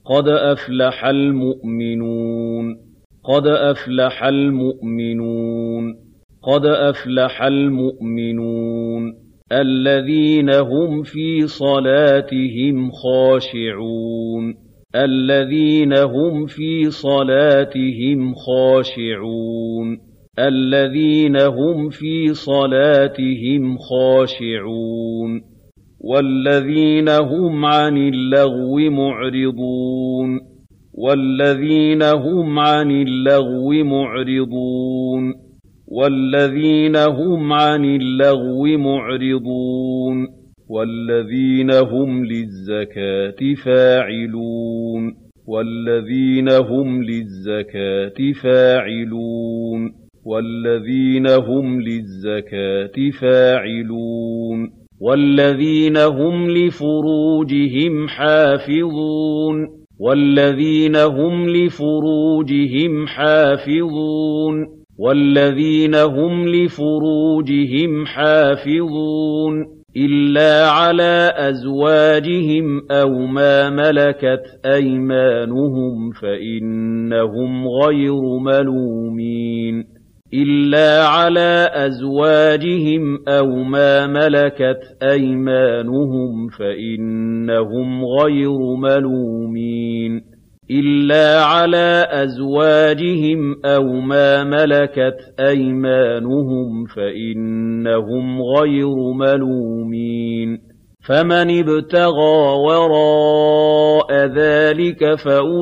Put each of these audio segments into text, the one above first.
قد أفلح المؤمنون قد أفلح المؤمنون قد أفلح المؤمنون الذين هم في صلاتهم خاشعون الذين هم في صلاتهم خاشعون الذين هم في صلاتهم خاشعون والذين هم عن اللغو معرضون والذين هم عن اللغو معرضون والذين هم عن اللغو معرضون والذين هم للزكاة فاعلون والذين هم للزكاة فاعلون والذين هم للزكاة فاعلون والذين هم لفروجهم حافظون والذين هم لفروجهم حافظون والذين هم لفروجهم حافظون إلا على أزواجهم أو ما ملكت أيمانهم فإنهم غير ملومين إلا على أزواجهم أو ما ملكت أيمانهم فإنهم غير ملومين إلا على أزواجهم أو ما ملكت أيمانهم فإنهم غير ملومين فمن ابتغى وراء ذلك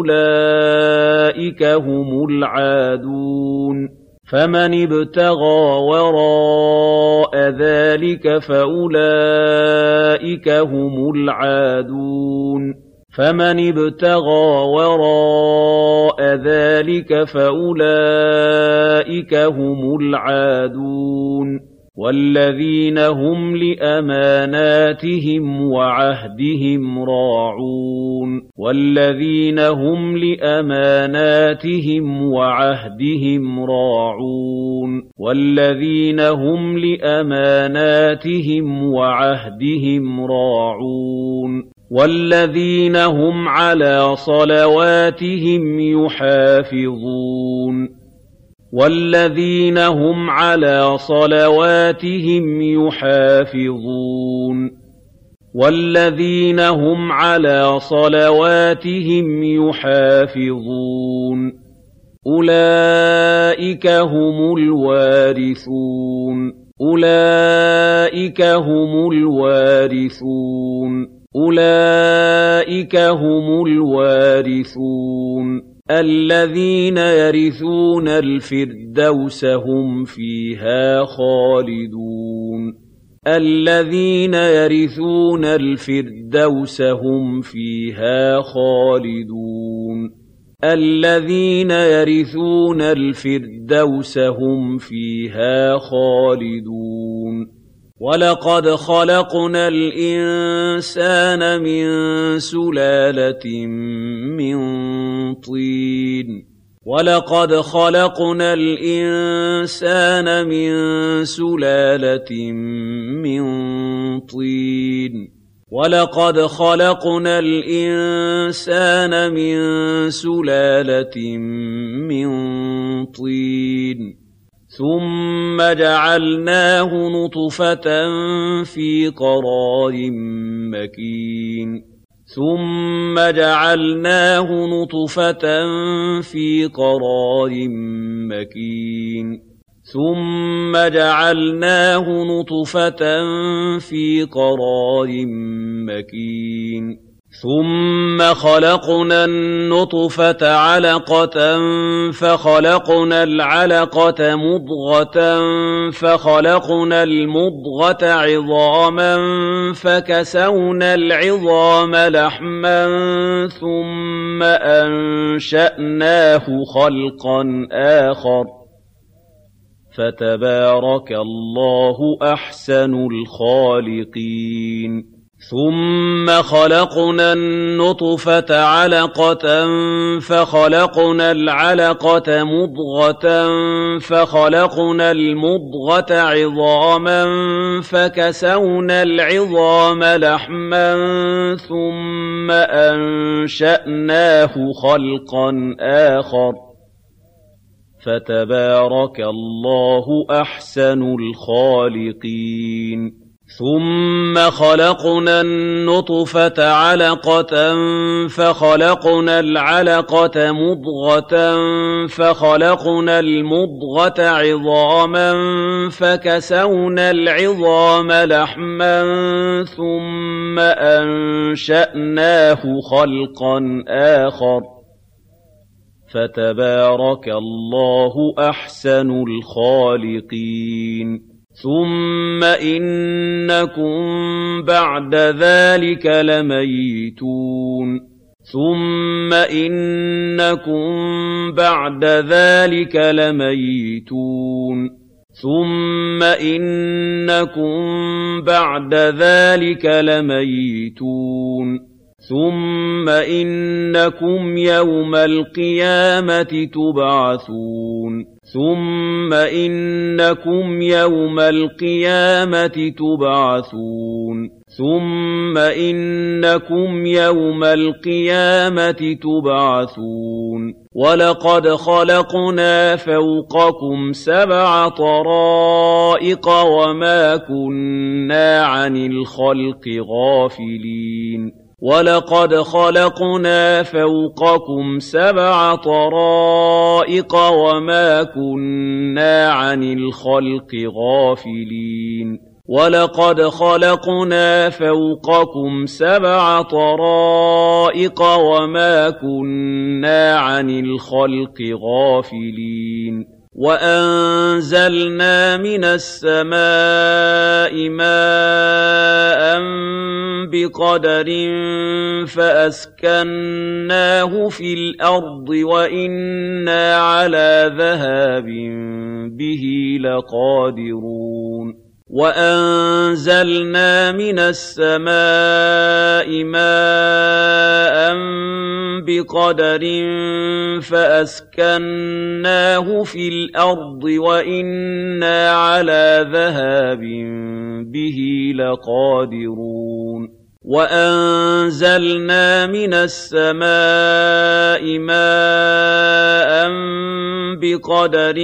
فأولئك هم العادون فمن ابتغى وراء ذلك فأولئك هم العادون فمن ابتغى وراء ذلك فأولئك هم العادون والذين هم لأماناتهم وعهدهم راعون والذين هم لأماناتهم وعهدهم راعون والذين هم لأماناتهم وعهدهم راعون والذين هم على صلواتهم يحافظون والذين هم على صلواتهم يحافظون والذين هم على صلواتهم يحافظون أولئك هم الوارثون أولئك هم الوارثون أولئك هم الوارثون الذين يرثون الفردوس هم فيها خالدون الذين يرثون الفردوس هم فيها خالدون الذين يرثون الفردوس هم فيها خالدون وَلَقَدْ خَلَقْنَا الْإِنسَانَ مِنْ سُلَالَةٍ مِنْ طِينٍ وَلَقَدْ خَلَقْنَا الْإِنسَانَ مِنْ سُلَالَةٍ مِنْ طِينٍ وَلَقَدْ خَلَقْنَا الْإِنسَانَ مِنْ سُلَالَةٍ مِنْ طِينٍ ثُمَّ جَعَلْنَاهُ نُطْفَةً فِي قَرَارٍ مَّكِينٍ ثُمَّ جَعَلْنَاهُ نُطْفَةً فِي قَرَارٍ مَّكِينٍ ثُمَّ جَعَلْنَاهُ نُطْفَةً فِي قَرَارٍ مَّكِينٍ ثُمَّ خَلَقْنَا النُّطْفَةَ عَلَقَةً فَخَلَقْنَا الْعَلَقَةَ مُضْغَةً فَخَلَقْنَا الْمُضْغَةَ عِظَامًا فَكَسَوْنَا الْعِظَامَ لَحْمًا ثُمَّ أَنشَأْنَاهُ خَلْقًا آخَرَ فَتَبَارَكَ اللَّهُ أَحْسَنُ الْخَالِقِينَ ثُمَّ خَلَقْنَا النُّطْفَةَ عَلَقَةً فَخَلَقْنَا الْعَلَقَةَ مُضْغَةً فَخَلَقْنَا الْمُضْغَةَ عِظَامًا فَكَسَوْنَا الْعِظَامَ لَحْمًا ثُمَّ أَنشَأْنَاهُ خَلْقًا آخَرَ فَتَبَارَكَ اللَّهُ أَحْسَنُ الْخَالِقِينَ ثُمَّ خَلَقْنَا النُّطْفَةَ عَلَقَةً فَخَلَقْنَا الْعَلَقَةَ مُضْغَةً فَخَلَقْنَا الْمُضْغَةَ عِظَامًا فَكَسَوْنَا الْعِظَامَ لَحْمًا ثُمَّ أَنشَأْنَاهُ خَلْقًا آخَرَ فَتَبَارَكَ اللَّهُ أَحْسَنُ الْخَالِقِينَ ثُمَّ إِنَّكُمْ بَعْدَ ذَلِكَ لَمَيِّتُونَ ثُمَّ إِنَّكُمْ بَعْدَ ذَلِكَ لَمَيِّتُونَ ثُمَّ إِنَّكُمْ بَعْدَ ذَلِكَ لَمَيِّتُونَ ثُمَّ إِنَّكُمْ يَوْمَ الْقِيَامَةِ تُبْعَثُونَ ثُمَّ إِنَّكُمْ يَوْمَ الْقِيَامَةِ تُبْعَثُونَ ثُمَّ إِنَّكُمْ يَوْمَ الْقِيَامَةِ تُبْعَثُونَ وَلَقَدْ خَلَقْنَا فَوْقَكُمْ 7 طَرَائِقَ وَمَا كُنَّا عَنِ الْخَلْقِ غَافِلِينَ وَلَقَدْ خَلَقْنَا فَوْقَكُمْ 7 طَرَائِقَ وَمَا كُنَّا عَنِ الْخَلْقِ غَافِلِينَ وَلَقَدْ خَلَقْنَا فَوْقَكُمْ 7 طَرَائِقَ وَمَا كُنَّا عَنِ الْخَلْقِ غَافِلِينَ وَأَنزَلْنَا مِنَ السَّمَاءِ مَاءً بِقَدَرٍ فَأَسْكَنَّاهُ فِي الْأَرْضِ وَإِنَّا عَلَىٰ ذَهَابٍ بِهِ لَقَادِرُونَ وَأَنزَلْنَا مِنَ السَّمَاءِ مَاءً بِقَدَرٍ فَأَسْكَنَّاهُ فِي الْأَرْضِ وَإِنَّا عَلَىٰ ذَهَابٍ بِهِ لَقَادِرُونَ وَأَنزَلْنَا مِنَ السَّمَاءِ مَاءً بِقَدَرٍ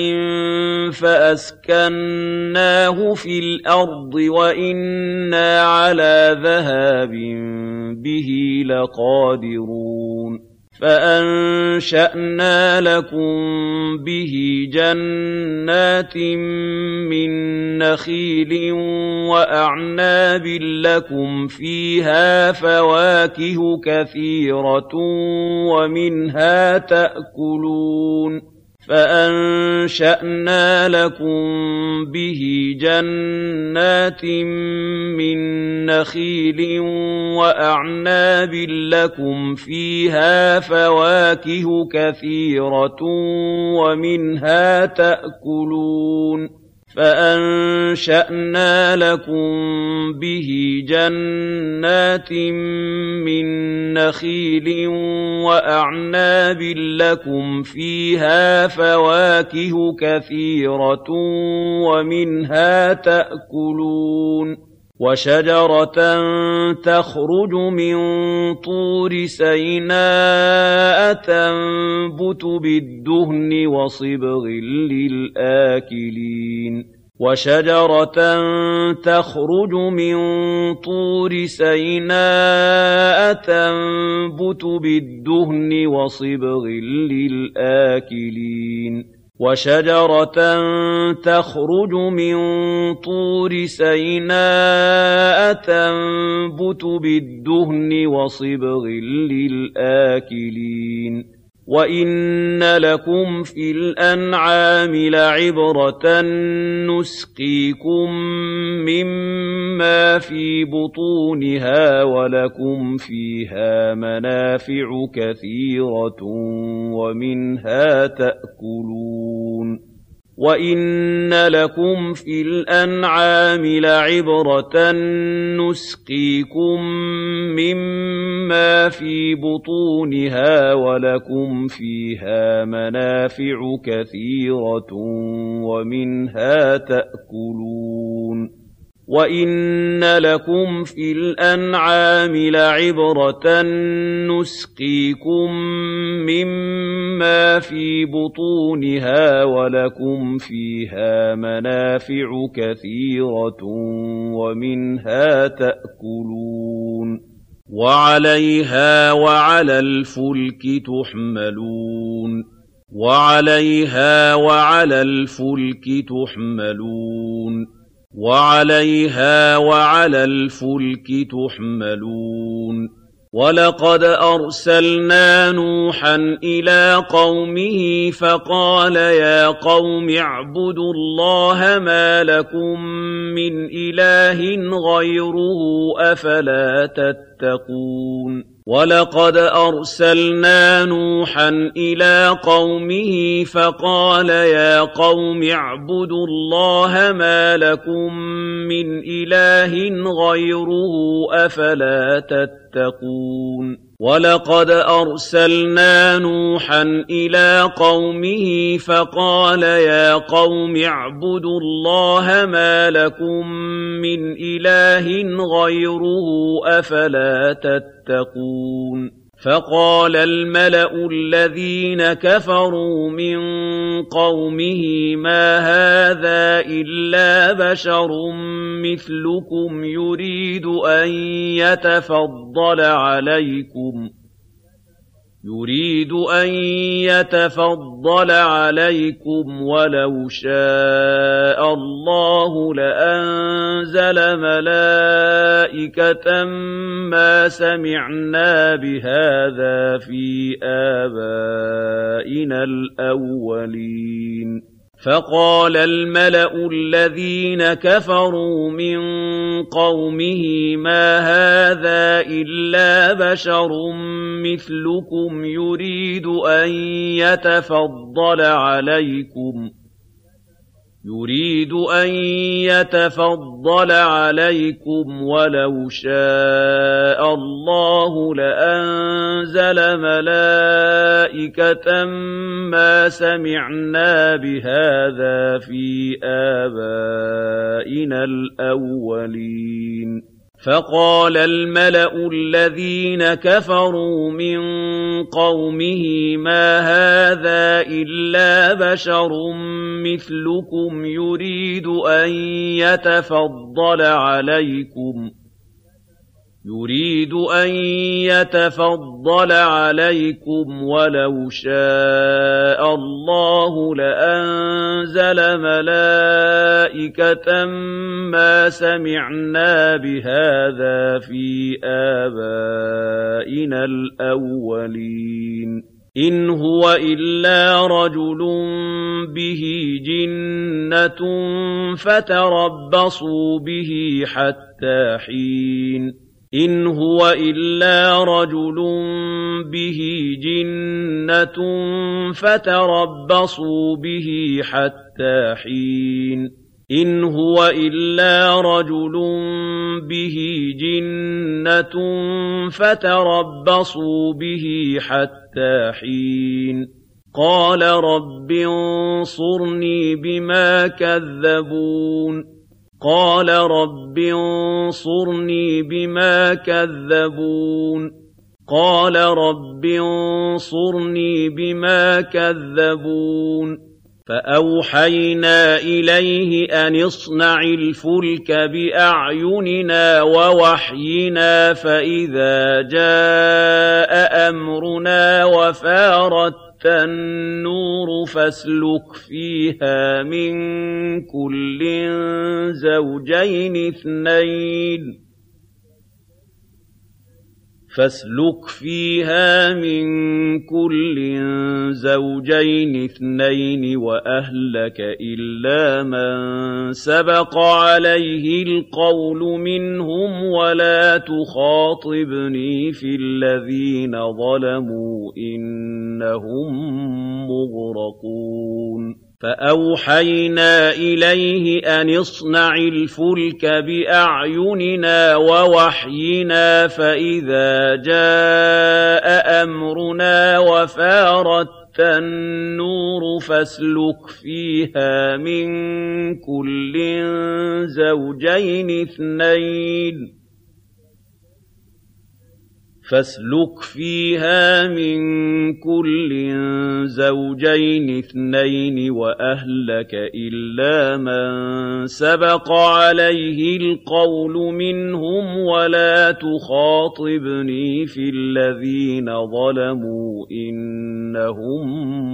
فَأَسْكَنَّاهُ فِي الْأَرْضِ وَإِنَّا عَلَىٰ ذَهَابٍ بِهِ لَقَادِرُونَ فَأَنشَأْنَا لَكُم بِهِ جَنَّاتٍ مِّن نَّخِيلٍ وَأَعْنَابٍ لَّكُمْ فِيهَا فَوَاكِهُ كَثِيرَةٌ وَمِنْهَا تَأْكُلُونَ فَأَنشَأْنَا لَكُم بِهِ جَنَّاتٍ مِّن نَّخِيلٍ وَأَعْنَابٍ لَّكُمْ فِيهَا فَوَاكِهُ كَثِيرَةٌ وَمِنْهَا تَأْكُلُونَ فَأَنشَأْنَا لَكُم بِهِ جَنَّاتٍ مِّن نَّخِيلٍ وَأَعْنَابٍ لَّكُمْ فِيهَا فَوَاكِهُ كَثِيرَةٌ وَمِنْهَا تَأْكُلُونَ وَشَجَرَةً تَخْرُجُ مِن طُورِ سَيْنَاءَ تَنبُتُ بِالدُّهْنِ وَصِبْغٍ لِّلْآكِلِينَ وَشَجَرَةً تَخْرُجُ مِن طُورِ سَيْنَاءَ تَنبُتُ بِالدُّهْنِ وَصِبْغٍ لِّلْآكِلِينَ وَشَجَرَةً تَخْرُجُ مِن طُورِ سَيْنَاءَ تَنبُتُ بِالدُّهْنِ وَصِبْغٍ لِّلْآكِلِينَ وَإِنَّ لَكُمْ فِي الْأَنْعَامِ لَعِبْرَةً نُّسْقِيكُم مِّمَّا فِي بُطُونِهَا وَلَكُمْ فِيهَا مَنَافِعُ كَثِيرَةٌ وَمِنْهَا تَأْكُلُونَ وَإِنَّ لَكُمْ فِي الْأَنْعَامِ لَعِبْرَةً نُّسْقِيكُم مِّمَّا فِي بُطُونِهَا وَلَكُمْ فِيهَا مَنَافِعُ كَثِيرَةٌ وَمِنْهَا تَأْكُلُونَ وَإِنَّ لَكُمْ فِي الْأَنْعَامِ لَعِبْرَةً نُّسْقِيكُم مِّمَّا فِي بُطُونِهَا وَلَكُمْ فِيهَا مَنَافِعُ كَثِيرَةٌ وَمِنْهَا تَأْكُلُونَ وَعَلَيْهَا وَعَلَى الْفُلْكِ تُحْمَلُونَ وَعَلَيْهَا وَعَلَى الْفُلْكِ تُحْمَلُونَ وَعَلَيْهَا وَعَلَى الْفُلْكِ تُحْمَلُونَ وَلَقَدْ أَرْسَلْنَا نُوحًا إِلَىٰ قَوْمِهِ فَقَالَ يَا قَوْمِ اعْبُدُوا اللَّهَ مَا لَكُم مِّنْ إِلَٰهٍ غَيْرُهُ أَفَلَا تَتَّقُونَ وَلَقَدْ أَرْسَلْنَا نُوحًا إِلَىٰ قَوْمِهِ فَقَالَ يَا قَوْمِ اعْبُدُوا اللَّهَ مَا لَكُم مِّنْ إِلَٰهٍ غَيْرُهُ أَفَلَا تَتَّقُونَ وَلَقَدْ أَرْسَلْنَا نُوحًا إِلَىٰ قَوْمِهِ فَقَالَ يَا قَوْمِ اعْبُدُوا اللَّهَ مَا لَكُم مِّنْ إِلَٰهٍ غَيْرُهُ أَفَلَا تَتَّقُونَ فَقَالَ الْمَلَأُ الَّذِينَ كَفَرُوا مِن قَوْمِهِ مَا هَٰذَا إِلَّا بَشَرٌ مِّثْلُكُمْ يُرِيدُ أَن يَتَفَضَّلَ عَلَيْكُمْ وَلَوْ شَاءَ اللَّهُ لَأَنزَلَ مَلَائِكَةً مَّا سَمِعْنَا بِهَٰذَا فِي آبَائِنَا الْأَوَّلِينَ فَقَالَ الْمَلَأُ الَّذِينَ كَفَرُوا مِن قَوْمِهِ مَا هَٰذَا إِلَّا بَشَرٌ مِّثْلُكُمْ يُرِيدُ أَن يَتَفَضَّلَ عَلَيْكُمْ وَلَوْ شَاءَ اللَّهُ لَأَنزَلَ مَلَائِكَةً مَّا سَمِعْنَا بِهَٰذَا فِي آبَائِنَا الْأَوَّلِينَ فَقَالَ الْمَلَأُ الَّذِينَ كَفَرُوا مِن قَوْمِهِ مَا هَٰذَا إِلَّا بَشَرٌ مِّثْلُكُمْ يُرِيدُ أَن يَتَفَضَّلَ عَلَيْكُمْ وَلَوْ شَاءَ اللَّهُ لَأَنزَلَ مَلَائِكَةً مَّا سَمِعْنَا بِهَٰذَا فِي آبَائِنَا الْأَوَّلِينَ إِنْ هُوَ إِلَّا رَجُلٌ بِهِ جِنَّةٌ فَتَرَبَّصُوا بِهِ حَتَّىٰ حِينٍ إِنْ هُوَ إِلَّا رَجُلٌ بِهِ جِنَّةٌ فَتَرَبَّصُوا بِهِ حَتَّىٰ حِينٍ إِنْ هُوَ إِلَّا رَجُلٌ بِهِ جِنَّةٌ فَتَرَبَّصُوا بِهِ حَتَّىٰ حِينٍ قَالَ رَبِّ انصُرْنِي بِمَا كَذَّبُونِ قَالَ رَبِّ انصُرْنِي بِمَا كَذَّبُونِ قَالَ رَبِّ انصُرْنِي بِمَا كَذَّبُونِ فَأَوْحَيْنَا إِلَيْهِ أَنِ اصْنَعِ الْفُلْكَ بِأَعْيُنِنَا وَوَحْيِنَا فَإِذَا جَاءَ أَمْرُنَا وَفَارَ التَّنُّورُ فَاسْلُكْ فِيهَا مِن كُلٍّ زَوْجَيْنِ اثْنَيْنِ وَأَهْلَكَ إِلَّا مَن سَبَقَ عَلَيْهِ الْقَوْلُ مِنْهُمْ وَلَا تُخَاطِبْنِي فِي الَّذِينَ ظَلَمُوا إِنَّهُم مُّغْرَقُونَ فأوحينا إليه أن اصنع الفلك بأعيننا ووحينا فإذا جاء أمرنا وفارت النور فاسلك فيها من كل زوجين اثنين وأهلك إلا من سبق عليه القول منهم ولا تخاطبني في الذين ظلموا إنهم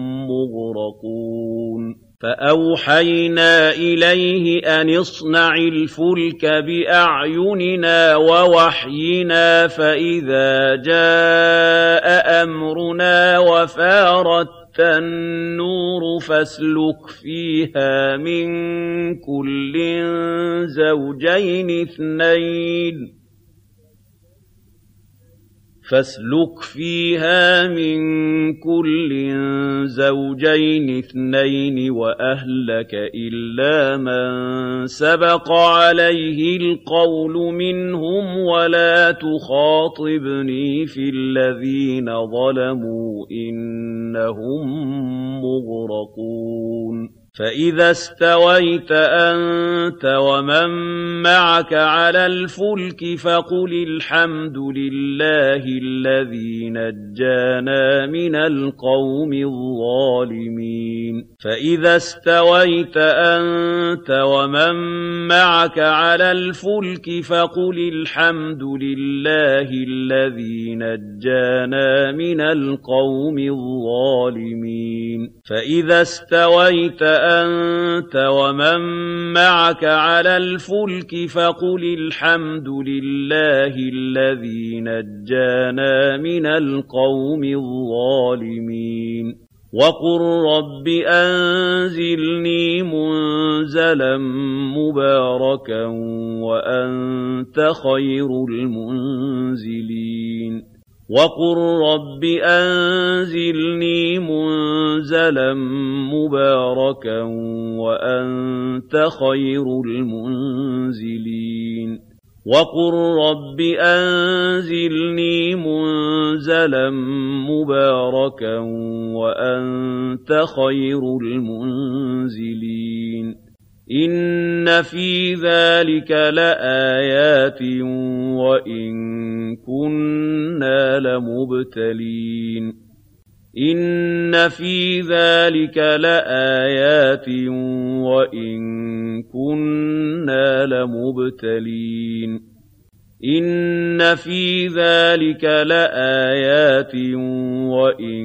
مغرقون فأوحينا إليه أن اصنع الفلك بأعيننا ووحينا فإذا جاء أمرنا وفارت النور فاسلك فيها من كل زوجين اثنين وأهلك إلا من سبق عليه القول منهم ولا تخاطبني في الذين ظلموا إنهم مغرقون فإذا استويت أنت ومن معك على الفلك فقل الحمد لله الذي نجانا من القوم الظالمين فإذا استويت أنت ومن معك على الفلك فقل الحمد لله الذي نجانا من القوم الظالمين فإذا استويت أنت ومن معك على الفلك فقل الحمد لله الذي نجانا من القوم الظالمين وقل رب أنزلني منزلا مباركا وأنت خير المنزلين وقل رب أنزلني منزلا مباركا وأنت خير المنزلين وقل رب أنزلني منزلا مباركا وأنت خير المنزلين إن في ذلك لآيات وإن كنا لمبتلين إن في ذلك لآيات وإن كنا لمبتلين إن في ذلك لآيات وإن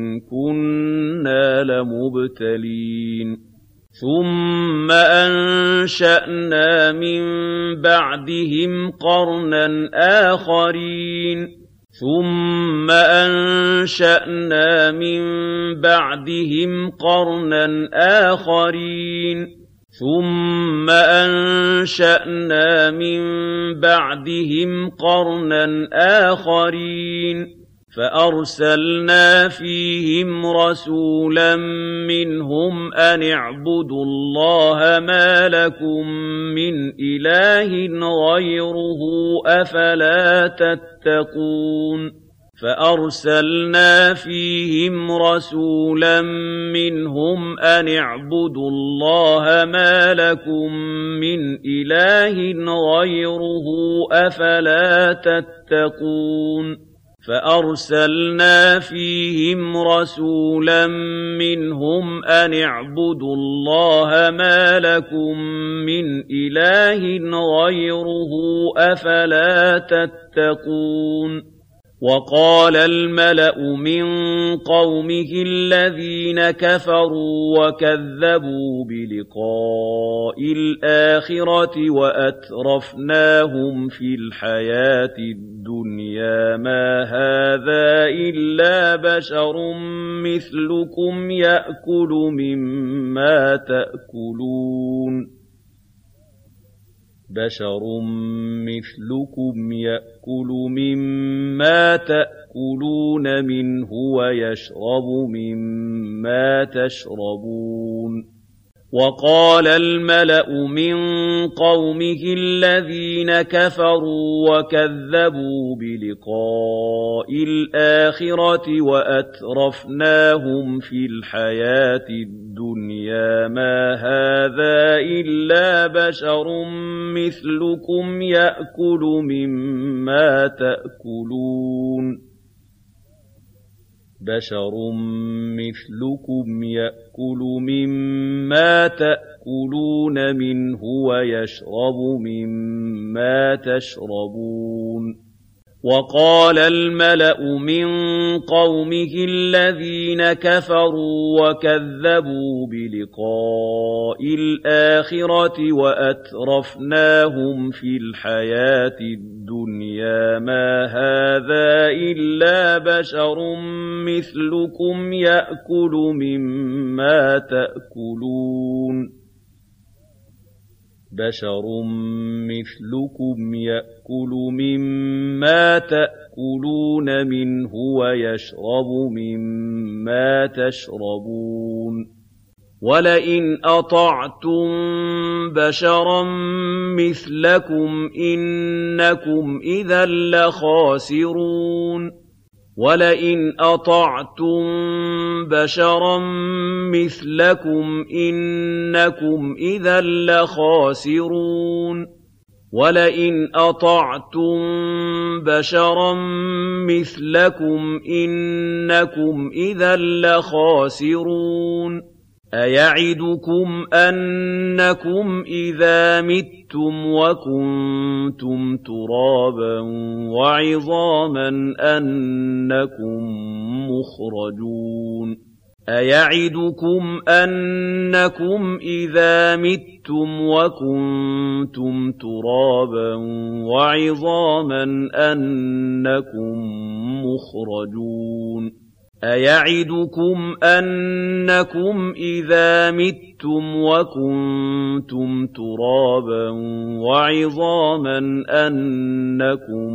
كنا لمبتلين ثم أنشأنا من بعدهم قرنا آخرين ثم أنشأنا من بعدهم قرنا آخرين ثم أنشأنا من بعدهم قرنا آخرين فأرسلنا فيهم رسولا منهم أن اعبدوا الله ما لكم من إله غيره أفلا تتقون فأرسلنا فيهم رسولا منهم أن اعبدوا الله ما لكم من إله غيره أفلا تتقون فأرسلنا فيهم رسولا منهم أن اعبدوا الله ما لكم من إله غيره أفلا تتقون وقال الملأ من قومه الذين كفروا وكذبوا بلقاء الآخرة وأترفناهم في الحياة الدنيا ما هذا إلا بشر مثلكم يأكل مما تأكلون بشر مثلكم يأكل مما تأكلون منه ويشرب مما تشربون وقال الملأ من قومه الذين كفروا وكذبوا بلقاء الآخرة وأترفناهم في الحياة الدنيا ما هذا إلا بشر مثلكم يأكل مما تأكلون بشر مثلكم يأكل مما تأكلون منه ويشرب مما تشربون وقال الملأ من قومه الذين كفروا وكذبوا بلقاء الآخرة وأترفناهم في الحياة الدنيا ما هذا إلا بشر مثلكم يأكل مما تأكلون بشر مثلكم يأكل مما تأكلون منه ويشرب مما تشربون ولئن أطعتم بشرا مثلكم إنكم إذا لخاسرون ولئن أطعتم بشرا مثلكم إنكم إذا لخاسرون ولئن أطعتم بشرا مثلكم إنكم إذا لخاسرون أيعدكم أنكم إذا متم وكنتم ترابا وعظاما أنكم مخرجون أيعدكم أنكم إذا متم وكنتم ترابا وعظاما أنكم مخرجون أيعدكم أنكم إذا متم وكنتم ترابا وعظاما أنكم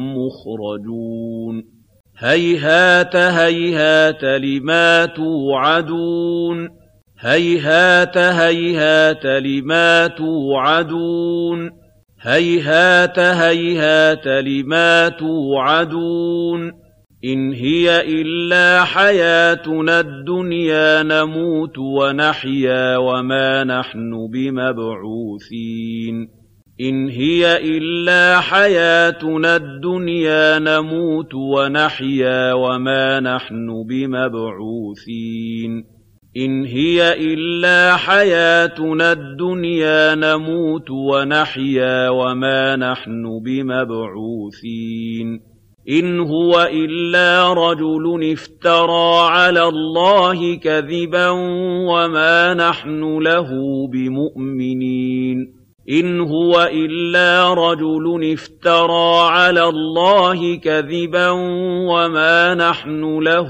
مخرجون هيهات هيهات لما توعدون هيهات هيهات لما توعدون هيهات هيهات لما توعدون إن هي إلا حياتنا الدنيا نموت ونحيا وما نحن بمبعوثين إن هي إلا حياتنا الدنيا نموت ونحيا وما نحن بمبعوثين إن هي إلا حياتنا الدنيا نموت ونحيا وما نحن بمبعوثين إن هو إلا رجل افترى على الله كذبا وما نحن له بمؤمنين إن هو إلا رجل افترى على الله كذبا وما نحن له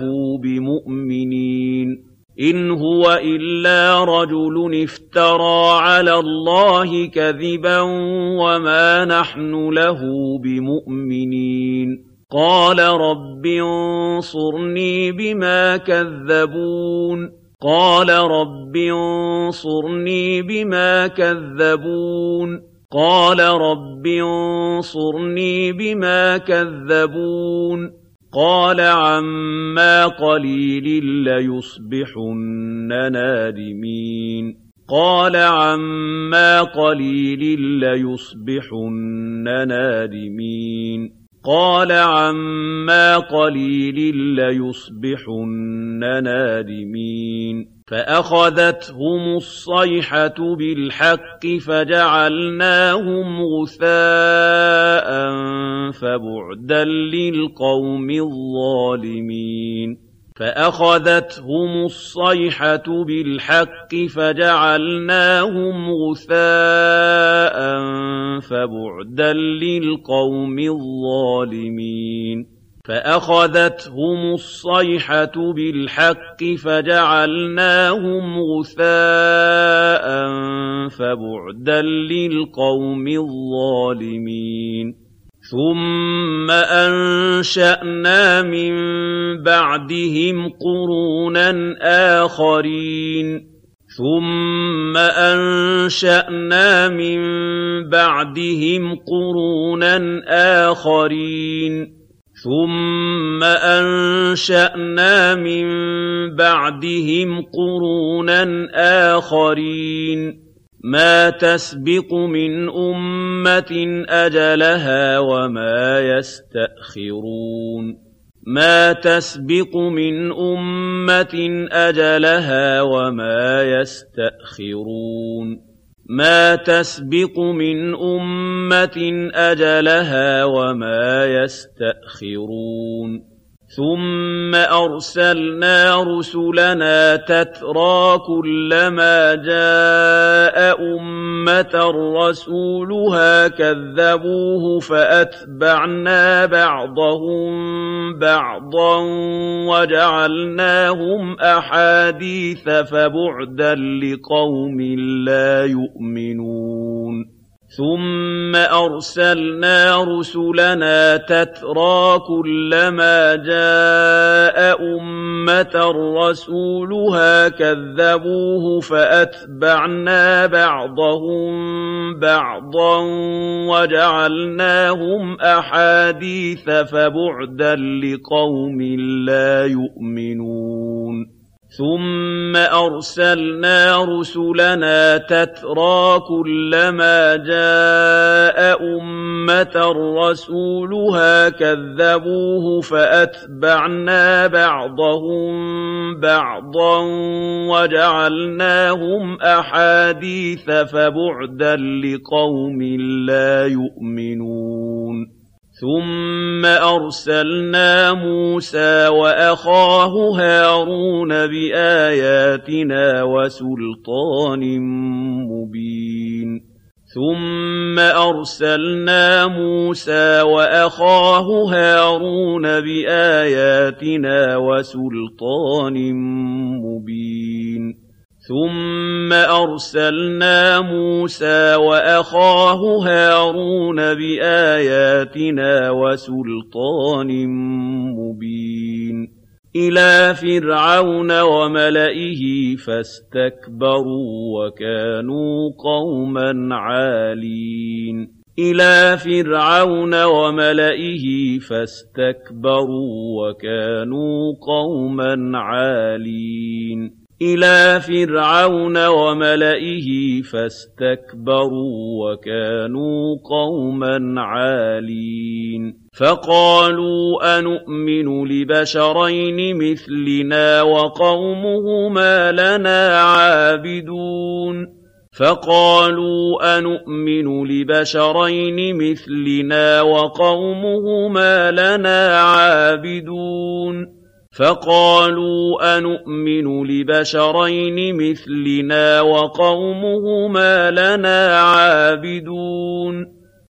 بمؤمنين إن هو إلا رجل افترى على الله كذبا وما نحن له بمؤمنين قال رب انصرني بما كذبون قال رب انصرني بما كذبون قال رب انصرني بما كذبون قال عما قليل ليصبحن نادمين قال عما قليل ليصبحن نادمين قال عما قليل ليصبحن نادمين فأخذتهم الصيحة بالحق فجعلناهم غثاء فبعدا للقوم الظالمين فأخذتهم الصيحة بالحق فجعلناهم غثاء فبعدا للقوم الظالمين فأخذتهم الصيحة بالحق فجعلناهم غثاء فبعدا للقوم الظالمين ثم أنشأنا من بعدهم قرونا آخرين ثم أنشأنا من بعدهم قرونا آخرين ثم أنشأنا من بعدهم قرونا آخرين ما تسبق من أمة أجلها وما يستأخرون ما تسبق من أمة أجلها وما يستأخرون ما تسبق من أمة أجلها وما يستأخرون ثم أرسلنا رسلنا تترى كلما جاء أمة رسولها كذبوه فأتبعنا بعضهم بعضا وجعلناهم أحاديث فبعدا لقوم لا يؤمنون ثم أرسلنا رسلنا تترى كلما جاء أمة رسولها كذبوه فأتبعنا بعضهم بعضا وجعلناهم أحاديث فبعدا لقوم لا يؤمنون ثم أرسلنا رسلنا تترى كلما جاء أمة رسولها كذبوه فأتبعنا بعضهم بعضا وجعلناهم أحاديث فبعدا لقوم لا يؤمنون ثم أرسلنا موسى وأخاه هارون بآياتنا وسلطان مبين ثم أرسلنا موسى وأخاه هارون بآياتنا وسلطان مبين ثم أرسلنا موسى وأخاه هارون بآياتنا وسلطان مبين إلى فرعون وملئه فاستكبروا وكانوا قوما عالين إلى فرعون وملئه فاستكبروا وكانوا قوما عالين إلى فرعون وملئه فاستكبروا وكانوا قوما عالين فقالوا أنؤمن لبشرين مثلنا وقومهما لنا عابدون فقالوا أنؤمن لبشرين مثلنا وقومهما لنا عابدون فقالوا أنؤمن لبشرين مثلنا وقومهما لنا عابدون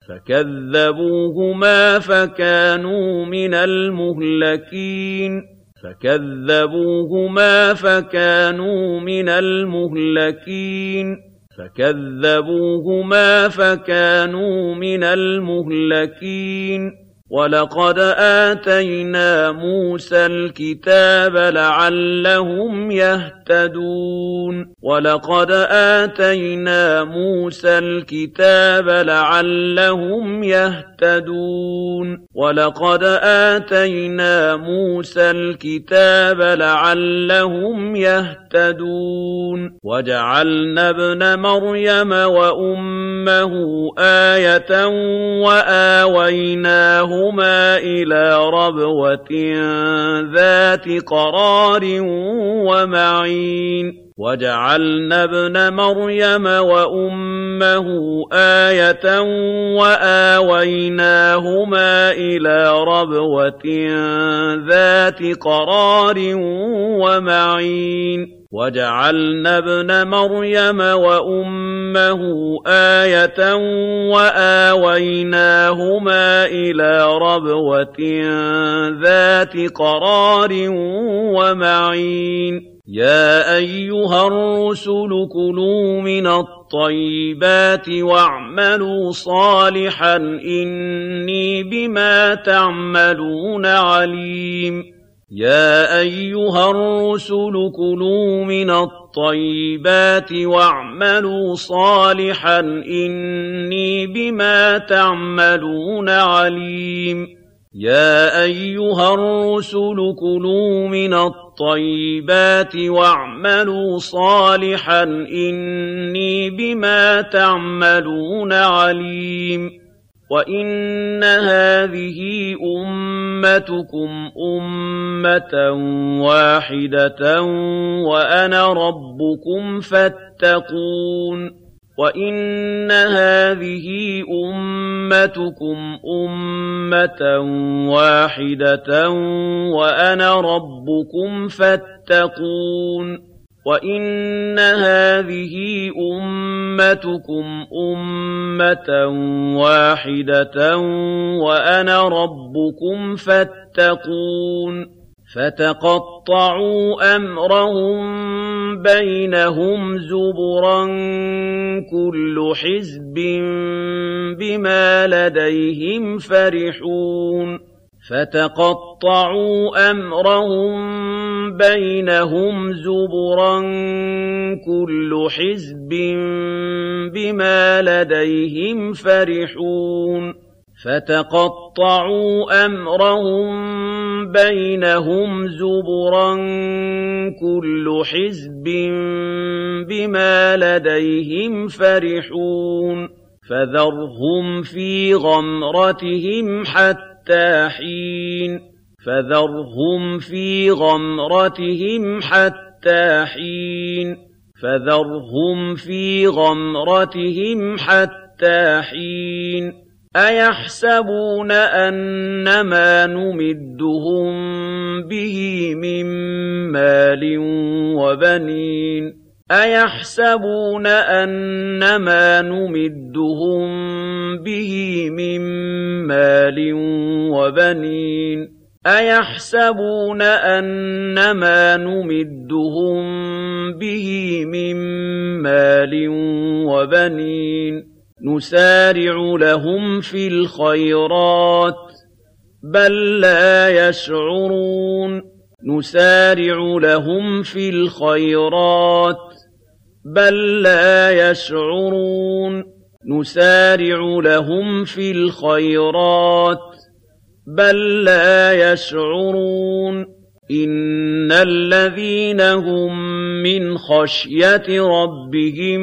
فكذبوهما فكانوا من المهلكين فكذبوهما فكانوا من المهلكين فكذبوهما فكانوا من المهلكين ولقد آتينا موسى الكتاب لعلهم يهتدون ولقد آتينا موسى الكتاب لعلهم يهتدون ولقد آتينا موسى الكتاب لعلهم يهتدون وجعلنا ابن مريم وأمه آية وآويناهما إلى ربوة ذات قرار ومعين وجعلنا ابن مريم وأمه آية وآويناهما إلى ربوة ذات قرار ومعين وجعلنا ابن مريم وأمه آية وآويناهما إلى ربوة ذات قرار ومعين يا أيها الرسل كلوا من الطيبات واعملوا صالحا إني بما تعملون عليم يا أيها الرسل كلوا من الطيبات الطيبات واعملوا صالحا إني بما تعملون عليم يا أيها الرسل كلوا من الطيبات واعملوا صالحا إني بما تعملون عليم وإن هذه أمتكم أمة واحدة وأنا ربكم فاتقون وإن هذه أمتكم أمة واحدة وأنا ربكم فاتقون وإن هذه أمتكم أمة واحدة وأنا ربكم فاتقون فتقطعوا أمرهم بينهم زبرا كل حزب بما لديهم فرحون فتقطعوا أمرهم بينهم زبرا كل حزب بما لديهم فرحون فتقطعوا أمرهم بينهم زبرا كل حزب بما لديهم فرحون فذرهم في غمرتهم حتى حين فذرهم في غمرتهم حتى حين فذرهم في غمرتهم حتى حين أيحسبون أنما نمدهم به من مال وبنين أيحسبون أنما نمدهم به من مال وبنين أيحسبون أنما نمدهم به من مال وبنين نسارع لهم في الخيرات بل لا يشعرون نسارع لهم في الخيرات بل لا يشعرون نسارع لهم في الخيرات بل لا يشعرون إن الذين هم من خشية ربهم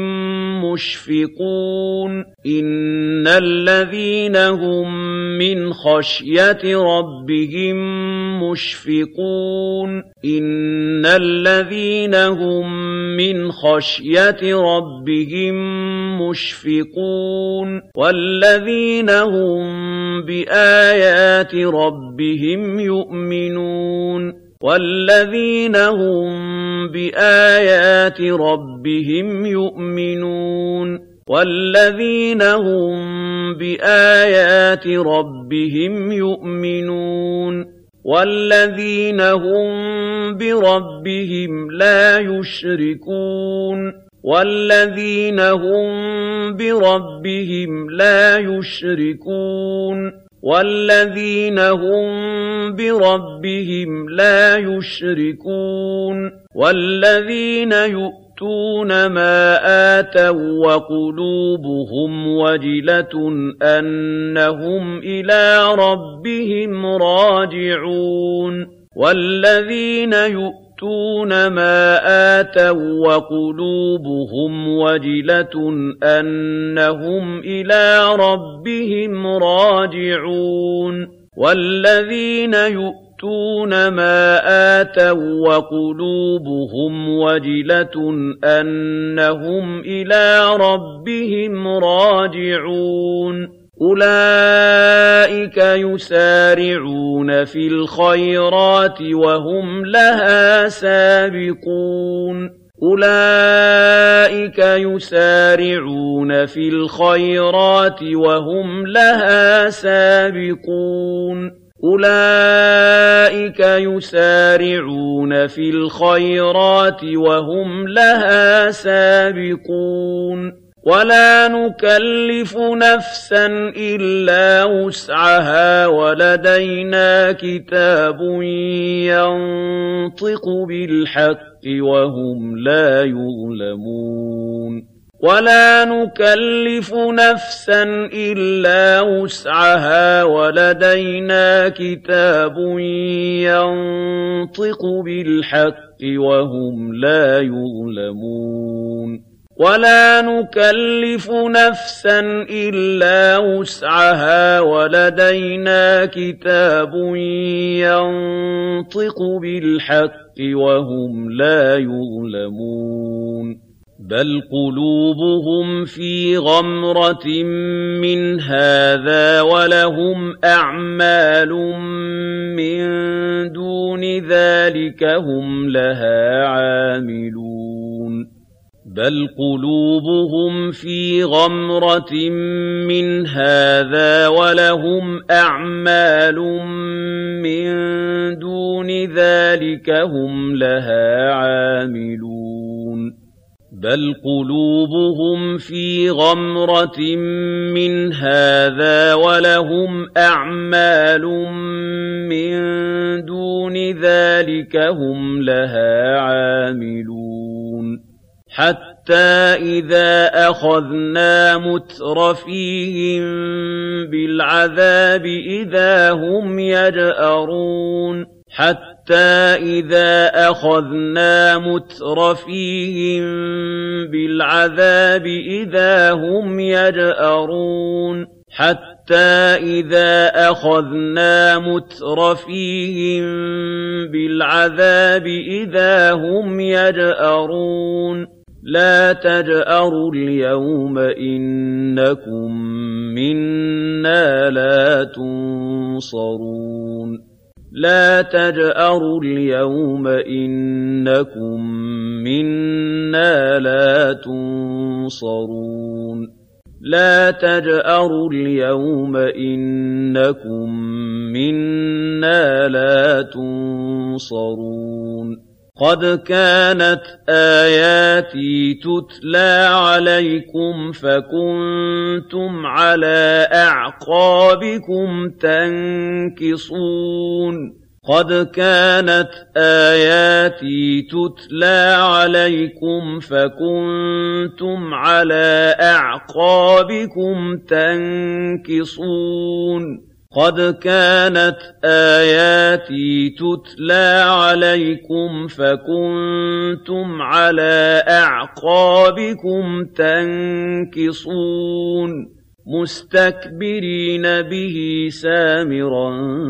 مشفقون إن الذين هم من خشية ربهم مشفقون إن الذين هم من خشية ربهم مشفقون والذين هم بآيات ربهم يؤمنون والذين هم بآيات ربهم يؤمنون والذين هم بآيات ربهم يؤمنون والذين هم بربهم لا يشركون والذين هم بربهم لا يشركون والذين هم بربهم لا يشركون والذين يؤتون ما آتوا وقلوبهم وجلة أنهم إلى ربهم راجعون والذين يؤتون ما آتوا وقلوبهم وجلة أنهم إلى ربهم راجعون والذين يؤتون ما آتوا وقلوبهم وجلة أنهم إلى ربهم راجعون أولئك يسارعون في الخيرات وهم لها سابقون أولئك يسارعون في الخيرات وهم لها سابقون أولئك يسارعون في الخيرات وهم لها سابقون ولا نكلف نفسا إلا وسعها ولدينا كتاب ينطق بالحق وهم لا يظلمون ولا نكلف نفسا إلا وسعها ولدينا كتاب ينطق بالحق وهم لا يظلمون ولا نكلف نفسا إلا وسعها ولدينا كتاب ينطق بالحق وهم لا يظلمون بل قلوبهم في غمرة من هذا ولهم أعمال من دون ذلك هم لها عاملون بل قلوبهم في غمرة من هذا ولهم أعمال من دون ذلك هم لها عاملون بل قلوبهم في غمرة من هذا ولهم أعمال من دون ذلك هم لها عاملون حتى إذا أخذنا مترفيهم بالعذاب إذا هم يجأرون حتى إذا أخذنا مترفيهم بالعذاب إذا هم يجأرون حتى إذا أخذنا مترفيهم بالعذاب إذا هم يجأرون لا تجأروا اليوم إنكم منا لا تنصرون لا تجأروا اليوم إنكم منا لا تنصرون لا تجأروا اليوم إنكم منا لا تنصرون قد كانت آياتي تتلى عليكم فكنتم على أعقابكم تنكصون قد كانت آياتي تتلى عليكم فكنتم على أعقابكم تنكصون قد كانت آياتي تتلى عليكم فكنتم على أعقابكم تنكصون مستكبرين به سامرا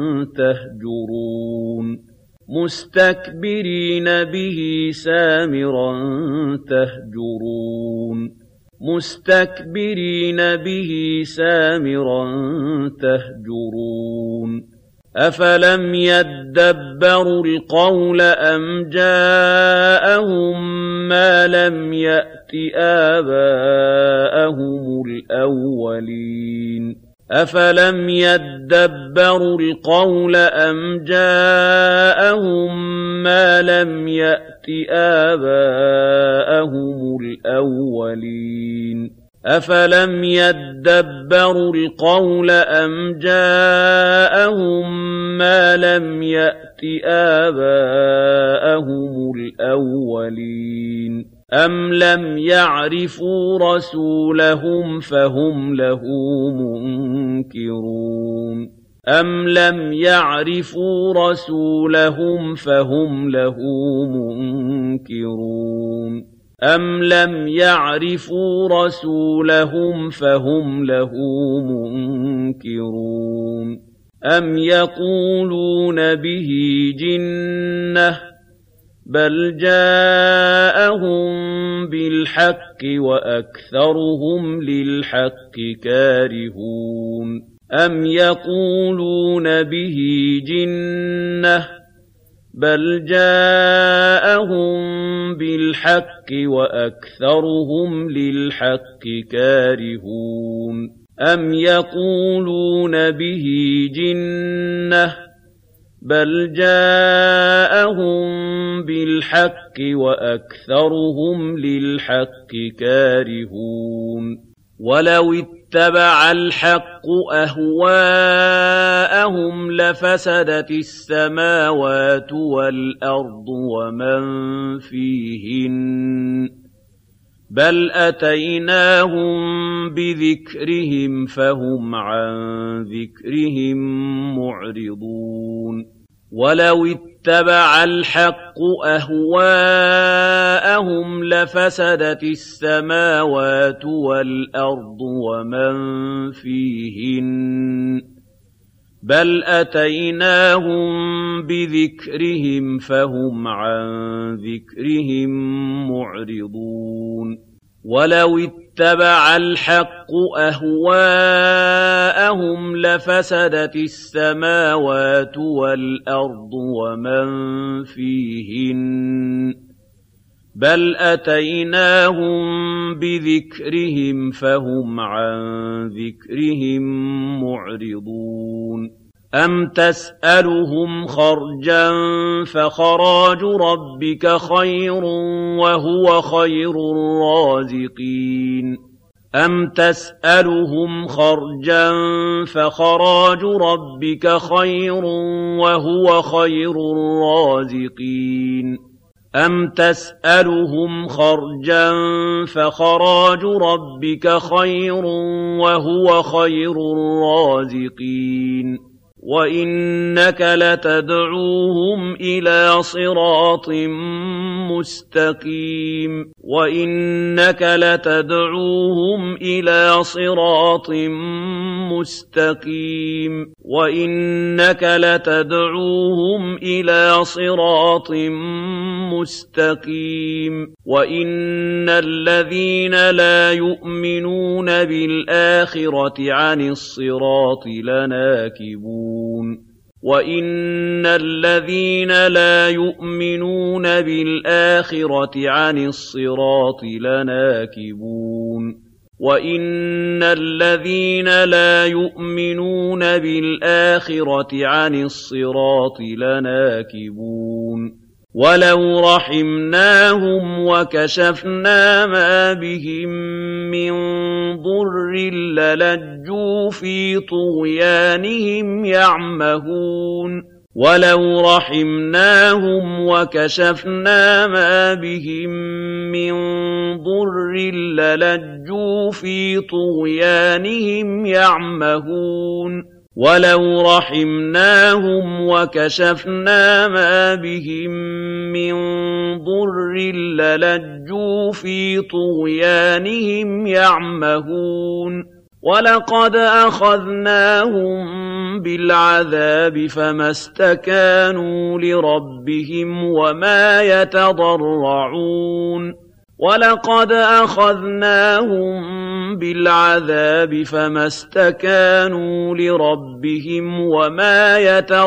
تهجرون مستكبرين به سامرا تهجرون مستكبرين به سامرا تهجرون أفلم يدبروا القول أم جاءهم ما لم يأت آباءهم الأولين أفلم يدبروا القول أم جاءهم ما لم يأت آباءهم الأولين أفلم يدبروا القول أم جاءهم ما لم يأت آباءهم الأولين أم لم يعرفوا رسولهم فهم له منكرون أم لم يعرفوا رسولهم فهم له منكرون أم لم يعرفوا رسولهم فهم له منكرون أم يقولون به جنة بل جاءهم بالحق وأكثرهم للحق كارهون أم يقولون به جنة بل جاءهم بالحق وأكثرهم للحق كارهون أم يقولون به جنة بَلْ جَاءَهُم بِالْحَقِّ وَأَكْثَرُهُمْ لِلْحَقِّ كَارِهُونَ وَلَوِ اتَّبَعَ الْحَقُّ أَهْوَاءَهُمْ لَفَسَدَتِ السَّمَاوَاتُ وَالْأَرْضُ وَمَن فِيهِنَّ بَلْ أَتَيْنَاهُم بِذِكْرِهِمْ فَهُمْ عَن ذِكْرِهِم مُّعْرِضُونَ وَلَوِ اتَّبَعَ الْحَقُّ أَهْوَاءَهُمْ لَفَسَدَتِ السَّمَاوَاتُ وَالْأَرْضُ وَمَن فِيهِنَّ بَلْ أَتَيْنَاهُم بِذِكْرِهِمْ فَهُمْ عَن ذِكْرِهِم مُّعْرِضُونَ وَلَوِ اتَّبَعَ الْحَقُّ أَهْوَاءَهُمْ لَفَسَدَتِ السَّمَاوَاتُ وَالْأَرْضُ وَمَن فِيهِنَّ بَلْ أَتَيْنَاهُم بِذِكْرِهِمْ فَهُمْ عَن ذِكْرِهِم مُّعْرِضُونَ أَمْ تَسْأَلُهُمْ خَرْجًا فَخَرَاجُ رَبِّكَ خَيْرٌ وَهُوَ خَيْرُ الرَّازِقِينَ أَمْ تَسْأَلُهُمْ خَرْجًا فَخَرَاجُ رَبِّكَ خَيْرٌ وَهُوَ خَيْرُ الرَّازِقِينَ أَمْ تَسْأَلُهُمْ خَرْجًا فَخَرَاجُ رَبِّكَ خَيْرٌ وَهُوَ خَيْرُ الرَّازِقِينَ وَإِنَّكَ لَتَدْعُوهُمْ إِلَىٰ صِرَاطٍ مُّسْتَقِيمٍ وَإِنَّكَ لَتَدْعُوهُمْ إِلَىٰ صِرَاطٍ مُّسْتَقِيمٍ وَإِنَّكَ لَتَدْعُوهُمْ إِلَىٰ صِرَاطٍ مُّسْتَقِيمٍ وَإِنَّ الَّذِينَ لَا يُؤْمِنُونَ بِالْآخِرَةِ عَنِ الصِّرَاطِ لَنَاكِبُونَ وَإِنَّ الَّذِينَ لَا يُؤْمِنُونَ بِالْآخِرَةِ عَنِ الصِّرَاطِ لَنَاكِبُونَ وَإِنَّ الَّذِينَ لَا يُؤْمِنُونَ بِالْآخِرَةِ عَنِ الصِّرَاطِ لَنَاكِبُونَ وَلَوْ رَحِمْنَاهُمْ وَكَشَفْنَا مَا بِهِم مِّن ضُرٍّ لَّلَجُّوا فِي طُغْيَانِهِمْ يَعْمَهُونَ وَلَوْ رَحِمْنَاهُمْ وَكَشَفْنَا مَا بِهِم مِّن ضُرٍّ لَّلَجُّوا فِي طُغْيَانِهِمْ يَعْمَهُونَ وَلَوْ رَحِمْنَاهُمْ وَكَشَفْنَا مَا بِهِم مِّن ضُرٍّ لَّلَجُّوا فِي طُغْيَانِهِمْ يَعْمَهُونَ وَلَقَدْ أَخَذْنَاهُم بِالْعَذَابِ فَمَا اسْتَكَانُوا لِرَبِّهِمْ وَمَا يَتَضَرَّعُونَ وَلَقَدْ أَخَذْنَاهُم بِالْعَذَابِ فَمَا اسْتَكَانُوا لِرَبِّهِمْ وَمَا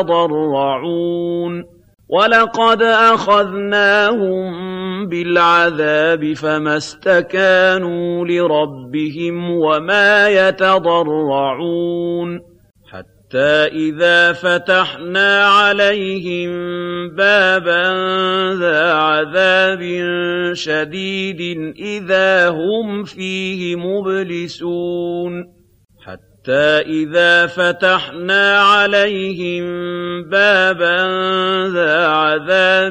يَتَضَرَّعُونَ وَلَقَدْ أَخَذْنَاهُم بِالْعَذَابِ فَمَا اسْتَكَانُوا لِرَبِّهِمْ وَمَا يَتَضَرَّعُونَ حَتَّىٰ إِذَا فَتَحْنَا عَلَيْهِم بَابًا ذَا عَذَابٍ شَدِيدٍ إِذَا هُمْ فِيهِ مُبْلِسُونَ حَتَّىٰ إِذَا فَتَحْنَا عَلَيْهِم بَابًا ذَا عَذَابٍ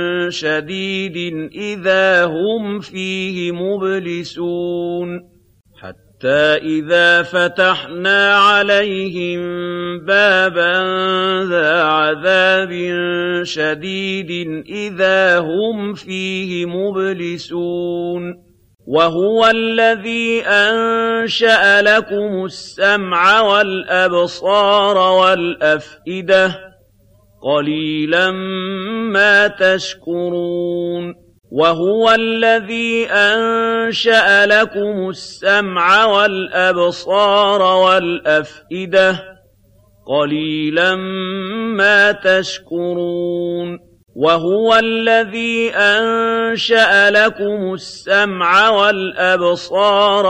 شَدِيدٍ إِذَا هُمْ فِيهِ مُبْلِسُونَ حَتَّىٰ إِذَا فَتَحْنَا عَلَيْهِم بَابًا ذَا عَذَابٍ شَدِيدٍ إِذَا هُمْ فِيهِ مُبْلِسُونَ وَهُوَ الَّذِي أَنشَأَ لَكُمُ السَّمْعَ وَالْأَبْصَارَ وَالْأَفْئِدَةَ قَلِيلًا مَّا تَشْكُرُونَ وَهُوَ الَّذِي أَنشَأَ لَكُمُ السَّمْعَ وَالْأَبْصَارَ وَالْأَفْئِدَةَ قَلِيلًا مَّا تَشْكُرُونَ وَهُوَ الَّذِي أَنشَأَ لَكُمُ السَّمْعَ وَالْأَبْصَارَ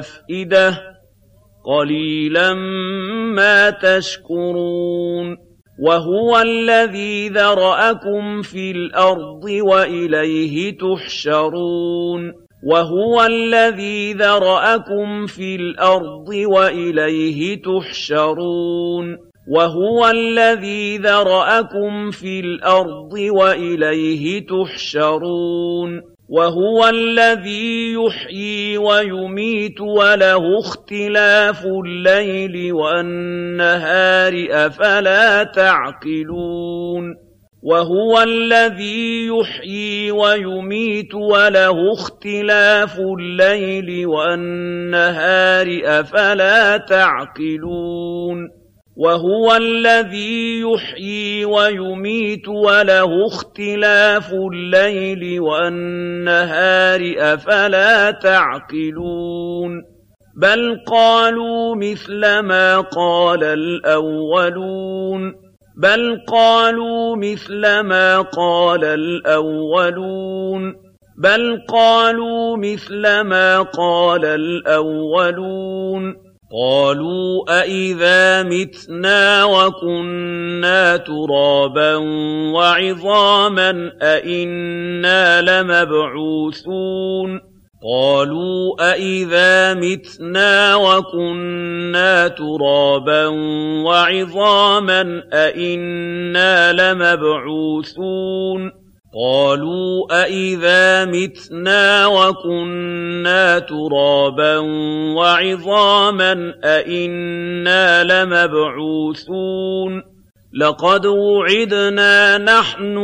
وَالْأَفْئِدَةَ قَلِيلًا مَّا تَشْكُرُونَ وَهُوَ الَّذِي ذَرَأَكُمْ فِي الْأَرْضِ وَإِلَيْهِ تُحْشَرُونَ وَهُوَ الَّذِي ذَرَأَكُمْ فِي الْأَرْضِ وَإِلَيْهِ تُحْشَرُونَ وَهُوَ الَّذِي ذَرَأَكُمْ فِي الْأَرْضِ وَإِلَيْهِ تُحْشَرُونَ وَهُوَ الَّذِي يُحْيِي وَيُمِيتُ وَلَهُ اخْتِلَافُ اللَّيْلِ وَالنَّهَارِ ۚ أَفَلَا تَعْقِلُونَ وَهُوَ الَّذِي يُحْيِي وَيُمِيتُ وَلَهُ اخْتِلَافُ اللَّيْلِ وَالنَّهَارِ ۚ أَفَلَا تَعْقِلُونَ وَهُوَ الَّذِي يُحْيِي وَيُمِيتُ وَلَهُ اخْتِلَافُ اللَّيْلِ وَالنَّهَارِ ۚ أَفَلَا تَعْقِلُونَ بَلْ قَالُوا مِثْلَ مَا قَالَ الْأَوَّلُونَ بَلْ قَالُوا مِثْلَ مَا قَالَ الْأَوَّلُونَ بَلْ قَالُوا مِثْلَ مَا قَالَ الْأَوَّلُونَ قَالُوا أَإِذَا مِتْنَا وَكُنَّا تُرَابًا وَعِظَامًا أَإِنَّا لَمَبْعُوثُونَ قَالُوا أَإِذَا مِتْنَا وَكُنَّا تُرَابًا وَعِظَامًا أَإِنَّا لَمَبْعُوثُونَ قَالُوا أَإِذَا مِتْنَا وَكُنَّا تُرَابًا وَعِظَامًا أَإِنَّا لَمَبْعُوثُونَ لَقَدْ وُعِدْنَا نَحْنُ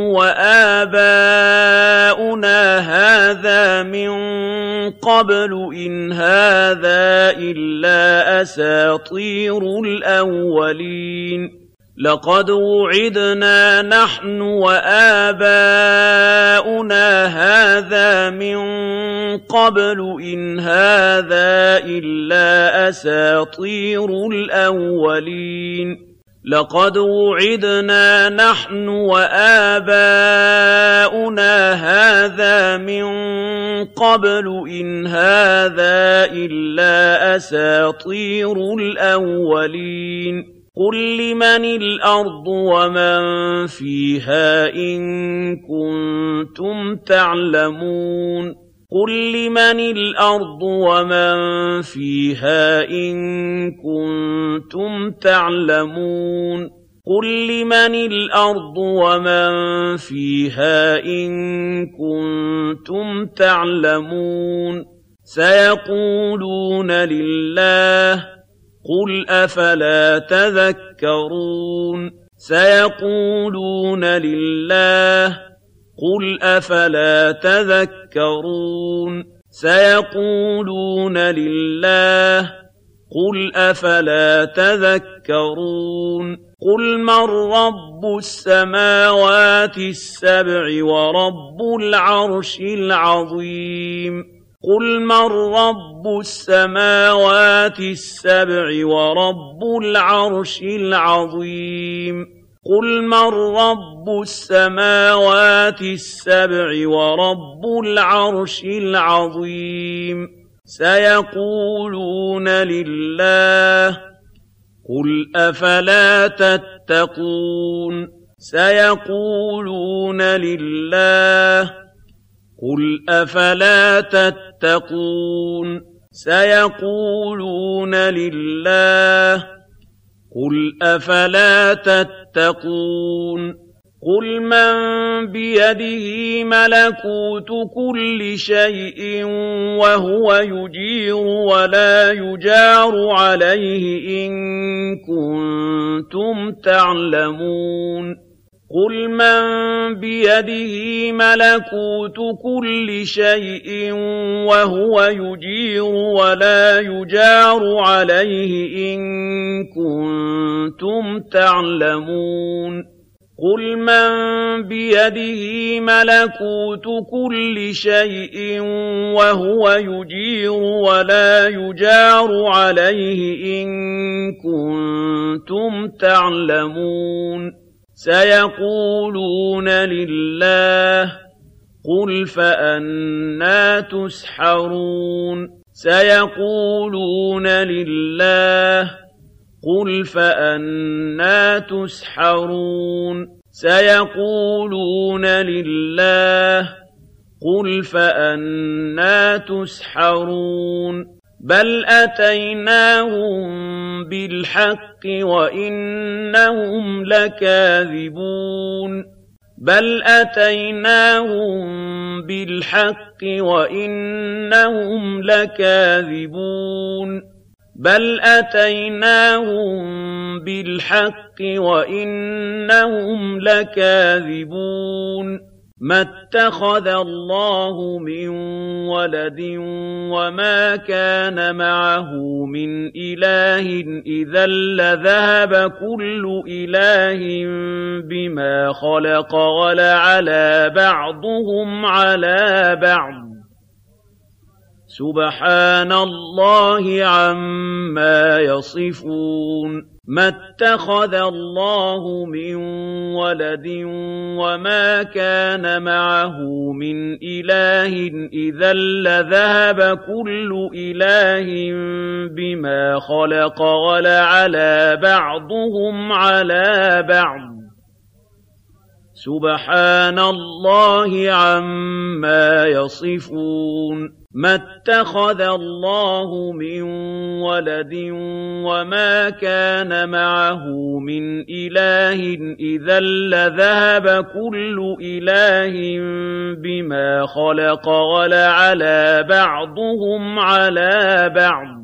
وَآبَاؤُنَا هَٰذَا مِن قَبْلُ إِنْ هَٰذَا إِلَّا أَسَاطِيرُ الْأَوَّلِينَ لَقَدْ وُعِدْنَا نَحْنُ وَآبَاؤُنَا هَٰذَا مِن قَبْلُ إِنْ هَٰذَا إِلَّا أَسَاطِيرُ الْأَوَّلِينَ لَقَدْ وُعِدْنَا نَحْنُ وَآبَاؤُنَا هَٰذَا مِن قَبْلُ إِنْ هَٰذَا إِلَّا أَسَاطِيرُ الْأَوَّلِينَ قُل لِّمَنِ الْأَرْضُ وَمَن فِيهَا إِن كُنتُمْ تَعْلَمُونَ قُل لِّمَنِ الْأَرْضُ وَمَن فِيهَا إِن كُنتُمْ تَعْلَمُونَ قُل لِّمَنِ الْأَرْضُ وَمَن فِيهَا إِن كُنتُمْ تَعْلَمُونَ سَيَقُولُونَ لِلَّهِ قُلْ أَفَلَا تَذَكَّرُونَ سَيَقُولُونَ لِلَّهِ قُلْ أَفَلَا تَذَكَّرُونَ سَيَقُولُونَ لِلَّهِ قُلْ أَفَلَا تَذَكَّرُونَ قُلْ مَن رَّبُّ السَّمَاوَاتِ السَّبْعِ وَرَبُّ الْعَرْشِ الْعَظِيمِ قُلْ مَن رَّبُّ السَّمَاوَاتِ السَّبْعِ وَرَبُّ الْعَرْشِ الْعَظِيمِ قُلْ مَن رَّبُّ السَّمَاوَاتِ السَّبْعِ وَرَبُّ الْعَرْشِ الْعَظِيمِ سَيَقُولُونَ لِلَّهِ قُلْ أَفَلَا تَتَّقُونَ سَيَقُولُونَ لِلَّهِ قُلْ أَفَلَا تَتَّقُونَ سَيَقُولُونَ لِلَّهِ قُلْ أَفَلَا تَتَّقُونَ قُلْ مَن بِيَدِهِ مَلَكُوتُ كُلِّ شَيْءٍ وَهُوَ يُجِيرُ وَلَا يُجَارُ عَلَيْهِ إِن كُنتُمْ تَعْلَمُونَ قُلْ مَن بِيَدِهِ مَلَكُوتُ كُلِّ شَيْءٍ وَهُوَ يُجِيرُ وَلَا يُجَارُ عَلَيْهِ إِن كُنتُمْ تَعْلَمُونَ قُلْ مَن بِيَدِهِ مَلَكُوتُ كُلِّ شَيْءٍ وَهُوَ يُجِيرُ وَلَا يُجَارُ عَلَيْهِ إِن كُنتُمْ تَعْلَمُونَ سَيَقُولُونَ لِلَّهِ قُلْ فَأَنَّىٰ تُسْحَرُونَ سَيَقُولُونَ لِلَّهِ قُلْ فَأَنَّىٰ تُسْحَرُونَ سَيَقُولُونَ لِلَّهِ قُلْ فَأَنَّىٰ تُسْحَرُونَ بَلْ أَتَيْنَاهُم بِالْحَقِّ وَإِنَّهُمْ لَكَاذِبُونَ بَلْ أَتَيْنَاهُم بِالْحَقِّ وَإِنَّهُمْ لَكَاذِبُونَ بَلْ أَتَيْنَاهُم بِالْحَقِّ وَإِنَّهُمْ لَكَاذِبُونَ مَا اتَّخَذَ اللَّهُ مِن وَلَدٍ وَمَا كَانَ مَعَهُ مِنْ إِلَٰهٍ إِذًا لَّذَهَبَ كُلُّ إِلَٰهٍ بِمَا خَلَقَ وَلَعَلَا بَعْضُهُمْ عَلَىٰ بَعْضٍ سُبْحَانَ اللَّهِ عَمَّا يَصِفُونَ مَا اتَّخَذَ اللَّهُ مِن وَلَدٍ وَمَا كَانَ مَعَهُ مِنْ إِلَٰهٍ إِذًا لَّذَهَبَ كُلُّ إِلَٰهٍ بِمَا خَلَقَ وَلَعَلَا بَعْضُهُمْ عَلَىٰ بَعْضٍ سُبْحَانَ اللَّهِ عَمَّا يَصِفُونَ مَا اتَّخَذَ اللَّهُ مِن وَلَدٍ وَمَا كَانَ مَعَهُ مِنْ إِلَٰهٍ إِذًا لَّذَهَبَ كُلُّ إِلَٰهٍ بِمَا خَلَقَ وَلَعَلَا بَعْضُهُمْ عَلَىٰ بَعْضٍ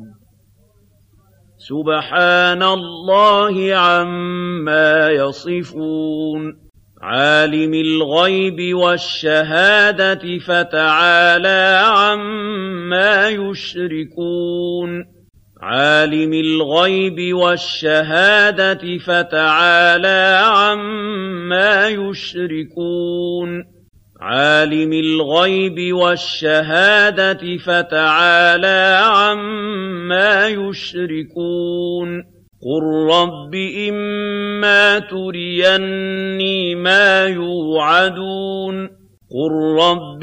سُبْحَانَ اللَّهِ عَمَّا يَصِفُونَ عَالِمِ الْغَيْبِ وَالشَّهَادَةِ فَتَعَالَىٰ عَمَّا يُشْرِكُونَ عَالِمِ الْغَيْبِ وَالشَّهَادَةِ فَتَعَالَىٰ عَمَّا يُشْرِكُونَ عَالِمِ الْغَيْبِ وَالشَّهَادَةِ فَتَعَالَىٰ عَمَّا يُشْرِكُونَ قُل رَّبِّ إِمَّا تُرِيَنِّي مَا يُوعَدُونَ قُل رَّبِّ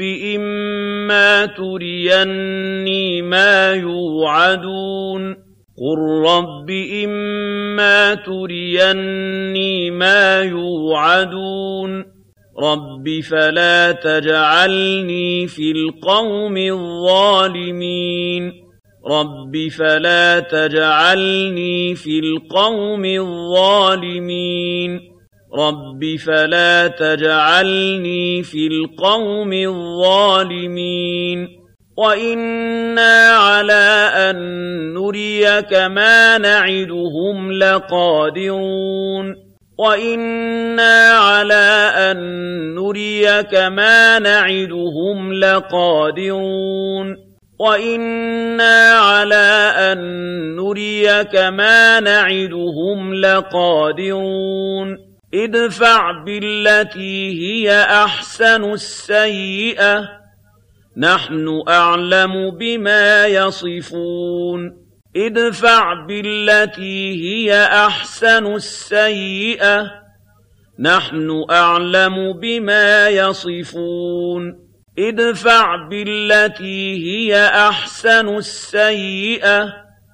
إِمَّا تُرِيَنِّي مَا يُوعَدُونَ قُل رَّبِّ إِمَّا تُرِيَنِّي مَا يُوعَدُونَ رَبِّ فَلَا تَجْعَلْنِي فِي الْقَوْمِ الظَّالِمِينَ رَبِّ فَلَا تَجْعَلْنِي فِي الْقَوْمِ الظَّالِمِينَ رَبِّ فَلَا تَجْعَلْنِي فِي الْقَوْمِ الظَّالِمِينَ وَإِنَّا عَلَىٰ أَن نُّرِيَكَ مَا نَعِدُهُمْ لَقَادِرُونَ وَإِنَّا عَلَىٰ أَن نُّرِيَكَ مَا نَعِدُهُمْ لَقَادِرُونَ وَإِنَّا عَلَىٰ أَن نُّرِيَكَ مَا نَعِدُهُمْ لَقَادِرُونَ ادْفَعْ بِالَّتِي هِيَ أَحْسَنُ السَّيِّئَةَ نَحْنُ أَعْلَمُ بِمَا يَصِفُونَ ادْفَعْ بِالَّتِي هِيَ أَحْسَنُ السَّيِّئَةَ نَحْنُ أَعْلَمُ بِمَا يَصِفُونَ ادْفَعْ بِالَّتِي هِيَ أَحْسَنُ السَّيِّئَةَ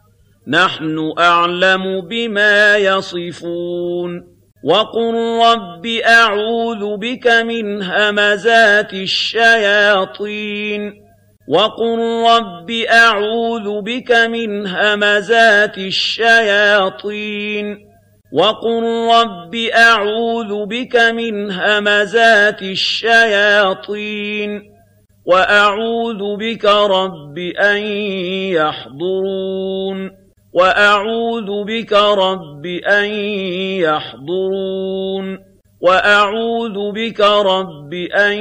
نَحْنُ أَعْلَمُ بِمَا يَصِفُونَ وَقُل رَّبِّ أَعُوذُ بِكَ مِنْ هَمَزَاتِ الشَّيَاطِينِ وَقُل رَّبِّ أَعُوذُ بِكَ مِنْ هَمَزَاتِ الشَّيَاطِينِ وَقُل رَّبِّ أَعُوذُ بِكَ مِنْ هَمَزَاتِ الشَّيَاطِينِ وَأَعُوذُ بِكَ رَبِّ أَن يَحْضُرُونِ وَأَعُوذُ بِكَ رَبِّ أَن يَحْضُرُونِ وَأَعُوذُ بِكَ رَبِّ أَن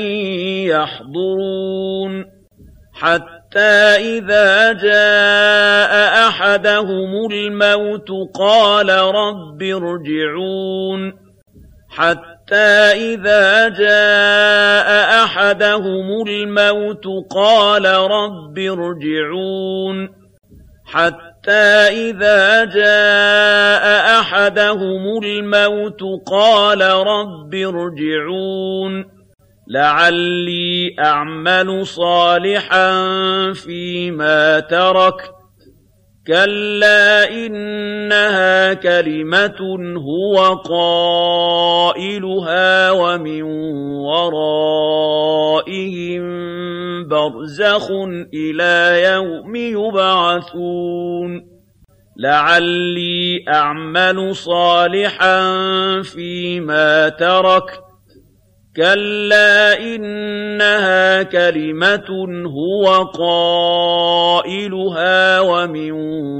يَحْضُرُونِ حَتَّىٰ إِذَا جَاءَ أَحَدَهُمُ الْمَوْتُ قَالَ رَبِّ ارْجِعُونِ حَتَّىٰ إِذَا جَاءَ أَحَدَهُمُ الْمَوْتُ قَالَ رَبِّ ارْجِعُونِ حَتَّىٰ إِذَا جَاءَ أَحَدَهُمُ الْمَوْتُ قَالَ رَبِّ ارْجِعُونِ لَعَلِّي أَعْمَلُ صَالِحًا فِيمَا تَرَكْتُ كَلَّا إِنَّهَا كَلِمَةٌ هُوَ قَائِلُهَا وَمِن وَرَائِهِم بَرْزَخٌ إِلَىٰ يَوْمِ يُبْعَثُونَ لَعَلِّي أَعْمَلُ صَالِحًا فِيمَا تَرَكْتُ كَلَّا إِنَّهَا كَلِمَةٌ هُوَ قَائِلُهَا وَمِن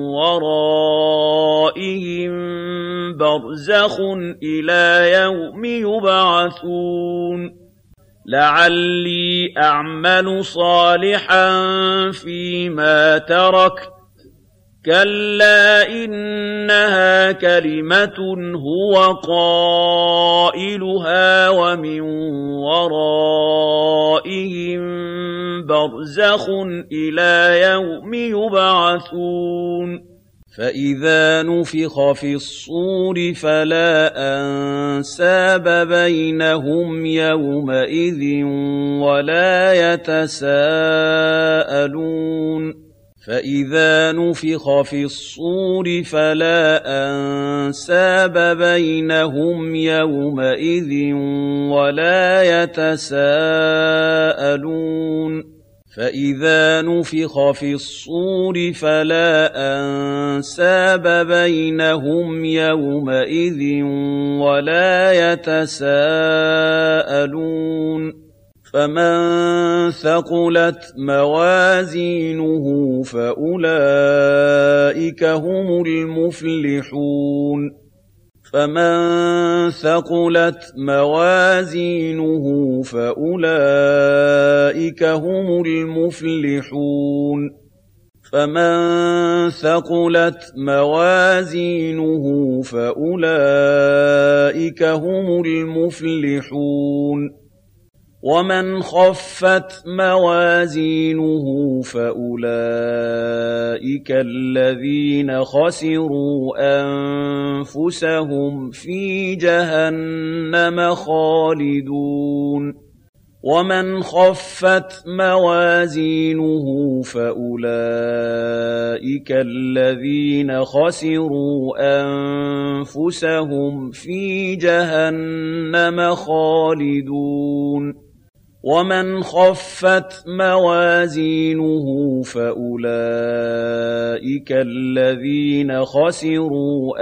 وَرَائِهِم بَرْزَخٌ إِلَىٰ يَوْمِ يُبْعَثُونَ لَعَلِّي أَعْمَلُ صَالِحًا فِيمَا تَرَكْتُ كَلَّا إِنَّهَا كَلِمَةٌ هُوَ قَائِلُهَا وَمِن وَرَائِهِم بَرْزَخٌ إِلَىٰ يَوْمِ يُبْعَثُونَ فَإِذَا نُفِخَ فِي الصُّورِ فَلَا أَنسَابَ بَيْنَهُمْ يَوْمَئِذٍ وَلَا يَتَسَاءَلُونَ فَإِذَا نُفِخَ فِي الصُّورِ فَلَا أَنسَابَ بَيْنَهُمْ يَوْمَئِذٍ وَلَا يَتَسَاءَلُونَ فَإِذَا نُفِخَ فِي الصُّورِ فَلَا أَنسَابَ بَيْنَهُمْ يَوْمَئِذٍ وَلَا يَتَسَاءَلُونَ فَمَن ثَقُلَتْ مَوَازِينُهُ فَأُولَٰئِكَ هُمُ الْمُفْلِحُونَ فَمَن ثَقُلَتْ مَوَازِينُهُ فَأُولَٰئِكَ هُمُ الْمُفْلِحُونَ فَمَن ثَقُلَتْ مَوَازِينُهُ فَأُولَٰئِكَ هُمُ الْمُفْلِحُونَ وَمَنْ خَفَّتْ مَوَازِينُهُ فَأُولَٰئِكَ الَّذِينَ خَسِرُوا أَنفُسَهُمْ فِي جَهَنَّمَ خَالِدُونَ وَمَنْ خَفَّتْ مَوَازِينُهُ فَأُولَٰئِكَ الَّذِينَ خَسِرُوا أَنفُسَهُمْ فِي جَهَنَّمَ خَالِدُونَ وَمَنْ خَفَّتْ مَوَازِينُهُ فَأُولَٰئِكَ الَّذِينَ خَسِرُوا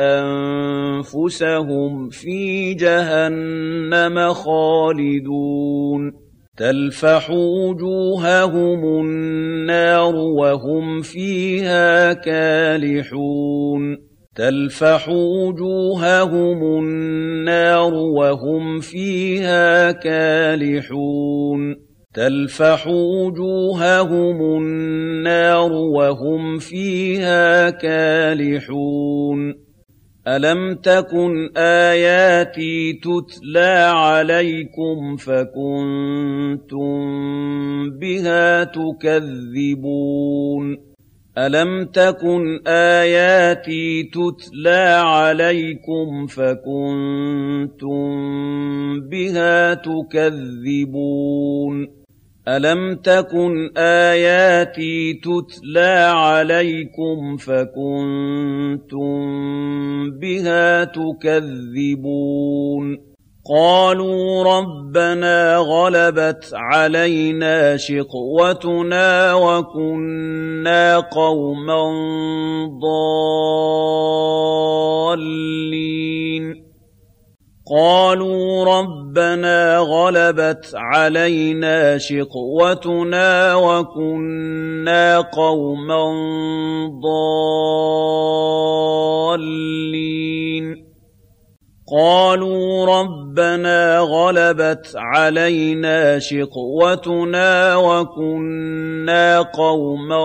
أَنفُسَهُمْ فِي جَهَنَّمَ خَالِدُونَ تَلْفَحُ وُجُوهَهُمُ النَّارُ وَهُمْ فِيهَا كَالِحُونَ تَلْفَحُ وُجُوهَهُمُ النَّارُ وَهُمْ فِيهَا كَالِحُونَ تَلْفَحُ وُجُوهَهُمُ النَّارُ وَهُمْ فِيهَا كَالِحُونَ أَلَمْ تَكُنْ آيَاتِي تُتْلَىٰ عَلَيْكُمْ فَكُنتُم بِهَا تُكَذِّبُونَ أَلَمْ تَكُنْ آيَاتِي تُتْلَىٰ عَلَيْكُمْ فَكُنتُم بِهَا تُكَذِّبُونَ أَلَمْ تَكُنْ آيَاتِي تُتْلَىٰ عَلَيْكُمْ فَكُنتُم بِهَا تُكَذِّبُونَ قَالُوا رَبَّنَا غَلَبَتْ عَلَيْنَا شِقْوَتُنَا وَكُنَّا قَوْمًا ضَالِّينَ قَالُوا رَبَّنَا غَلَبَتْ عَلَيْنَا شِقْوَتُنَا وَكُنَّا قَوْمًا ضَالِّينَ قَالُوا رَبَّنَا غَلَبَتْ عَلَيْنَا شِقْوَتُنَا وَكُنَّا قَوْمًا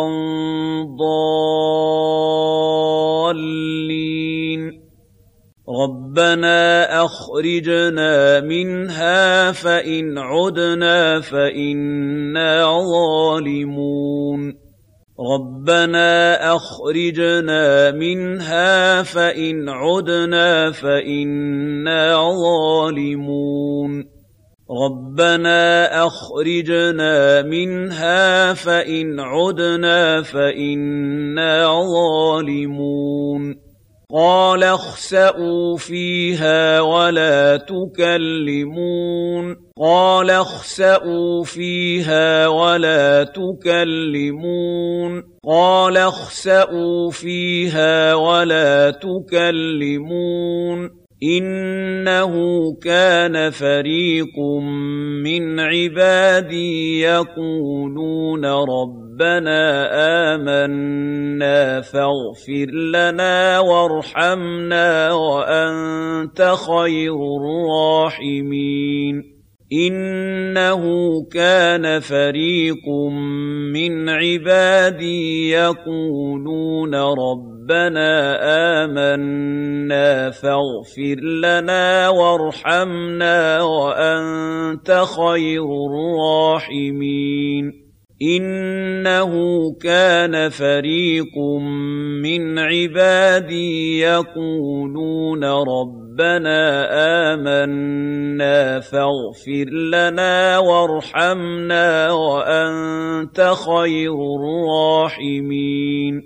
ضَالِّينَ رَبَّنَا أَخْرِجْنَا مِنْهَا فَإِنْ عُدْنَا فَإِنَّا ظَالِمُونَ رَبَّنَا أَخْرِجْنَا مِنْهَا فَإِنْ عُدْنَا فَإِنَّا ظَالِمُونَ رَبَّنَا أَخْرِجْنَا مِنْهَا فَإِنْ عُدْنَا فَإِنَّا ظَالِمُونَ قَالَ اخْسَئُوا فِيهَا وَلَا تُكَلِّمُونِ قَالَ اخْسَئُوا فِيهَا وَلَا تُكَلِّمُونِ قَالَ اخْسَئُوا فِيهَا وَلَا تُكَلِّمُونِ إِنَّهُ كَانَ فَرِيقٌ مِّنْ عِبَادِي يَقُولُونَ رَبَّنَا آمَنَّا فاغْفِرْ لَنَا وَارْحَمْنَا وَأَنتَ خَيْرُ الرَّاحِمِينَ إِنَّهُ كَانَ فَرِيقٌ مِّنْ عِبَادِي يَقُولُونَ رَبَّنَا آمَنَّا فاغْفِرْ لَنَا وَارْحَمْنَا وَأَنتَ خَيْرُ الرَّاحِمِينَ إِنَّهُ كَانَ فَرِيقٌ مِّنْ عِبَادِي يَقُولُونَ رَبَّنَا آمَنَّا فاغْفِرْ لَنَا وَارْحَمْنَا وَأَنتَ خَيْرُ الرَّاحِمِينَ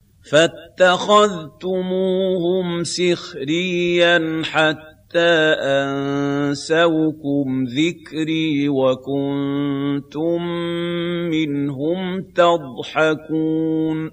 فَاتَّخَذْتُمُوهُمْ سِخْرِيًّا حَتَّىٰ أَنسَوْكُمْ ذِكْرِي وَكُنتُم مِّنْهُمْ تَضْحَكُونَ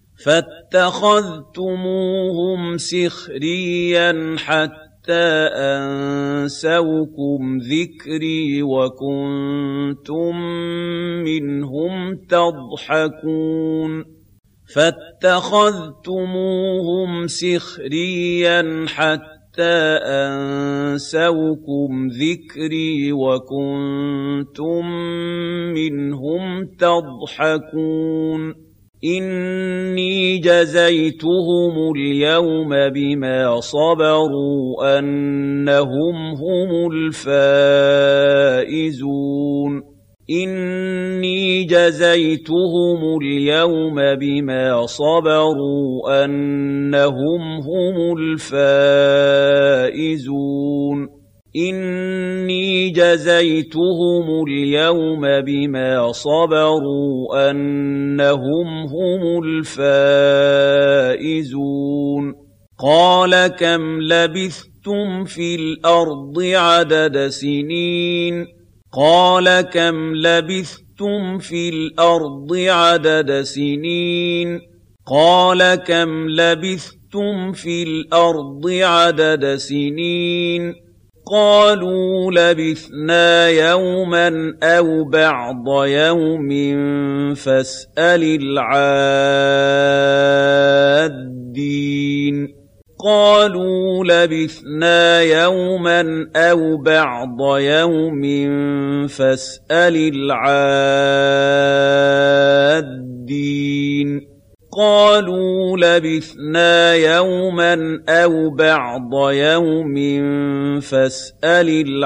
فَاتَّخَذْتُمُوهُمْ سِخْرِيًّا حَتَّىٰ أَنسَوْكُمْ ذِكْرِي وَكُنتُم مِّنْهُمْ تَضْحَكُونَ فَاتَّخَذْتُمُوهُمْ سِخْرِيًّا حَتَّىٰ أَنسَوْكُمْ ذِكْرِي وَكُنتُم مِّنْهُمْ تَضْحَكُونَ إِنِّي جَزَيْتُهُمُ الْيَوْمَ بِمَا صَبَرُوا أَنَّهُمْ هُمُ الْفَائِزُونَ إِنِّي جَزَيْتُهُمُ الْيَوْمَ بِمَا صَبَرُوا أَنَّهُمْ هُمُ الْفَائِزُونَ إِنِّي جَزَيْتُهُمُ الْيَوْمَ بِمَا صَبَرُوا أَنَّهُمْ هُمُ الْفَائِزُونَ قَالَ كَمْ لَبِثْتُمْ فِي الْأَرْضِ عَدَدَ سِنِينَ قَالَ كَمْ لَبِثْتُمْ فِي الْأَرْضِ عَدَدَ سِنِينَ قَالَ كَمْ لَبِثْتُمْ فِي الْأَرْضِ عَدَدَ سِنِينَ قَالُوا لَبِثْنَا يَوْمًا أَوْ بَعْضَ يَوْمٍ فَاسْأَلِ الْعَادِّينَ قَالُوا لَبِثْنَا يَوْمًا أَوْ بَعْضَ يَوْمٍ فَاسْأَلِ الْعَادِّينَ قَالُوا لَبِثْنَا يَوْمًا أَوْ بَعْضَ يَوْمٍ فَاسْأَلِ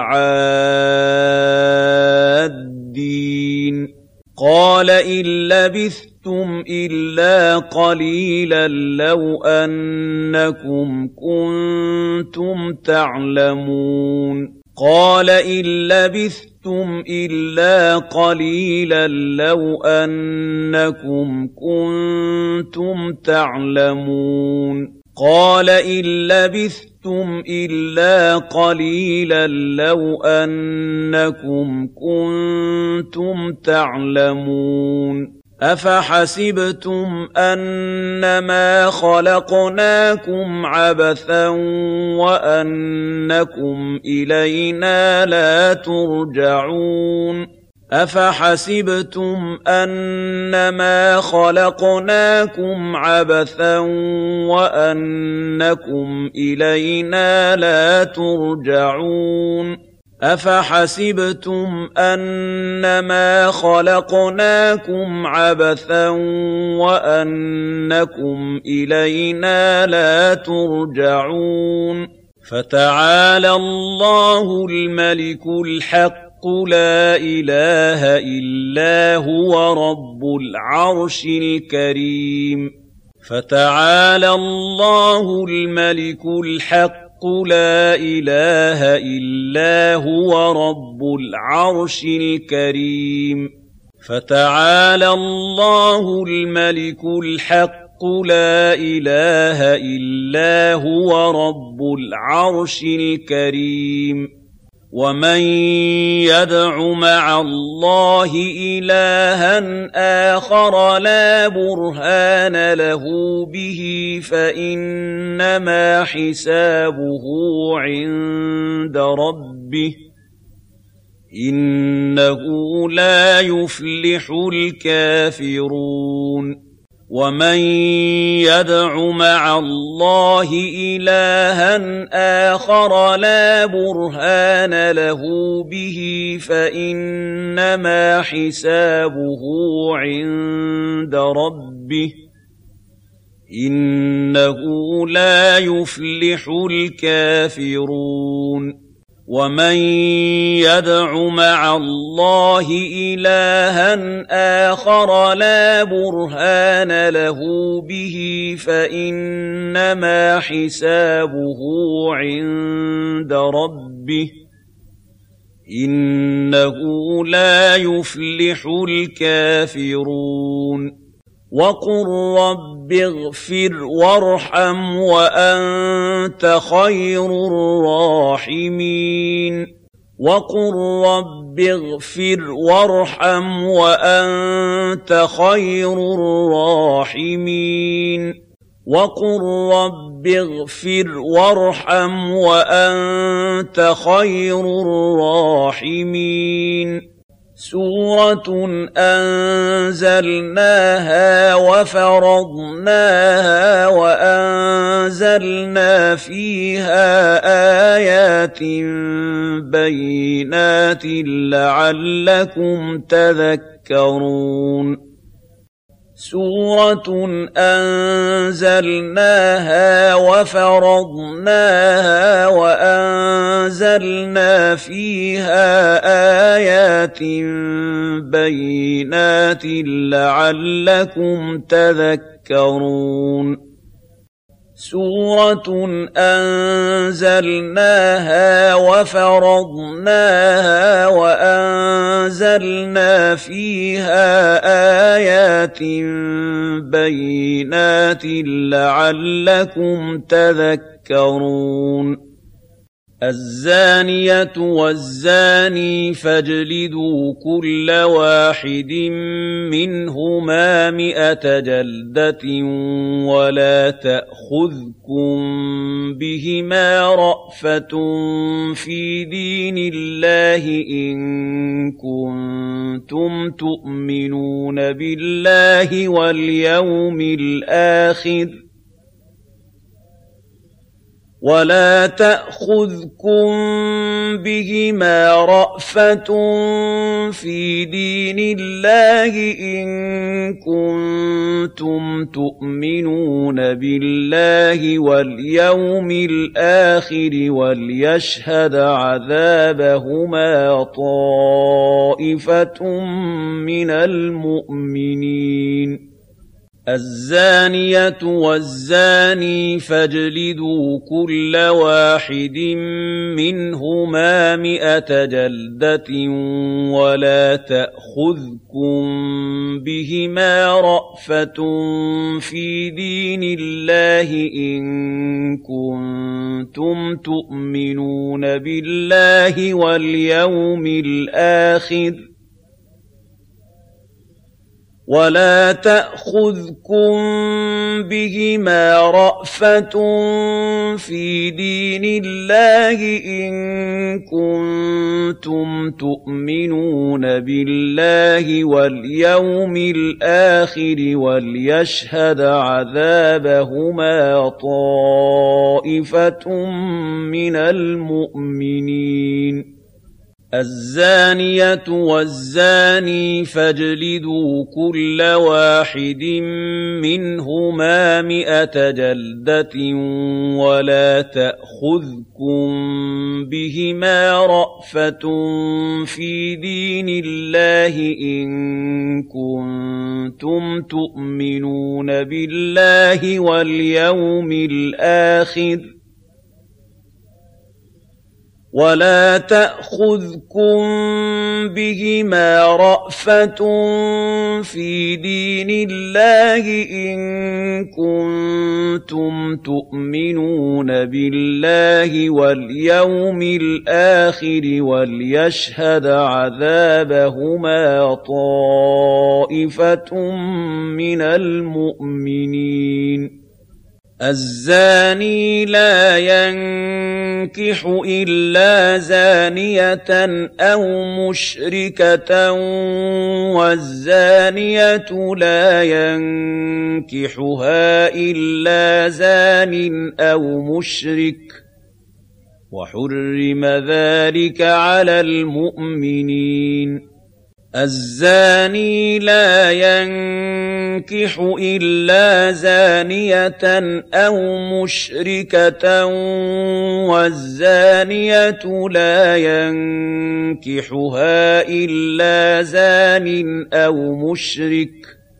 الْعَادِّينَ قَالَ إِن لَّبِثْتُمْ إِلَّا قَلِيلًا لَّوْ أَنَّكُمْ كُنتُمْ تَعْلَمُونَ قَالَ إِن لَّبِثْتُمْ إِلَّا قَلِيلًا لَّوْ أَنَّكُمْ كُنتُمْ تَعْلَمُونَ قَالَ إِن لَّبِثْتُمْ إِلَّا قَلِيلًا لَّوْ أَنَّكُمْ كُنتُمْ تَعْلَمُونَ أَفَحَسِبْتُمْ أَنَّمَا خَلَقْنَاكُمْ عَبَثًا وَأَنَّكُمْ إِلَيْنَا لَا تُرْجَعُونَ أَفَحَسِبْتُمْ أَنَّمَا خَلَقْنَاكُمْ عَبَثًا وَأَنَّكُمْ إِلَيْنَا لَا تُرْجَعُونَ أَفَحَسِبْتُمْ أَنَّمَا خَلَقْنَاكُمْ عَبَثًا وَأَنَّكُمْ إِلَيْنَا لَا تُرْجَعُونَ فَتَعَالَى اللَّهُ الملك الحق لا إله إلا هو رب العرش الكريم فتعالى الله الملك الحق لا إله إلا هو رب العرش الكريم فتعالى الله الملك الحق لا إله إلا هو رب العرش الكريم ومن يدع مع الله إلها آخر لا برهان له به فإنما حسابه عند ربه إنه لا يفلح الكافرون ومن يدع مع الله إلها آخر لا برهان له به فإنما حسابه عند ربه إنه لا يفلح الكافرون ومن يدع مع الله إلها آخر لا برهان له به فإنما حسابه عند ربه إنه لا يفلح الكافرون وقل رب اغفر وارحم وأنت خير الراحمين وقل رب اغفر وارحم وأنت خير الراحمين وقل رب اغفر وارحم وأنت خير الراحمين سورة أنزلناها وفرضناها وأنزلنا فيها آيات بينات لعلكم تذكرون سورة أنزلناها وفرضناها وأنزلنا فيها آيات بينات لعلكم تذكرون سورة أنزلناها وفرضناها وأنزلنا فيها آيات بينات لعلكم تذكرون الزانية والزاني فاجلدوا كل واحد منهما 100 جلدة ولا تأخذكم بهما رأفة في دين الله إن كنتم تؤمنون بالله واليوم الآخر ولا تأخذكم بهما رأفة في دين الله إن كنتم تؤمنون بالله واليوم الآخر وليشهد عذابهما طائفة من المؤمنين الزانية والزاني فاجلدوا كل واحد منهما 100 جلدة ولا تأخذكم بهما رأفة في دين الله إن كنتم تؤمنون بالله واليوم الآخر ولا تأخذكم بهما رأفة في دين الله إن كنتم تؤمنون بالله واليوم الآخر وليشهد عذابهما طائفة من المؤمنين الزانية والزاني فاجلدوا كل واحد منهما 100 جلدة ولا تأخذكم بهما رأفة في دين الله إن كنتم تؤمنون بالله واليوم الآخر ولا تأخذكم بهما رأفة في دين الله إن كنتم تؤمنون بالله واليوم الآخر وليشهد عذابهما طائفة من المؤمنين الزاني لا ينكح إلا زانية أو مشركة والزانية لا ينكحها إلا زان أو مشرك وحرم ذلك على المؤمنين الزاني لا ينكح إلا زانية أو مشركة والزانية لا ينكحها إلا زان أو مشرك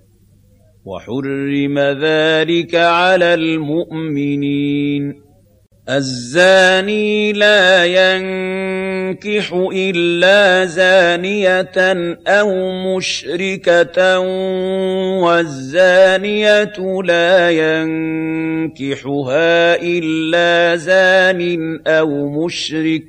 وحرم ذلك على المؤمنين الزاني لا ينكح إلا زانية أو مشركة والزانية لا ينكحها إلا زان أو مشرك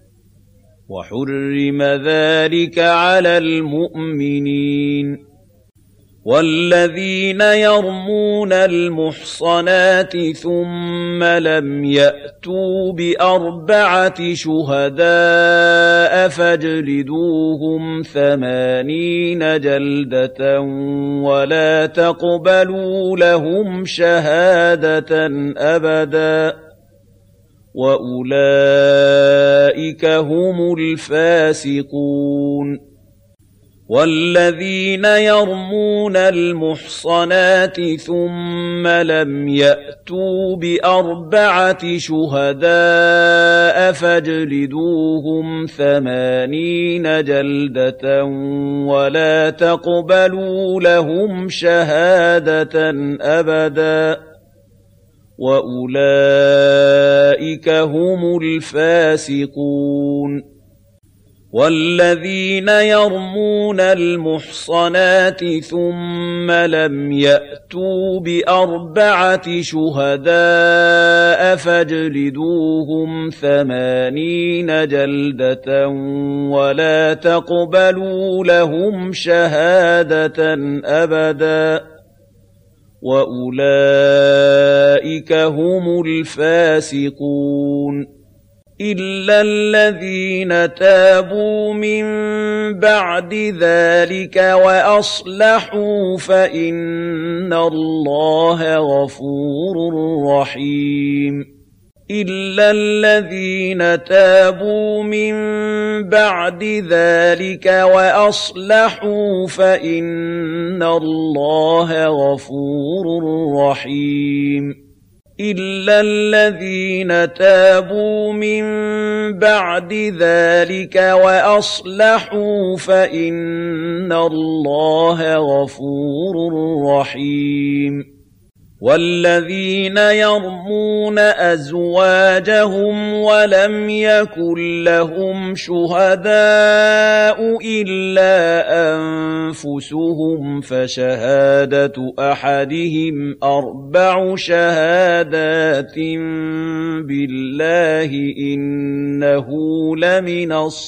وحرم ذلك على المؤمنين والذين يرمون المحصنات ثم لم يأتوا بأربعة شهداء فاجلدوهم 80 جلدة ولا تقبلوا لهم شهادة أبدا وأولئك هم الفاسقون والذين يرمون المحصنات ثم لم يأتوا بأربعة شهداء فاجلدوهم 80 جلدة ولا تقبلوا لهم شهادة أبدا وأولئك هم الفاسقون والذين يرمون المحصنات ثم لم يأتوا بأربعة شهداء فاجلدوهم 80 جلدة ولا تقبلوا لهم شهادة أبدا وأولئك هم الفاسقون إلا الذين تابوا من بعد ذلك وأصلحوا فإن الله غفور رحيم إلا الذين تابوا من بعد ذلك وأصلحوا فإن الله غفور رحيم إلا الذين تابوا من بعد ذلك وأصلحوا فإن الله غفور رحيم والذين يرمون أزواجهم ولم يكن لهم شهداء إلا أنفسهم فشهادة أحدهم 4 شهادات بالله إنه لمن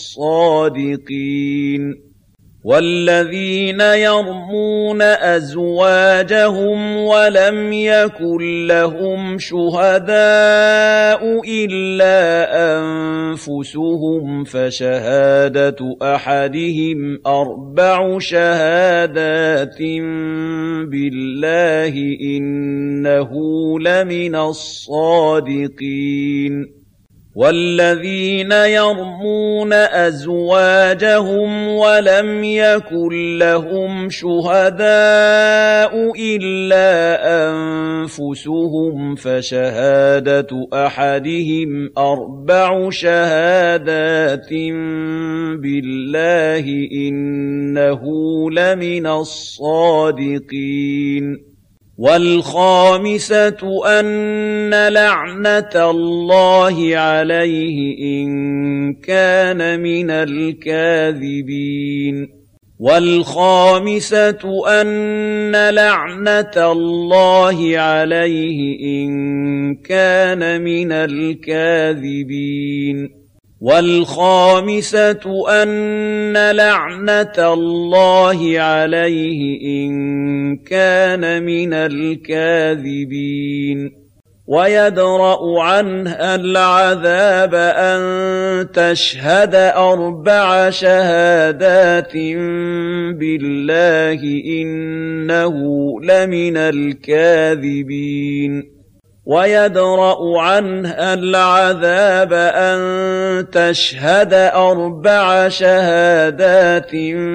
الصادقين والذين يرمون أزواجهم ولم يكن لهم شهداء إلا أنفسهم فشهادة أحدهم 4 شهادات بالله إنه لمن الصادقين والذين يرمون أزواجهم ولم يكن لهم شهداء إلا أنفسهم فشهادة أحدهم 4 شهادات بالله إنه لمن الصادقين والخامسة أن لعنة الله عليه إن كان من الكاذبين والخامسة أن لعنة الله عليه إن كان من الكاذبين والخامسة أن لعنة الله عليه إن كان من الكاذبين ويدرأ عنها العذاب أن تشهد 4 شهادات بالله إنه لمن الكاذبين ويدرأ عنها العذاب أن تشهد 4 شهادات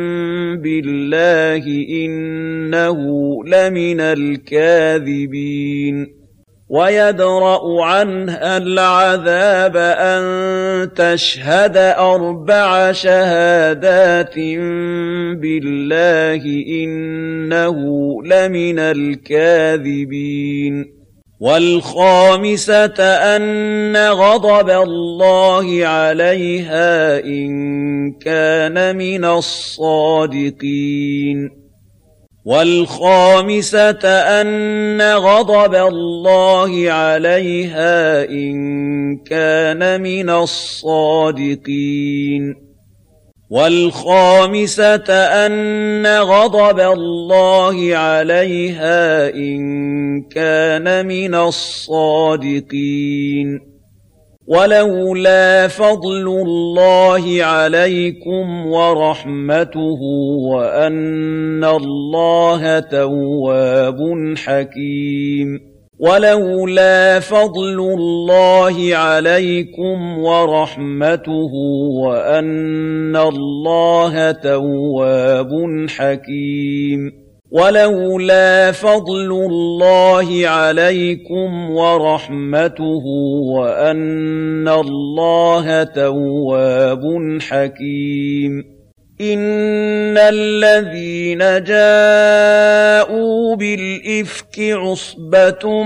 بالله إنه لمن الكاذبين ويدرأ عنها العذاب أن تشهد 4 شهادات بالله إنه لمن الكاذبين والخامسة أن غضب الله عليها إن كان من الصادقين والخامسة أن غضب الله عليها إن كان من الصادقين والخامسة أن غضب الله عليها إن كان من الصادقين ولولا فضل الله عليكم ورحمته وأن الله تواب حكيم ولولا فضل الله عليكم ورحمته وأن الله تواب حكيم ولولا فضل الله عليكم ورحمته وأن الله تواب حكيم إن الذين جاءوا بالإفك عصبة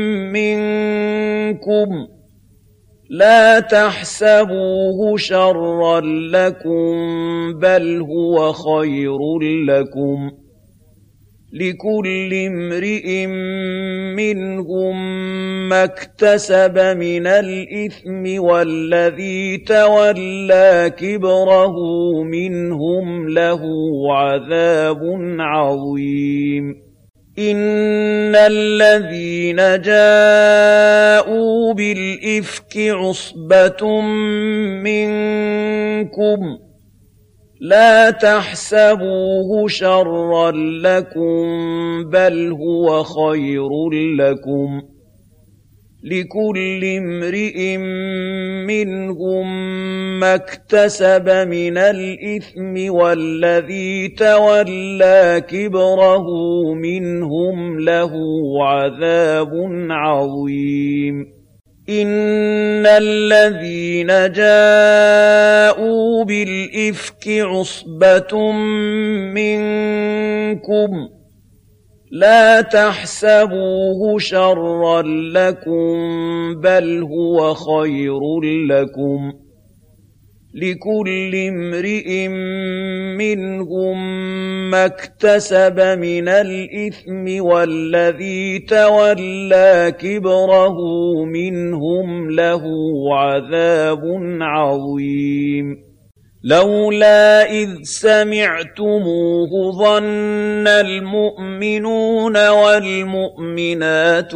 منكم لا تحسبوه شرا لكم بل هو خير لكم لكل امرئ منهم ما اكتسب من الإثم والذي تولى كبره منهم له عذاب عظيم إن الذين جاءوا بالإفك عصبة منكم لا تحسبوه شرا لكم بل هو خير لكم لكل امرئ منهم ما اكتسب من الإثم والذي تولى كبره منهم له عذاب عظيم إن الذين جاءوا بالإفك عصبة منكم لا تحسبوه شرا لكم بل هو خير لكم لكل امرئ منهم ما اكتسب من الإثم والذي تولى كبره منهم له عذاب عظيم لولا إذ سمعتموه ظن المؤمنون والمؤمنات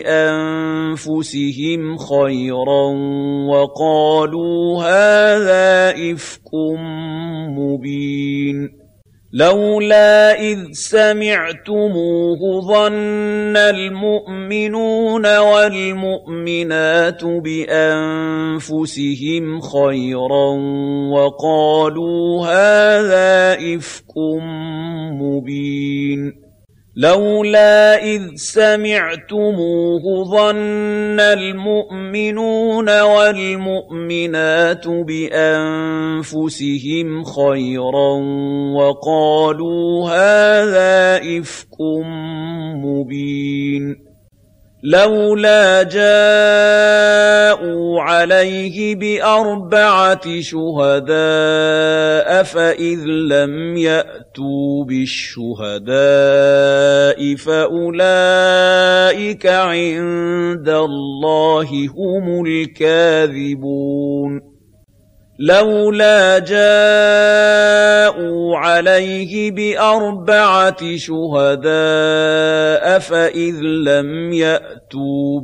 بأنفسهم خيرا وقالوا هذا إفك مبين لولا إذ سمعتموه ظن المؤمنون والمؤمنات بأنفسهم خيرا وقالوا هذا إفك مبين لولا إذ سمعتموه ظن المؤمنون والمؤمنات بأنفسهم خيرا وقالوا هذا إفك مبين لولا جاءوا عليه بأربعة شهداء فإذ لم يأتوا بالشهداء فأولئك عند الله هم الكاذبون لولا جاءوا عليه بأربعة شهداء فإذ لم يأتوا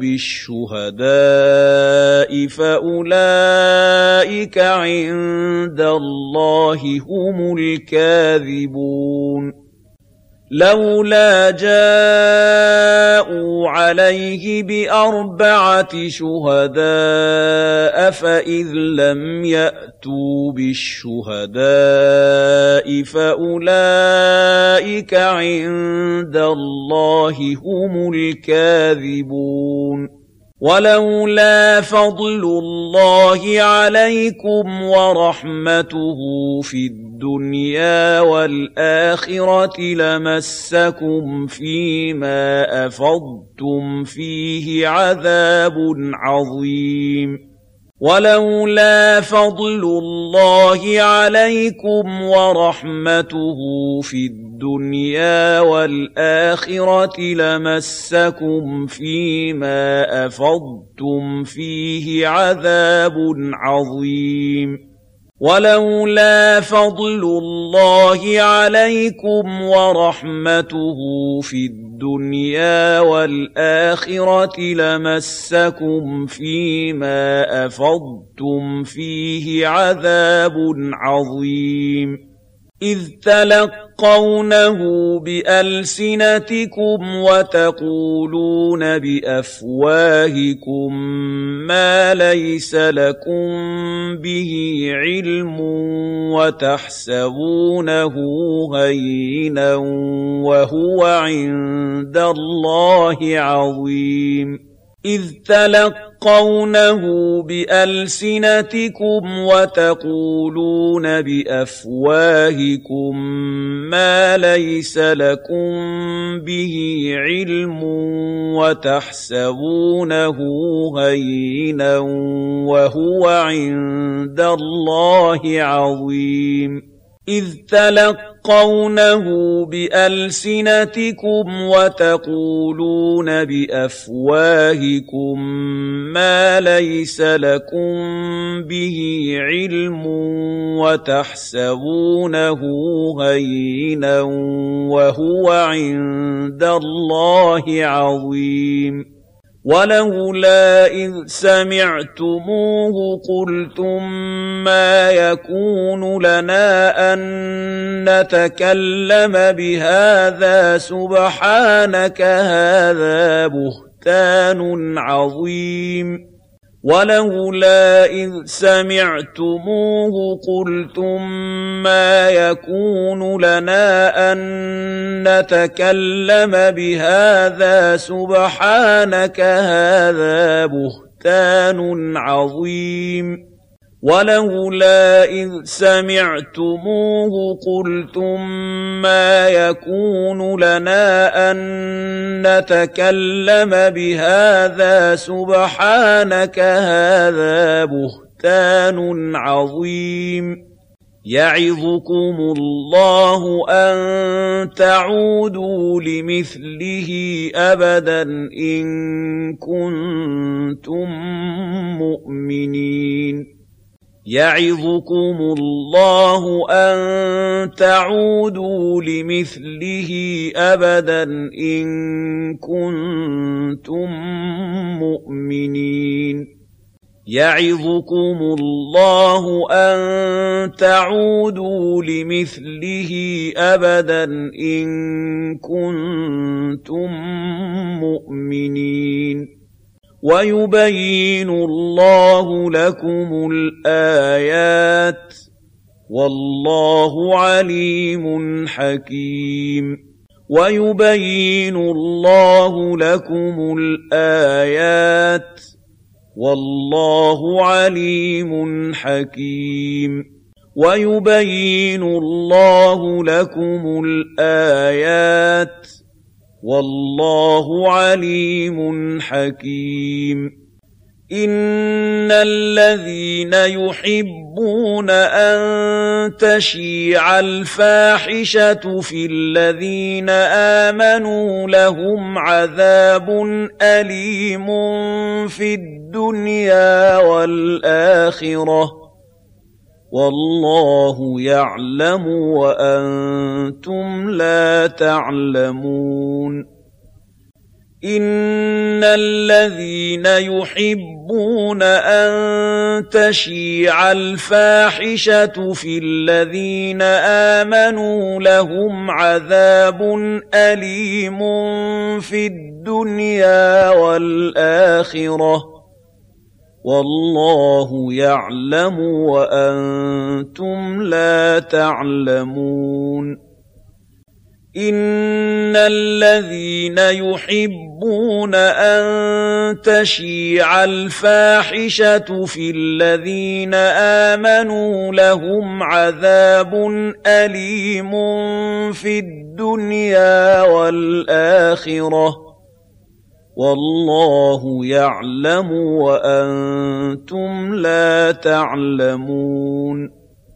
بالشهداء فأولئك عند الله هم الكاذبون لولا جاءوا عليه بأربعة شهداء فإذ لم يأتوا بالشهداء فأولئك عند الله هم الكاذبون ولولا فضل الله عليكم ورحمته في الدنيا والآخرة لمسكم فيما أفضتم فيه عذاب عظيم ولولا فضل الله عليكم ورحمته في الدنيا والآخرة لمسكم فيما أفضتم فيه عذاب عظيم ولولا فضل الله عليكم ورحمته في الدنيا والآخرة لمسكم فيما أفضتم فيه عذاب عظيم إذ تلقونه بألسنتكم وتقولون بأفواهكم ما ليس لكم به علم وتحسبونه هينا وهو عند الله عظيم إذ تلقونه بألسنتكم وتقولون بأفواهكم ما ليس لكم به علم وتحسبونه هينا وهو عند الله عظيم إذ تلقونه بألسنتكم وتقولون بأفواهكم ما ليس لكم به علم وتحسبونه هينا وهو عند الله عظيم ولولا إذ سمعتموه قلتم ما يكون لنا أن نتكلم بهذا سبحانك هذا بهتان عظيم ولولا إذ سمعتموه قلتم ما يكون لنا أن نتكلم بهذا سبحانك هذا بهتان عظيم ولولا إذ سمعتموه قلتم ما يكون لنا أن نتكلم بهذا سبحانك هذا بهتان عظيم يعظكم الله أن تعودوا لمثله أبدا إن كنتم مؤمنين يعظكم الله أن تعودوا لمثله أبدا إن كنتم مؤمنين يعظكم الله أن تعودوا لمثله أبدا إن كنتم مؤمنين ويبين الله لكم الآيات والله عليم حكيم ويبين الله لكم الآيات والله عليم حكيم ويبين الله لكم الآيات والله عليم حكيم إن الذين يحبون أن تشيع الفاحشة في الذين آمنوا لهم عذاب أليم في الدنيا والآخرة والله يعلم وأنتم لا تعلمون إن الذين يحبون أن تشيع الفاحشة في الذين آمنوا لهم عذاب أليم في الدنيا والآخرة والله يعلم وأنتم لا تعلمون إن الذين يحبون أن تشيع الفاحشة في الذين آمنوا لهم عذاب أليم في الدنيا والآخرة والله يعلم وأنتم لا تعلمون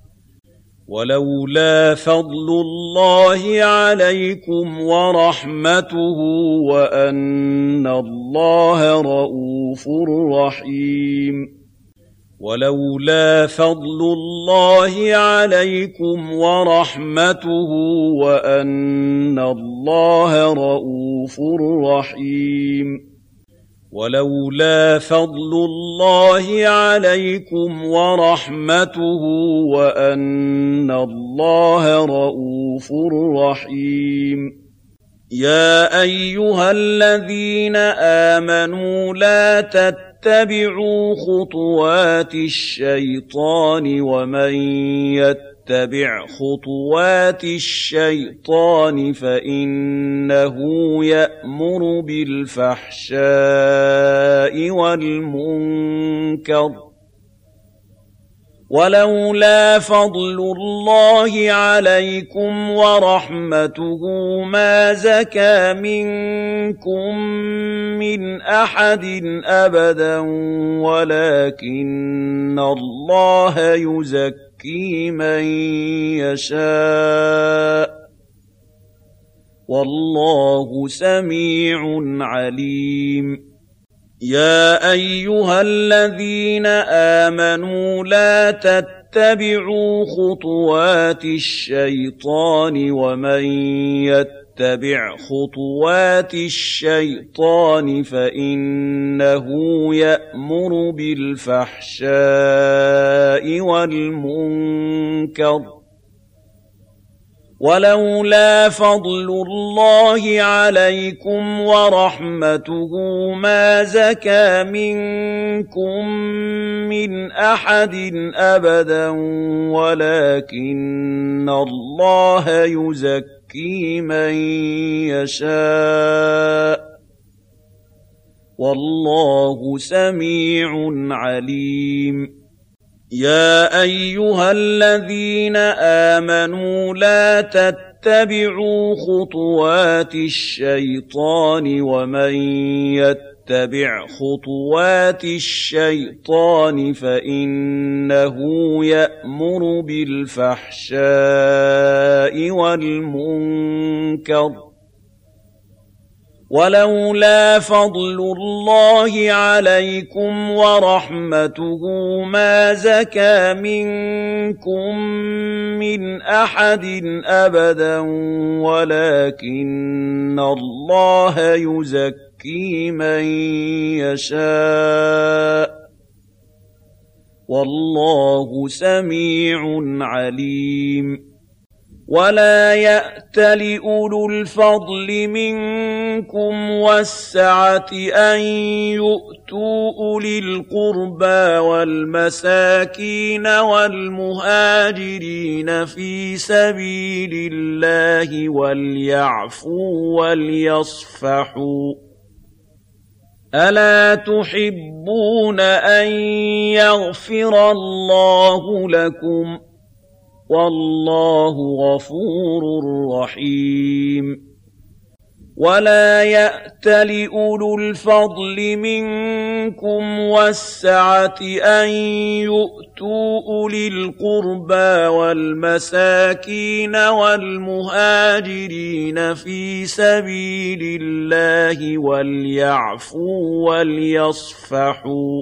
ولولا فضل الله عليكم ورحمته وأن الله رءوف رحيم ولولا فضل الله عليكم ورحمته وأن الله رءوف رحيم ولولا فضل الله عليكم ورحمته وأن الله رءوف رحيم يا أيها الذين آمنوا لا تتبعوا خطوات الشيطان ومن يتبع خطوات الشيطان فإنه يأمر بالفحشاء والمنكر ولولا فضل الله عليكم ورحمته ما زكى منكم من أحد أبدا ولكن الله يزكي من يشاء والله سميع عليم يا أيها الذين آمنوا لا تتبعوا خطوات الشيطان ومن يتبع خطوات الشيطان فإنه يأمر بالفحشاء والمنكر ولولا فضل الله عليكم ورحمته ما زكى منكم من أحد أبدا ولكن الله يزكي من يشاء والله سميع عليم يا أيها الذين آمنوا لا تتبعوا خطوات الشيطان ومن يتبع خطوات الشيطان فإنه يأمر بالفحشاء والمنكر ولولا فضل الله عليكم ورحمته ما زكى منكم من أحد أبدا ولكن الله يزكي من يشاء والله سميع عليم ولا يأتل أولو الفضل منكم والسعة أن يؤتوا أولي القربى والمساكين والمهاجرين في سبيل الله وليعفوا وليصفحوا ألا تحبون أن يغفر الله لكم والله غفور رحيم ولا يأتل أولو الفضل منكم والسعة أن يؤتوا أولي القربى والمساكين والمهاجرين في سبيل الله وليعفوا وليصفحوا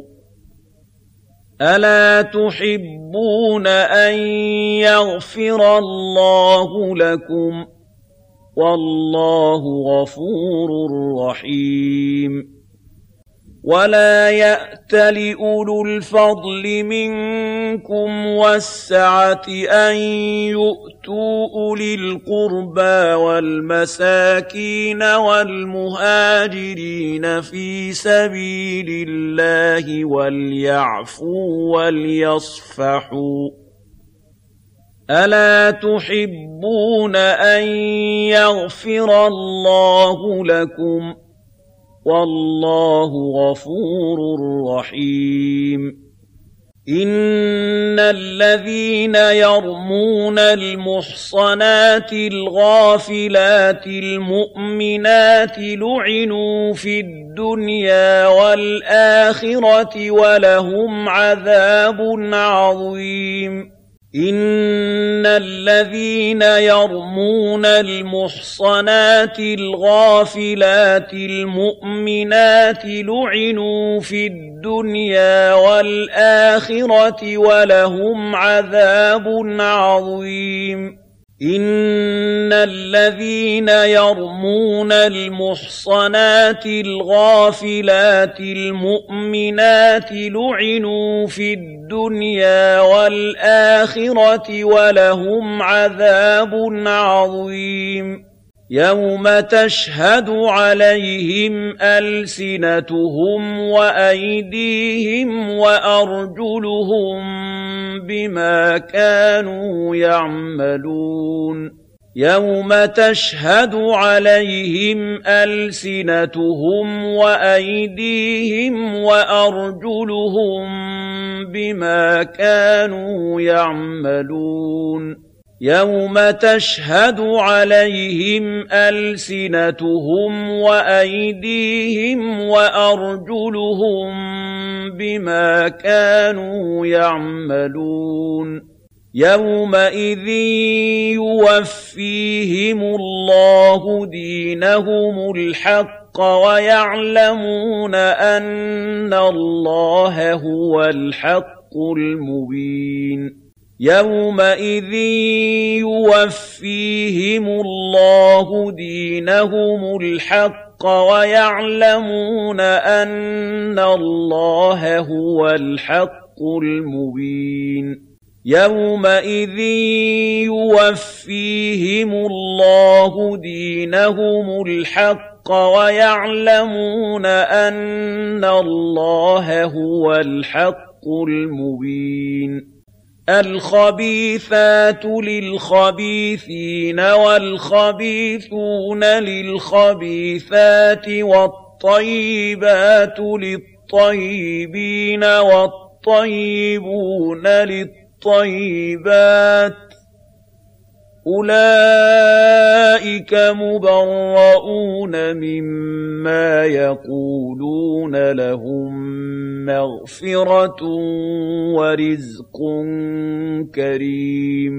ألا تحبون أن يغفر الله لكم والله غفور رحيم ولا يأتل أولو الفضل منكم والسعة أن يؤتوا أولي القربى والمساكين والمهاجرين في سبيل الله وليعفوا وليصفحوا ألا تحبون أن يغفر الله لكم والله غفور رحيم إن الذين يرمون المحصنات الغافلات المؤمنات لعنوا في الدنيا والآخرة ولهم عذاب عظيم إن الذين يرمون المحصنات الغافلات المؤمنات لعنوا في الدنيا والآخرة ولهم عذاب عظيم إن الذين يرمون المحصنات الغافلات المؤمنات لعنوا في الدنيا والآخرة ولهم عذاب عظيم يوم تشهد عليهم ألسنتهم وأيديهم وأرجلهم بما كانوا يعملون يوم تشهد عليهم ألسنتهم وأيديهم وأرجلهم بما كانوا يعملون يوم تشهد عليهم ألسنتهم وأيديهم وأرجلهم بما كانوا يعملون يومئذ يوفيهم الله دينهم الحق ويعلمون أن الله هو الحق المبين يومئذ يوفيهم الله دينهم الحق ويعلمون أن الله هو الحق المبين يومئذ يوفيهم الله دينهم الحق ويعلمون أن الله هو الحق المبين الخبيثات للخبيثين والخبيثون للخبيثات والطيبات للطيبين والطيبون للطيبات أولئك مبرؤون مما يقولون لهم مغفرة ورزق كريم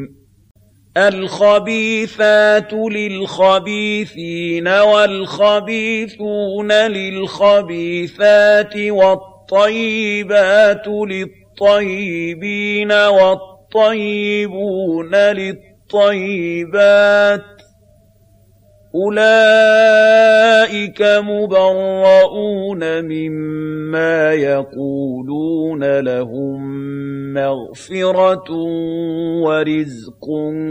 الخبيثات للخبيثين والخبيثون للخبيثات والطيبات للطيبين والطيبون للطيبات أولئك أُولَٰئِكَ مُبَرَّءُونَ مِمَّا يَقُولُونَ لَهُم مَّغْفِرَةٌ وَرِزْقٌ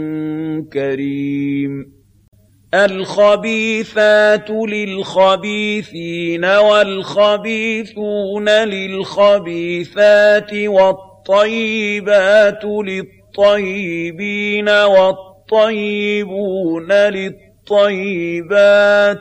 كَرِيمٌ الْخَبِيثَاتُ لِلْخَبِيثِينَ وَالْخَبِيثُونَ لِلْخَبِيثَاتِ وَالطَّيِّبَاتُ لِلطَّيِّبِينَ وَالطَّيِّبُونَ لِلطَّيِّبَاتِ ۚ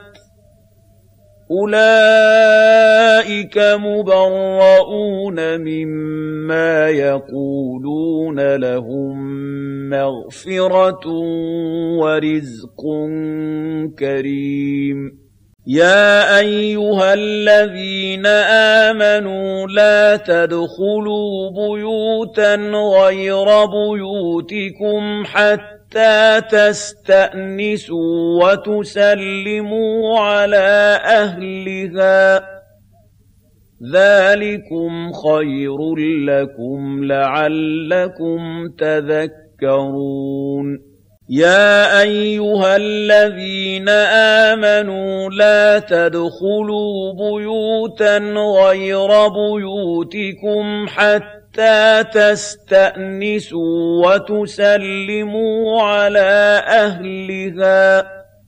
أُولَٰئِكَ مُبَرَّءُونَ مِمَّا يَقُولُونَ لَهُم مَّغْفِرَةٌ وَرِزْقٌ كَرِيمٌ يَا أَيُّهَا الَّذِينَ آمَنُوا لَا تَدْخُلُوا بُيُوتًا غَيْرَ بُيُوتِكُمْ حَتَّىٰ تَسْتَأْنِسُوا وَتُسَلِّمُوا عَلَىٰ أَهْلِهَا ۚ ذَٰلِكُمْ خَيْرٌ لَّكُمْ لَعَلَّكُمْ تَذَكَّرُونَ يَا أَيُّهَا الَّذِينَ آمَنُوا لَا تَدْخُلُوا بُيُوتًا غَيْرَ بُيُوتِكُمْ حَتَّىٰ تَسْتَأْنِسُوا وَتُسَلِّمُوا عَلَىٰ أَهْلِهَا ۚ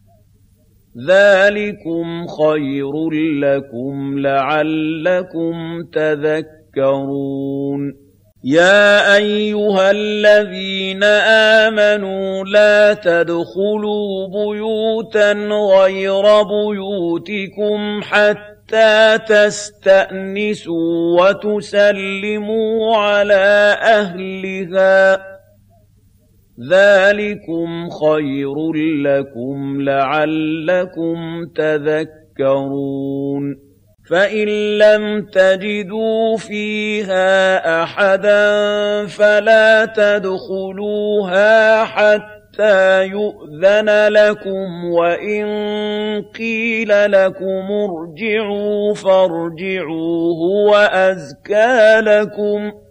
ذَٰلِكُمْ خَيْرٌ لَّكُمْ لَعَلَّكُمْ تَذَكَّرُونَ يَا أَيُّهَا الَّذِينَ آمَنُوا لَا تَدْخُلُوا بُيُوتًا غَيْرَ بُيُوتِكُمْ حَتَّىٰ تَسْتَأْنِسُوا وَتُسَلِّمُوا عَلَىٰ أَهْلِهَا ۚ ذَٰلِكُمْ خَيْرٌ لَّكُمْ لَعَلَّكُمْ تَذَكَّرُونَ فَإِن لَّمْ تَجِدُوا فِيهَا أَحَدًا فَلَا تَدْخُلُوهَا حَتَّىٰ يُؤْذَنَ لَكُمْ ۖ وَإِن قِيلَ لَكُمُ ارْجِعُوا فَارْجِعُوا هُوَ أَزْكَىٰ لَكُمْ ۚ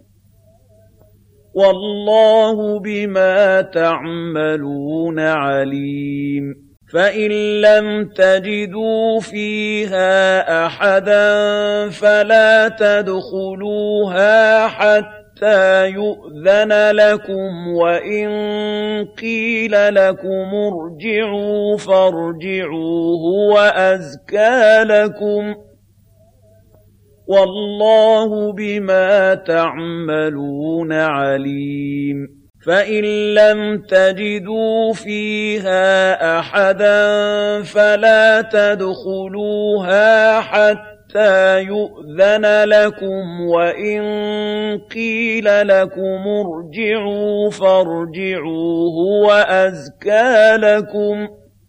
وَاللَّهُ بِمَا تَعْمَلُونَ عَلِيمٌ فَإِن لَّمْ تَجِدُوا فِيهَا أَحَدًا فَلَا تَدْخُلُوهَا حَتَّىٰ يُؤْذَنَ لَكُمْ ۖ وَإِن قِيلَ لَكُمُ ارْجِعُوا فَارْجِعُوا هُوَ أَزْكَىٰ لَكُمْ ۚ وَاللَّهُ بِمَا تَعْمَلُونَ عَلِيمٌ فَإِن لَّمْ تَجِدُوا فِيهَا أَحَدًا فَلَا تَدْخُلُوهَا حَتَّىٰ يُؤْذَنَ لَكُمْ ۖ وَإِن قِيلَ لَكُمُ ارْجِعُوا فَارْجِعُوا هُوَ أَزْكَىٰ لَكُمْ ۚ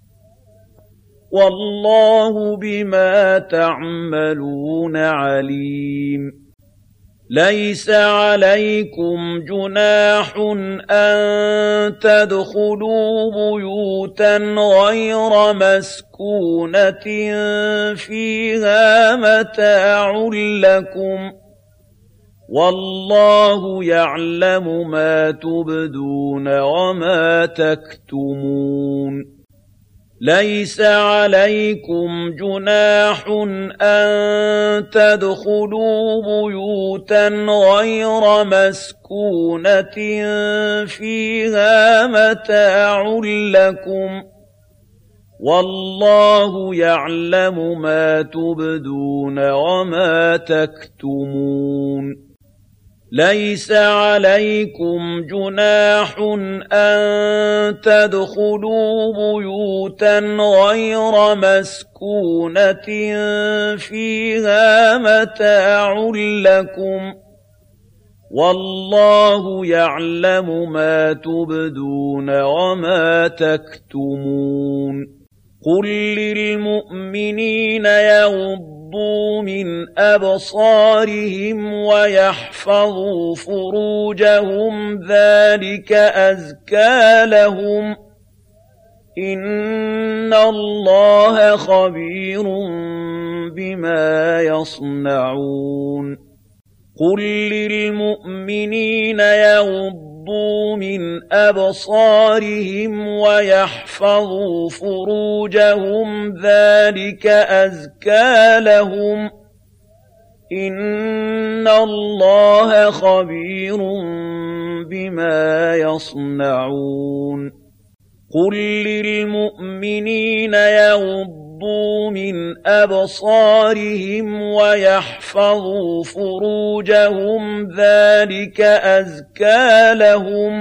وَاللَّهُ بِمَا تَعْمَلُونَ عَلِيمٌ لَيْسَ عَلَيْكُمْ جُنَاحٌ أَن تَدْخُلُوا بُيُوتًا غَيْرَ مَسْكُونَةٍ فِيهَا مَتَاعٌ لَّكُمْ ۚ وَاللَّهُ يَعْلَمُ مَا تُبْدُونَ وَمَا تَكْتُمُونَ لَيْسَ عَلَيْكُمْ جُنَاحٌ أَن تَدْخُلُوا بُيُوتًا غَيْرَ مَسْكُونَةٍ فِيهَا مَتَاعٌ لَّكُمْ ۚ وَاللَّهُ يَعْلَمُ مَا تُبْدُونَ وَمَا تَكْتُمُونَ لَيْسَ عَلَيْكُمْ جُنَاحٌ أَن تَدْخُلُوا بُيُوتًا غَيْرَ مَسْكُونَةٍ فِيهَا مَتَاعٌ لَّكُمْ ۚ وَاللَّهُ يَعْلَمُ مَا تُبْدُونَ وَمَا تَكْتُمُونَ قُل لِّلْمُؤْمِنِينَ يَغُضُّوا مِنْ أَبْصَارِهِمْ وَيَحْفَظُوا فُرُوجَهُمْ ذَٰلِكَ أَزْكَىٰ لَهُمْ ۗ إِنَّ اللَّهَ خَبِيرٌ بِمَا يَصْنَعُونَ قُل لِّلْمُؤْمِنِينَ يَغُضُّوا يغضوا من أبصارهم ويحفظوا فروجهم ذلك أزكى لهم إن الله خبير بما يصنعون قل للمؤمنين يغضوا من أبصارهم ويحفظوا فروجهم ذلك أزكى لهم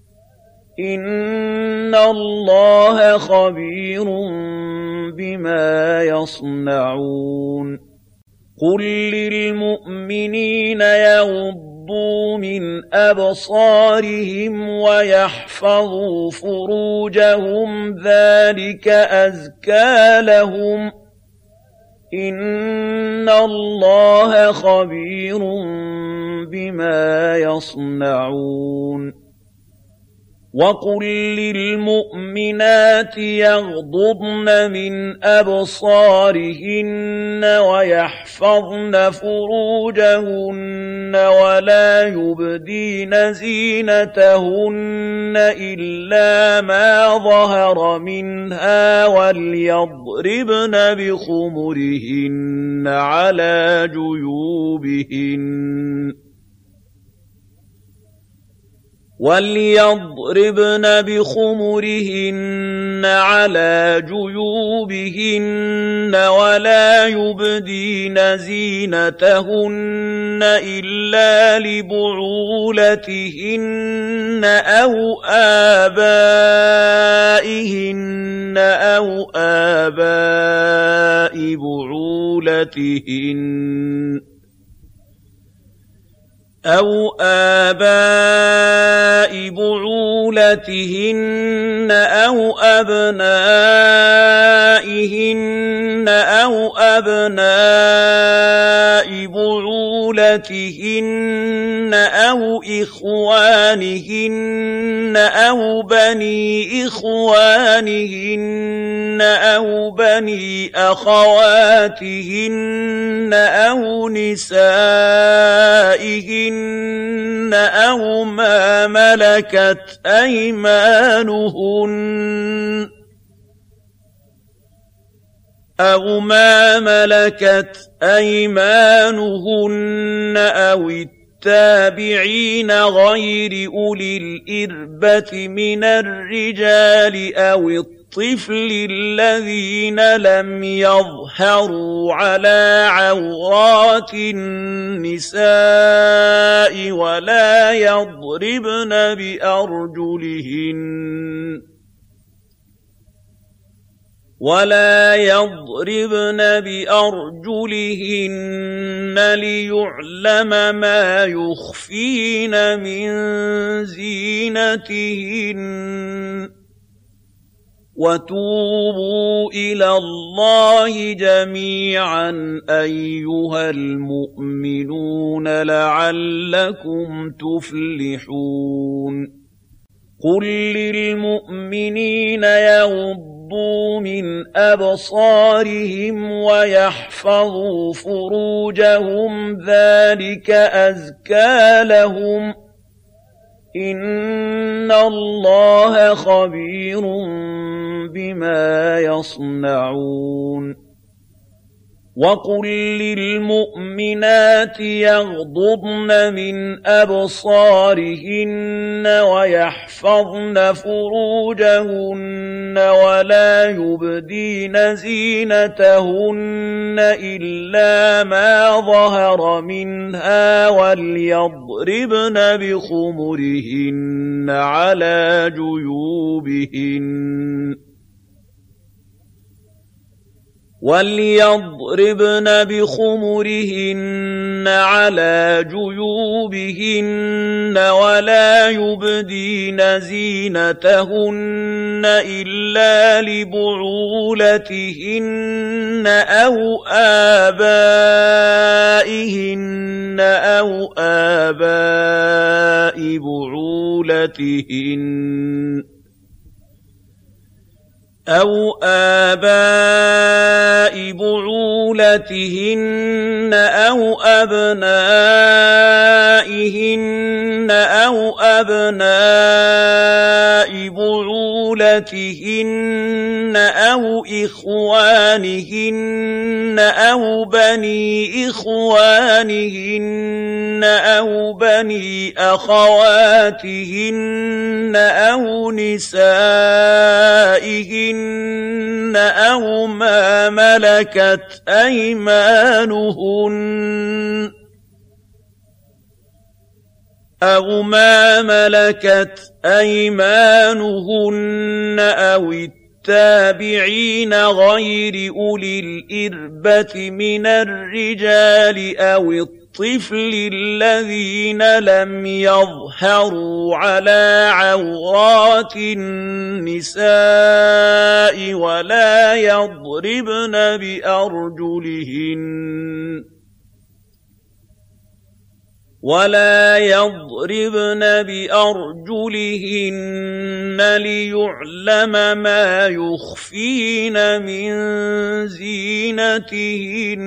إن الله خبير بما يصنعون قل للمؤمنين يغضوا من أبصارهم ويحفظوا فروجهم ذلك أزكى لهم إن الله خبير بما يصنعون وقل للمؤمنات يغضضن من أبصارهن ويحفظن فروجهن ولا يبدين زينتهن إلا ما ظهر منها وليضربن بخمرهن على جيوبهن ولا يبدين زينتهن إلا لبعولتهن أو آبائهن أو آباء بعولتهن أو أبنائهن أو أبناء بعولتهن أو إخوانهن أو بني إخوانهن أو بني أخواتهن أو نسائهن أو ما ملكت أيمانهن أو التابعين غير أولي الإربة من الرجال أو الطفل الذين لم يظهروا على عورات النساء ولا يضربن بأرجلهن ليعلم ما يخفين من زينتهن وتوبوا إلى الله جميعا أيها المؤمنون لعلكم تفلحون قل للمؤمنين يغضوا من أبصارهم ويحفظوا فروجهم ذلك أزكى لهم إن الله خبير بما يصنعون وقل للمؤمنات يغضضن من أبصارهن ويحفظن فروجهن ولا يبدين زينتهن إلا ما ظهر منها وليضربن بخمرهن على جيوبهن ولا يبدين زينتهن إلا لبعولتهن أو آبائهن أو آباء بعولتهن أَوْ آبَاءِ بُعُولَتِهِنَّ أَوْ أَبْنَائِهِنَّ أَوْ أَبْنَاءِ بُعُولَتِهِنَّ أَوْ إِخْوَانِهِنَّ أَوْ بَنِي إِخْوَانِهِنَّ أَوْ بَنِي أَخَوَاتِهِنَّ أَوْ نِسَائِهِنَّ أَوْ مَا مَلَكَتْ أَيْمَانُهُنَّ أَوِ التَّابِعِينَ غَيْرِ أُولِي الْإِرْبَةِ مِنَ الرِّجَالِ أَوِ الطِّفْلِ الَّذِينَ لَمْ يَظْهَرُوا عَلَىٰ عَوْرَاتِ النِّسَاءِ ولا يضربن بأرجلهن ليعلم ما يخفين من زينتهن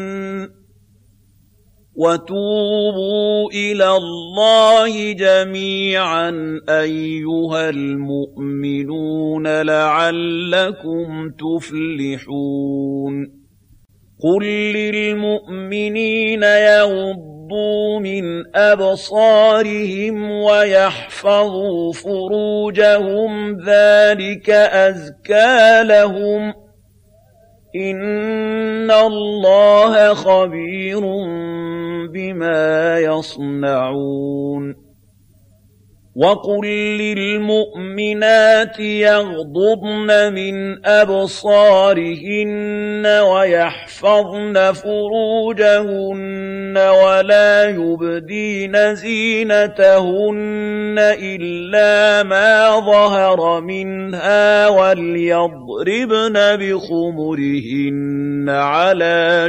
وتوبوا إلى الله جميعا أيها المؤمنون لعلكم تفلحون قل للمؤمنين يغضوا من أبصارهم ويحفظوا فروجهم ذلك أزكى لهم إن الله خبير بما يصنعون وقل للمؤمنات يغضضن من أبصارهن ويحفظن فروجهن ولا يبدين زينتهن إلا ما ظهر منها وليضربن بخمرهن على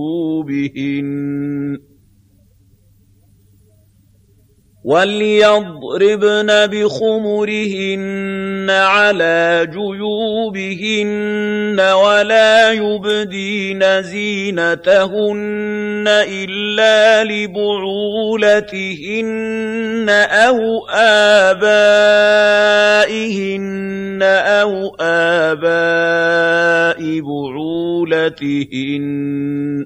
جيوبهن ولا يبدين زينتهن إلا لبعولتهن أو آبائهن أو آباء بعولتهن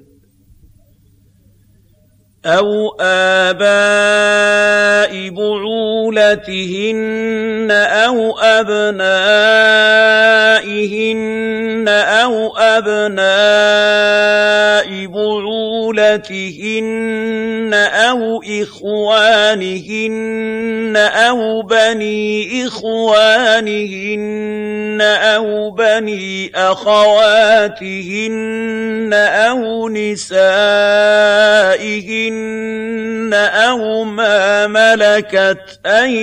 أو أبنائهن أو أبناء بعولتهن أو إخوانهن أو بني إخوانهن أو بني أخواتهن أو نسائهن أو ما ملكت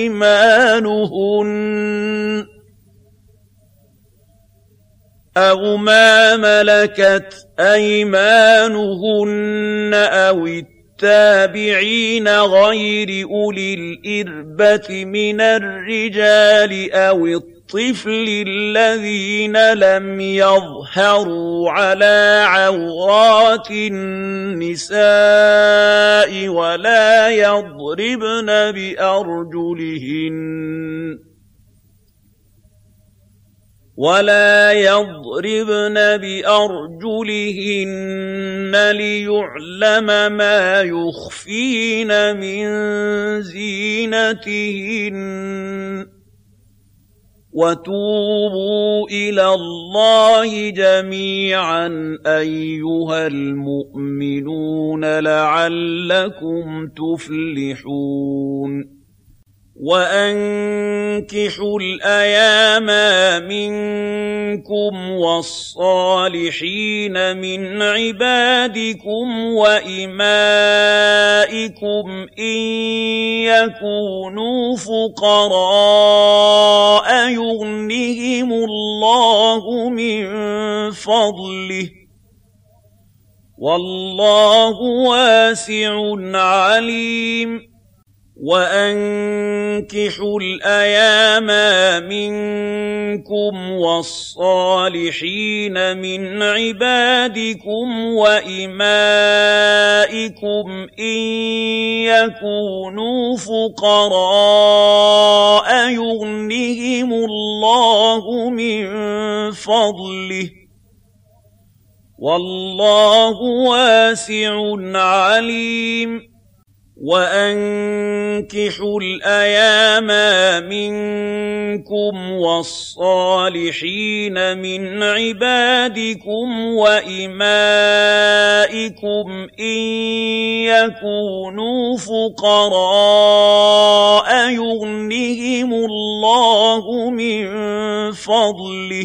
أيمانهن أو التابعين غير أولي الإربة من الرجال أو الطفل الذين لم يظهروا على عورات النساء ولا يضربن بأرجلهن ليعلم ما يخفين من زينتهن وتوبوا إلى الله جميعا أيها المؤمنون لعلكم تفلحون وأنكحوا الأيام منكم والصالحين من عبادكم وإمائكم إن يكونوا فقراء يغنهم الله من فضله والله واسع عليم وَأَنكِحُوا الْأَيَامَ مِنكُمْ وَالصَّالِحِينَ مِنْ عِبَادِكُمْ وَإِمَائِكُمْ إِنْ يَكُونُوا فُقَرَاءَ يُغْنِهِمُ اللَّهُ مِنْ فَضْلِهِ وَاللَّهُ وَاسِعٌ عَلِيمٌ وَأَنكِحُوا الْأَيَامَ مِنكُمْ وَالصَّالِحِينَ مِنْ عِبَادِكُمْ وَإِمَائِكُمْ إِنْ يَكُونُوا فُقَرَاءَ يُغْنِهِمُ اللَّهُ مِنْ فَضْلِهِ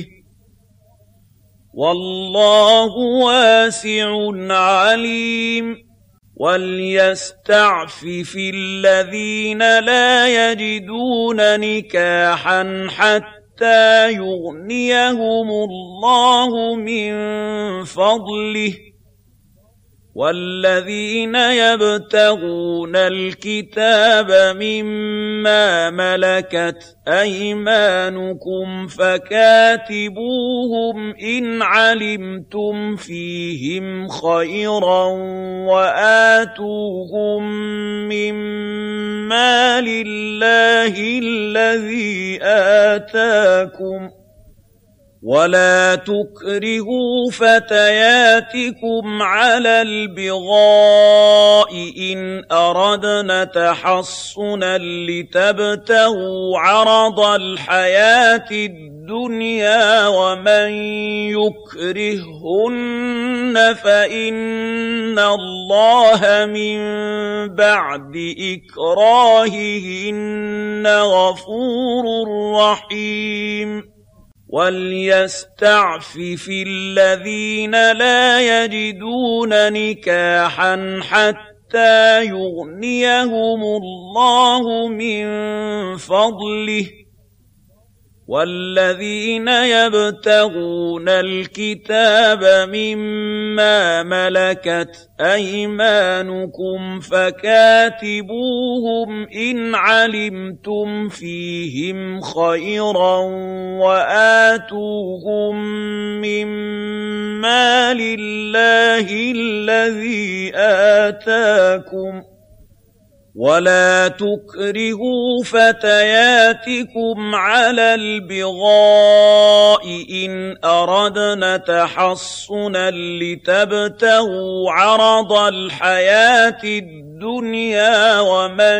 وَاللَّهُ وَاسِعٌ عَلِيمٌ وَلْيَسْتَعْفِفِ الَّذِينَ لَا يَجِدُونَ نِكَاحًا حَتَّى يُغْنِيَهُمُ اللَّهُ مِنْ فَضْلِهِ وَالَّذِينَ يَبْتَغُونَ الْكِتَابَ مِمَّا مَلَكَتْ أَيْمَانُكُمْ فَكَاتِبُوهُمْ إِنْ عَلِمْتُمْ فِيهِمْ خَيْرًا وَآتُوهُمْ مِمَّا لِلَّهِ الَّذِي آتَاكُمْ وَلَا تُكْرِهُوا فَتَيَاتِكُمْ عَلَى الْبِغَاءِ إِنْ أَرَدْنَ تَحَصُّنًا لِتَبْتَغُوا عَرَضَ الْحَيَاةِ الدُّنْيَا وَمَنْ يُكْرِههُّنَّ فَإِنَّ اللَّهَ مِنْ بَعْدِ إِكْرَاهِهِنَّ غَفُورٌ رَحِيمٌ وَلْيَسْتَعْفِفِ الَّذِينَ لَا يَجِدُونَ نِكَاحًا حَتَّى يُغْنِيَهُمُ اللَّهُ مِنْ فَضْلِهِ وَالَّذِينَ يَبْتَغُونَ الْكِتَابَ مِمَّا مَلَكَتْ أَيْمَانُكُمْ فَكَاتِبُوهُمْ إِنْ عَلِمْتُمْ فِيهِمْ خَيْرًا وَآتُوهُمْ مِمَّا لِلَّهِ الَّذِي آتَاكُمْ وَلَا تُكْرِهُوا فَتَيَاتِكُمْ عَلَى الْبِغَاءِ إِنْ أَرَدْنَ تَحَصُّنًا لِتَبْتَغُوا عَرَضَ الْحَيَاةِ الدُّنْيَا وَمَنْ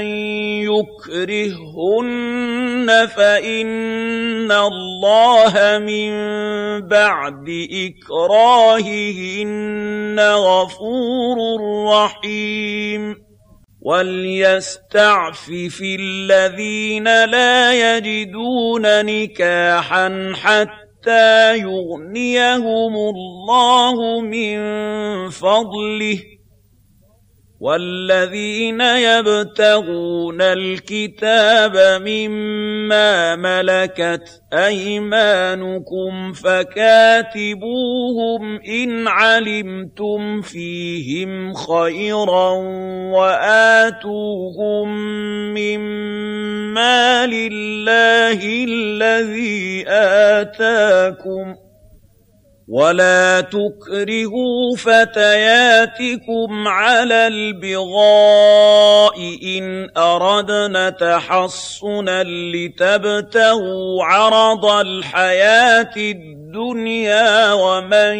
يُكْرِههُّنَّ فَإِنَّ اللَّهَ مِنْ بَعْدِ إِكْرَاهِهِنَّ غَفُورٌ رَحِيمٌ وَلْيَسْتَعْفِفِ الَّذِينَ لَا يَجِدُونَ نِكَاحًا حَتَّى يُغْنِيَهُمُ اللَّهُ مِنْ فَضْلِهِ وَالَّذِينَ يَبْتَغُونَ الْكِتَابَ مِمَّا مَلَكَتْ أَيْمَانُكُمْ فَكَاتِبُوهُمْ إِنْ عَلِمْتُمْ فِيهِمْ خَيْرًا وَآتُوهُمْ مِمَّا لِلَّهِ الَّذِي آتَاكُمْ وَلَا تُكْرِهُوا فَتَيَاتِكُمْ عَلَى الْبِغَاءِ إِنْ أَرَدْنَ تَحَصُّنًا لِتَبْتَغُوا عَرَضَ الْحَيَاةِ الدُّنْيَا وَمَنْ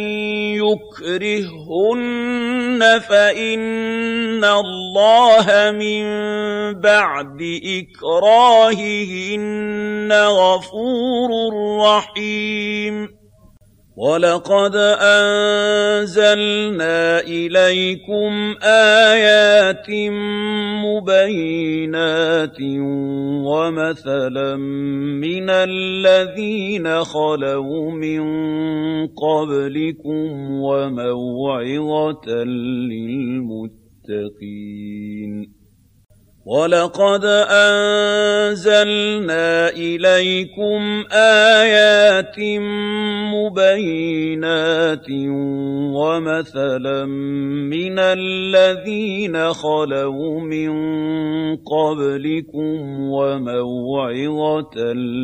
يُكْرِههُّنَّ فَإِنَّ اللَّهَ مِنْ بَعْدِ إِكْرَاهِهِنَّ غَفُورٌ رَحِيمٌ وَلَقَدْ أَنزَلْنَا إِلَيْكُمْ آيَاتٍ مُبَيِّنَاتٍ وَمَثَلًا مِنَ الَّذِينَ خَلَوْا مِن قَبْلِكُمْ وَمَوْعِظَةً لِّلْمُتَّقِينَ وَلَقَدْ أَنزَلْنَا إِلَيْكُمْ آيَاتٍ مُبَيِّنَاتٍ وَمَثَلًا مِّنَ الَّذِينَ خَلَوْا مِن قَبْلِكُمْ وَمَوْعِظَةً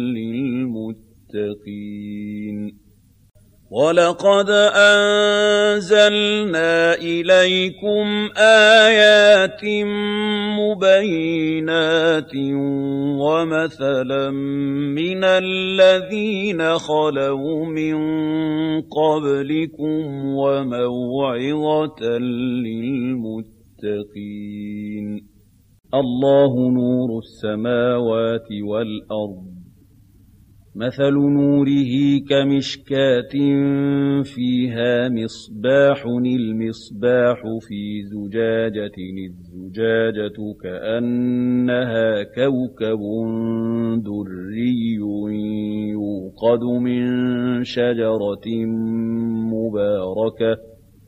لِّلْمُتَّقِينَ وَلَقَدْ أَنزَلْنَا إِلَيْكُمْ آيَاتٍ مُبَيِّنَاتٍ وَمَثَلًا مِّنَ الَّذِينَ خَلَوْا مِن قَبْلِكُمْ وَمَوْعِظَةً لِّلْمُتَّقِينَ اللَّهُ نُورُ السَّمَاوَاتِ وَالْأَرْضِ مَثَلُ نُورِهِ كَمِشْكَاةٍ فِيهَا مِصْبَاحٌ الْمِصْبَاحُ فِي زُجَاجَةٍ الزُّجَاجَةُ كَأَنَّهَا كَوْكَبٌ دُرِّيٌّ يُوقَدُ مِن شَجَرَةٍ مُّبَارَكَةٍ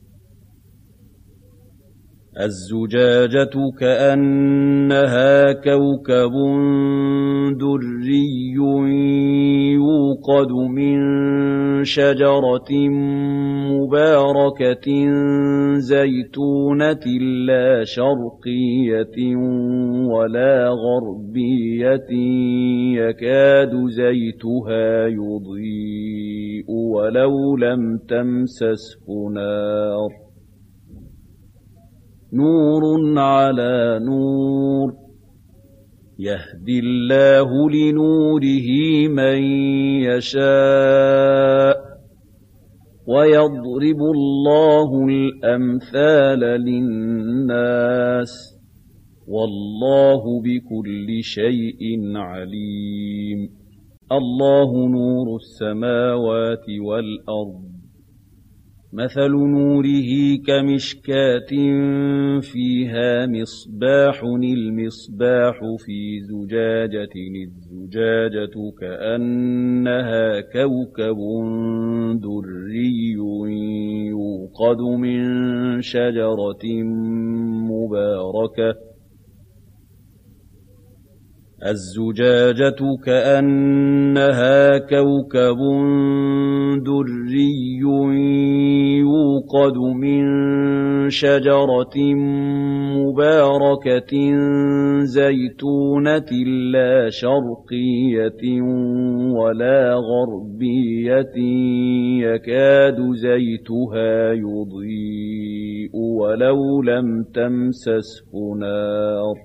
الزُّجَاجَةُ كَأَنَّهَا كَوْكَبٌ دُرِّيٌّ يُوقَدُ مِن شَجَرَةٍ مُّبَارَكَةٍ زَيْتُونَةٍ لَّا شَرْقِيَّةٍ وَلَا غَرْبِيَّةٍ يَكَادُ زَيْتُهَا يُضِيءُ وَلَوْ لَمْ تَمْسَسْهُ نَارٌ نُّورٌ عَلَىٰ نُورٍ يَهْدِي اللَّهُ لِنُورِهِ مَن يَشَاءُ وَيَضْرِبُ اللَّهُ الْأَمْثَالَ لِلنَّاسِ وَاللَّهُ بِكُلِّ شَيْءٍ عَلِيمٌ اللَّهُ نُورُ السَّمَاوَاتِ وَالْأَرْضِ مَثَلُ نُورِهِ كَمِشْكَاةٍ فِيهَا مِصْبَاحٌ الْمِصْبَاحُ فِي زُجَاجَةٍ الزُّجَاجَةُ كَأَنَّهَا كَوْكَبٌ دُرِّيٌّ يُوقَدُ مِن شَجَرَةٍ مُّبَارَكَةٍ الزُّجَاجَةُ كَأَنَّهَا كَوْكَبٌ دُرِّيٌّ يُوقَدُ مِن شَجَرَةٍ مُّبَارَكَةٍ زَيْتُونَةٍ لَّا شَرْقِيَّةٍ وَلَا غَرْبِيَّةٍ يَكَادُ زَيْتُهَا يُضِيءُ وَلَوْ لَمْ تَمْسَسْهُ نَارٌ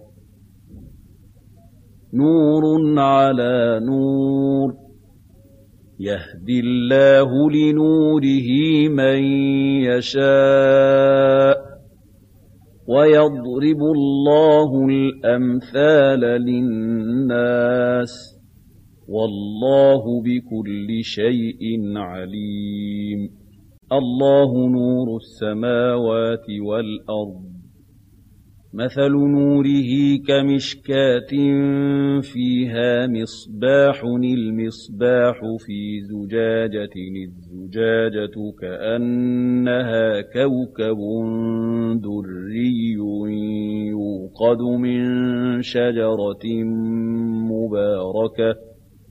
نُّورٌ عَلَىٰ نُورٍ يَهْدِي اللَّهُ لِنُورِهِ مَن يَشَاءُ وَيَضْرِبُ اللَّهُ الْأَمْثَالَ لِلنَّاسِ وَاللَّهُ بِكُلِّ شَيْءٍ عَلِيمٌ اللَّهُ نُورُ السَّمَاوَاتِ وَالْأَرْضِ مَثَلُ نُورِهِ كَمِشْكَاةٍ فِيهَا مِصْبَاحٌ الْمِصْبَاحُ فِي زُجَاجَةٍ الزُّجَاجَةُ كَأَنَّهَا كَوْكَبٌ دُرِّيٌّ يُوقَدُ مِن شَجَرَةٍ مُّبَارَكَةٍ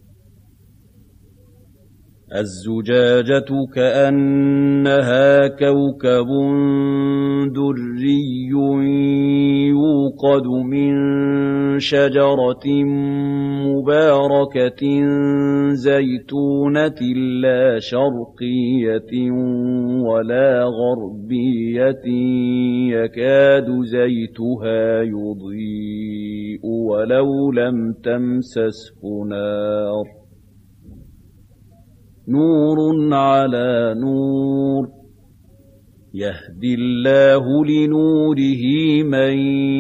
الزُّجَاجَةُ كَأَنَّهَا كَوْكَبٌ دُرِّيٌّ يُوقَدُ مِن شَجَرَةٍ مُّبَارَكَةٍ زَيْتُونَةٍ لَّا شَرْقِيَّةٍ وَلَا غَرْبِيَّةٍ يَكَادُ زَيْتُهَا يُضِيءُ وَلَوْ لَمْ تَمْسَسْهُ نَارٌ نُّورٌ عَلَىٰ نُورٍ يَهْدِي اللَّهُ لِنُورِهِ مَن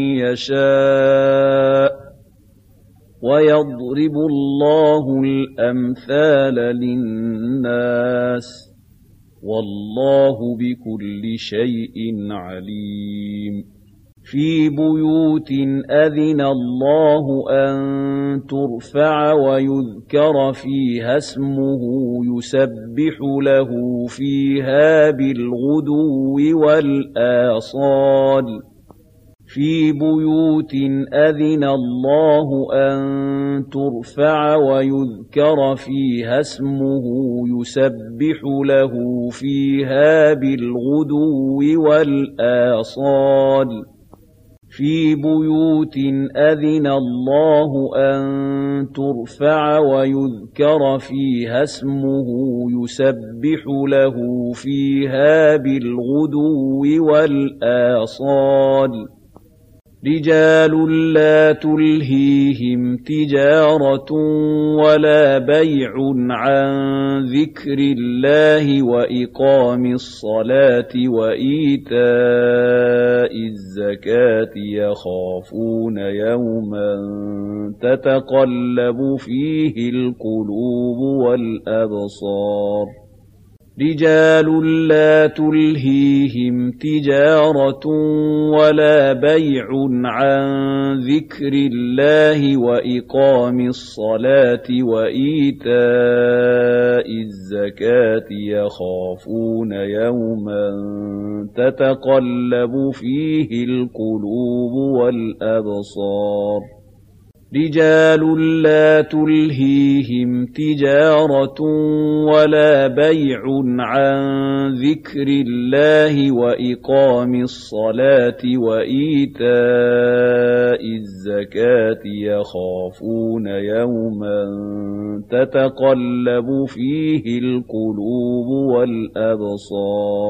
يَشَاءُ وَيَضْرِبُ اللَّهُ الْأَمْثَالَ لِلنَّاسِ وَاللَّهُ بِكُلِّ شَيْءٍ عَلِيمٌ فِي بُيُوتٍ أَذِنَ اللَّهُ أَن تُرْفَعَ وَيُذْكَرَ فِيهَا اسْمُهُ يُسَبِّحُ لَهُ فِيهَا بِالْغُدُوِّ وَالْآصَالِ في بيوت أذن الله أن ترفع ويذكر فيها اسمه يسبح له فيها بالغدو والآصال في بيوت أذن الله أن ترفع ويذكر فيها اسمه يسبح له فيها بالغدو والآصال رجال لا تلهيهم تجارة ولا بيع عن ذكر الله وإقام الصلاة وإيتاء الزكاة يخافون يوما تتقلب فيه القلوب والأبصار رجال لا تلهيهم تجارة ولا بيع عن ذكر الله وإقام الصلاة وإيتاء الزكاة يخافون يوما تتقلب فيه القلوب والأبصار رجال لا تلهيهم تجارة ولا بيع عن ذكر الله وإقام الصلاة وإيتاء الزكاة يخافون يوما تتقلب فيه القلوب والأبصار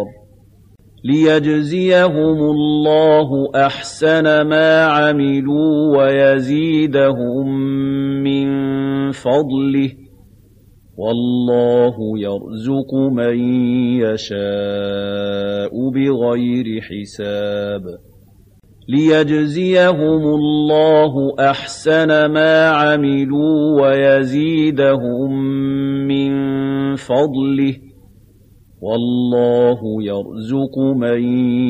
ليجزيهم الله أحسن ما عملوا ويزيدهم من فضله والله يرزق من يشاء بغير حساب ليجزيهم الله أحسن ما عملوا ويزيدهم من فضله والله يرزق من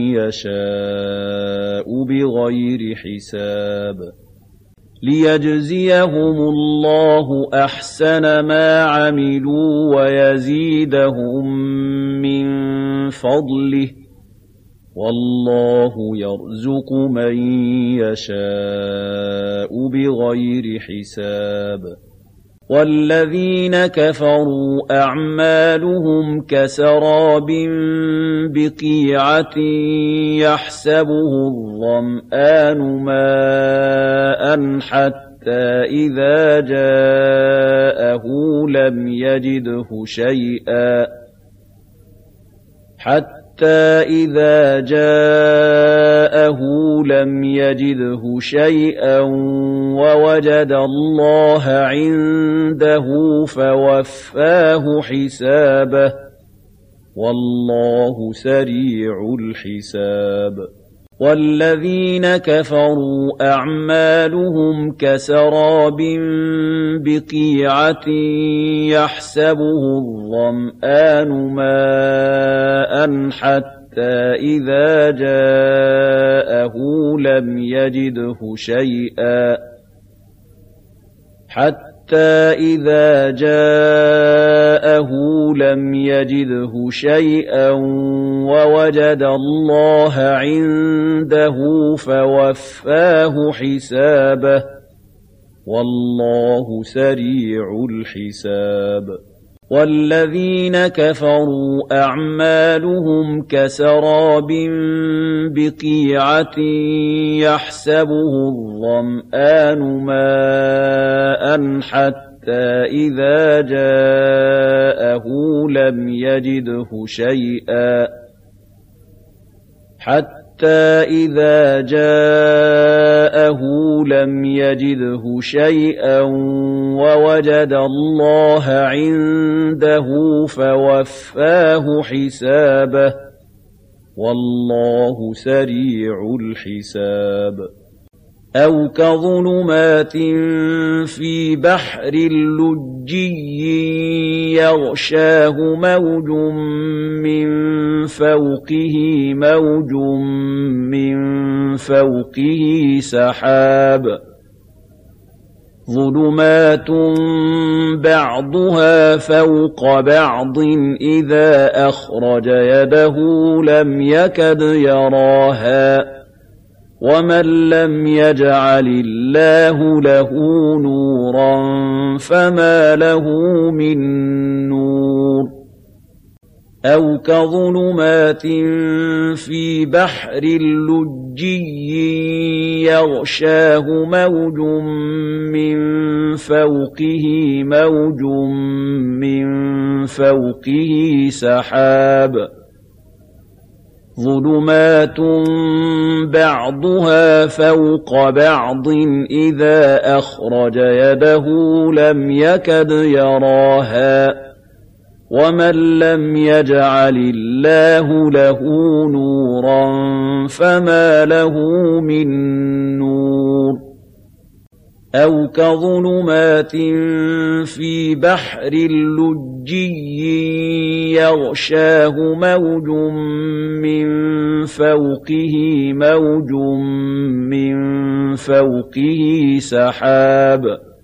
يشاء بغير حساب ليجزيهم الله أحسن ما عملوا ويزيدهم من فضله والله يرزق من يشاء بغير حساب والذين كفروا أعمالهم كسراب بقيعة يحسبه الظمآن ماء حتى إذا جاءه لم يجده شيئا ووجد الله عنده فوفاه حسابه والله سريع الحساب والذين كفروا أعمالهم كسراب بقيعة يحسبه الظمآن ماء حتى إذا جاءه لم يجده شيئا ووجد الله عنده فوفاه حسابه والله سريع الحساب والذين كفروا أعمالهم كسراب بقيعة يحسبه الظمآن ماء حتى إذا جاءه لم يجده شيئا ووجد الله عنده فوفاه حسابه والله سريع الحساب أو كظلمات في بحر لجي يغشاه موج من فوقه سحاب ظلمات بعضها فوق بعض إذا أخرج يده لم يكد يراها ومن لم يجعل الله له نورا فما له من نور أو كظلمات في بحر لجي يغشاه موج من فوقه موج من فوقه سحاب ظلمات بعضها فوق بعض إذا أخرج يده لم يكد يراها ومن لم يجعل الله له نورا فما له من نور أو كظلمات في بحر لجي يغشاه موج من فوقه موج من فوقه سحاب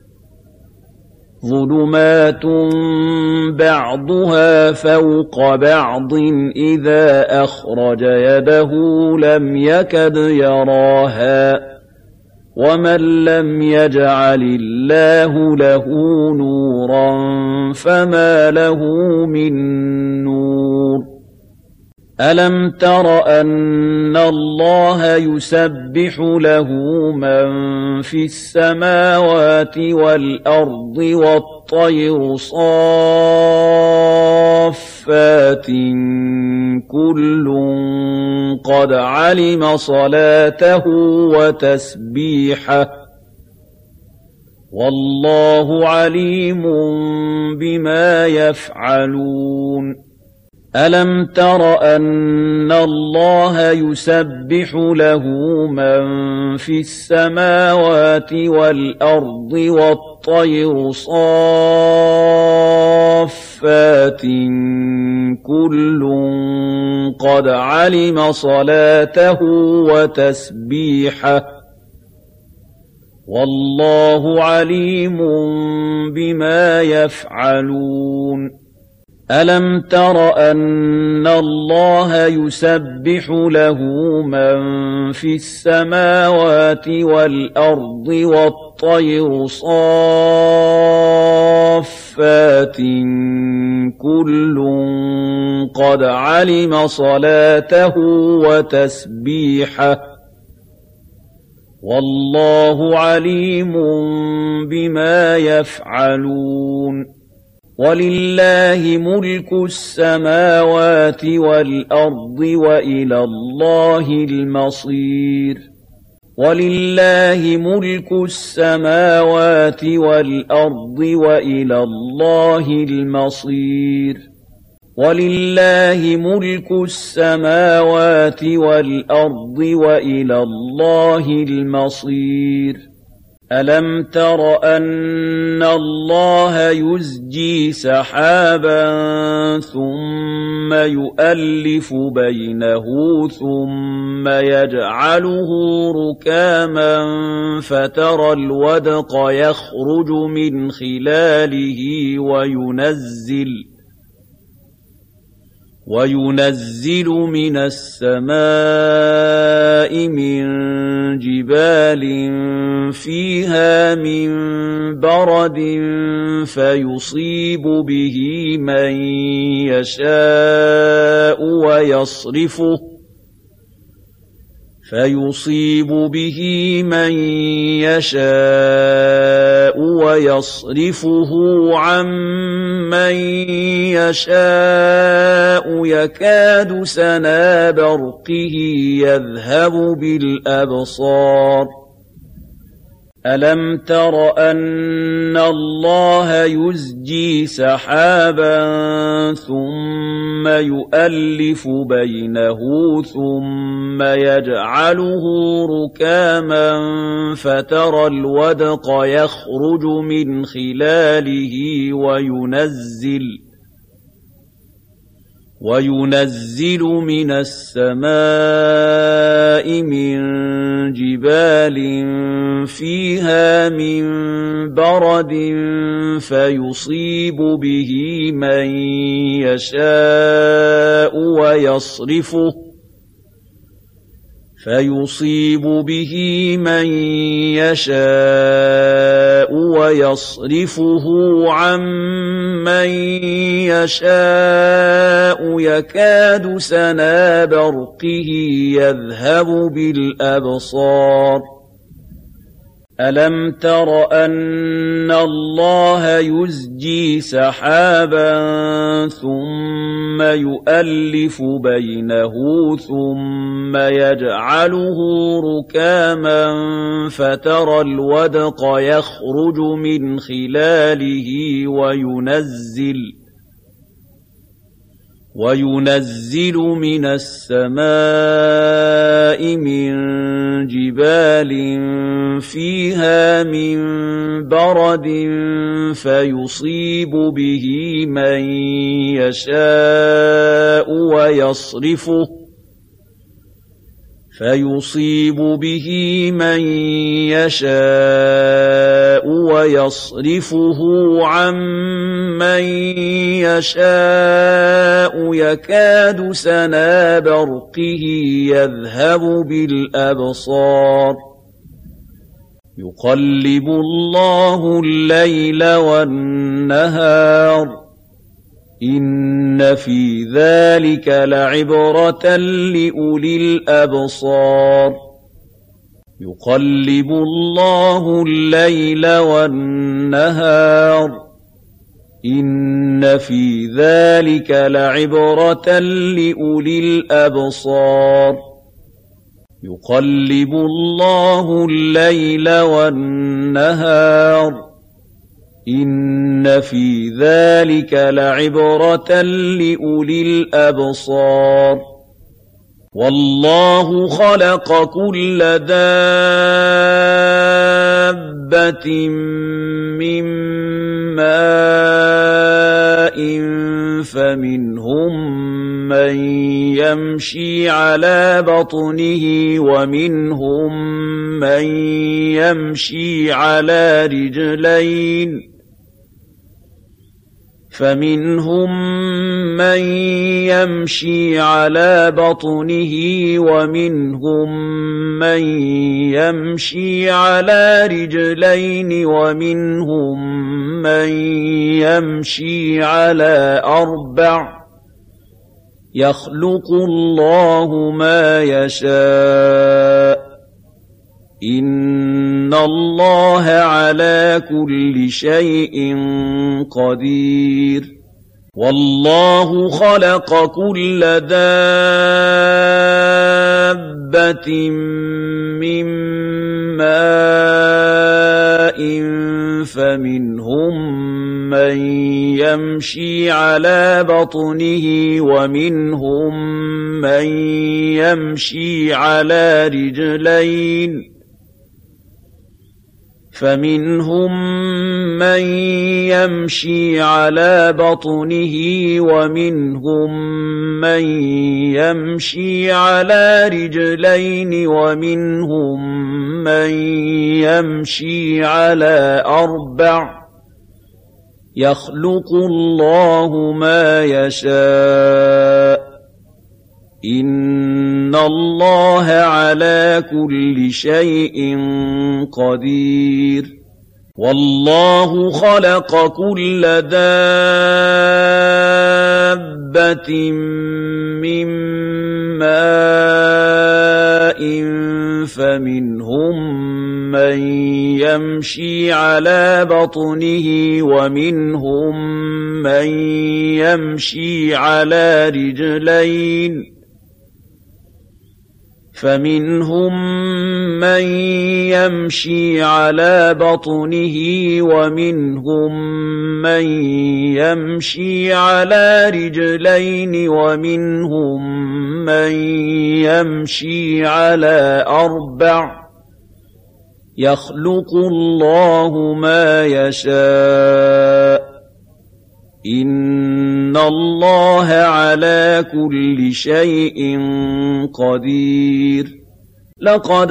ظلمات بعضها فوق بعض إذا أخرج يده لم يكد يراها ومن لم يجعل الله له نورا فما له من نور ألم تر أن الله يسبح له من في السماوات والأرض والطير صافات كل قد علم صلاته وتسبيحه والله عليم بما يفعلون ألم تر أن الله يسبح له من في السماوات والأرض والطير صافات كل قد علم صلاته وتسبيحه والله عليم بما يفعلون ألم تر أن الله يسبح له من في السماوات والأرض والطير صافات كل قد علم صلاته وتسبيحه والله عليم بما يفعلون ولله ملك السماوات والأرض وإلى الله المصير ولله ملك السماوات والأرض وإلى الله المصير ولله ملك السماوات والأرض وإلى الله المصير ألم تر أن الله يزجي سحابا ثم يؤلف بينه ثم يجعله ركاما فترى الودق يخرج من خلاله وينزل من السماء من جبال فيها من برد فيصيب به من يشاء ويصرفه عن من يشاء يكاد سنا برقه يذهب بالأبصار ألم تر أن الله يزجي سحابا ثم يؤلف بينه ثم يجعله ركاما فترى الودق يخرج من خلاله وينزل من السماء من جبال فيها من برد فيصيب به من فيصيب به من يشاء ويصرفه عن من يشاء يكاد سنا برقه يذهب بالأبصار ألم تر أن الله يزجي سحابا ثم يؤلف بينه ثم يجعله ركاما فترى الودق يخرج من خلاله وينزل من السماء من جبال فيها من برد فيصيب به من يشاء ويصرفه عن من يشاء يكاد سنا برقه يذهب بالأبصار يقلب الله الليل والنهار إن في ذلك لعبرة لأولي الأبصار يقلب الله الليل والنهار إن في ذلك لعبرة لأولي الأبصار يقلب الله الليل والنهار إن في ذلك لعبرة لأولي الأبصار والله خلق كل دابة من ماء فمنهم من يمشي على بطنه ومنهم من يمشي على رجلين ومنهم من يمشي على رجلين ومنهم من يمشي على أربع يخلق الله ما يشاء إن الله على كل شيء قدير والله خلق كل دابة من ماء فمنهم من يمشي على بطنه ومنهم من يمشي على رجلين ومنهم من يمشي على بطنه ومنهم من يمشي على رجلين ومنهم من يمشي على أربع يخلق الله ما يشاء إن الله على كل شيء قدير والله خلق كل دابة من ماء فمنهم من يمشي على بطنه ومنهم من يمشي على رجلين ومنهم من يمشي على بطنه ومنهم من يمشي على رجلين ومنهم من يمشي على أربع يخلق الله ما يشاء إن الله على كل شيء قدير لقد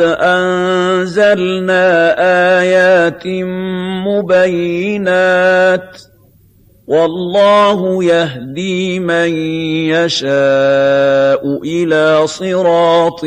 أنزلنا آيات مبينات وَاللَّهُ يَهْدِي مَن يَشَاءُ إِلَىٰ صِرَاطٍ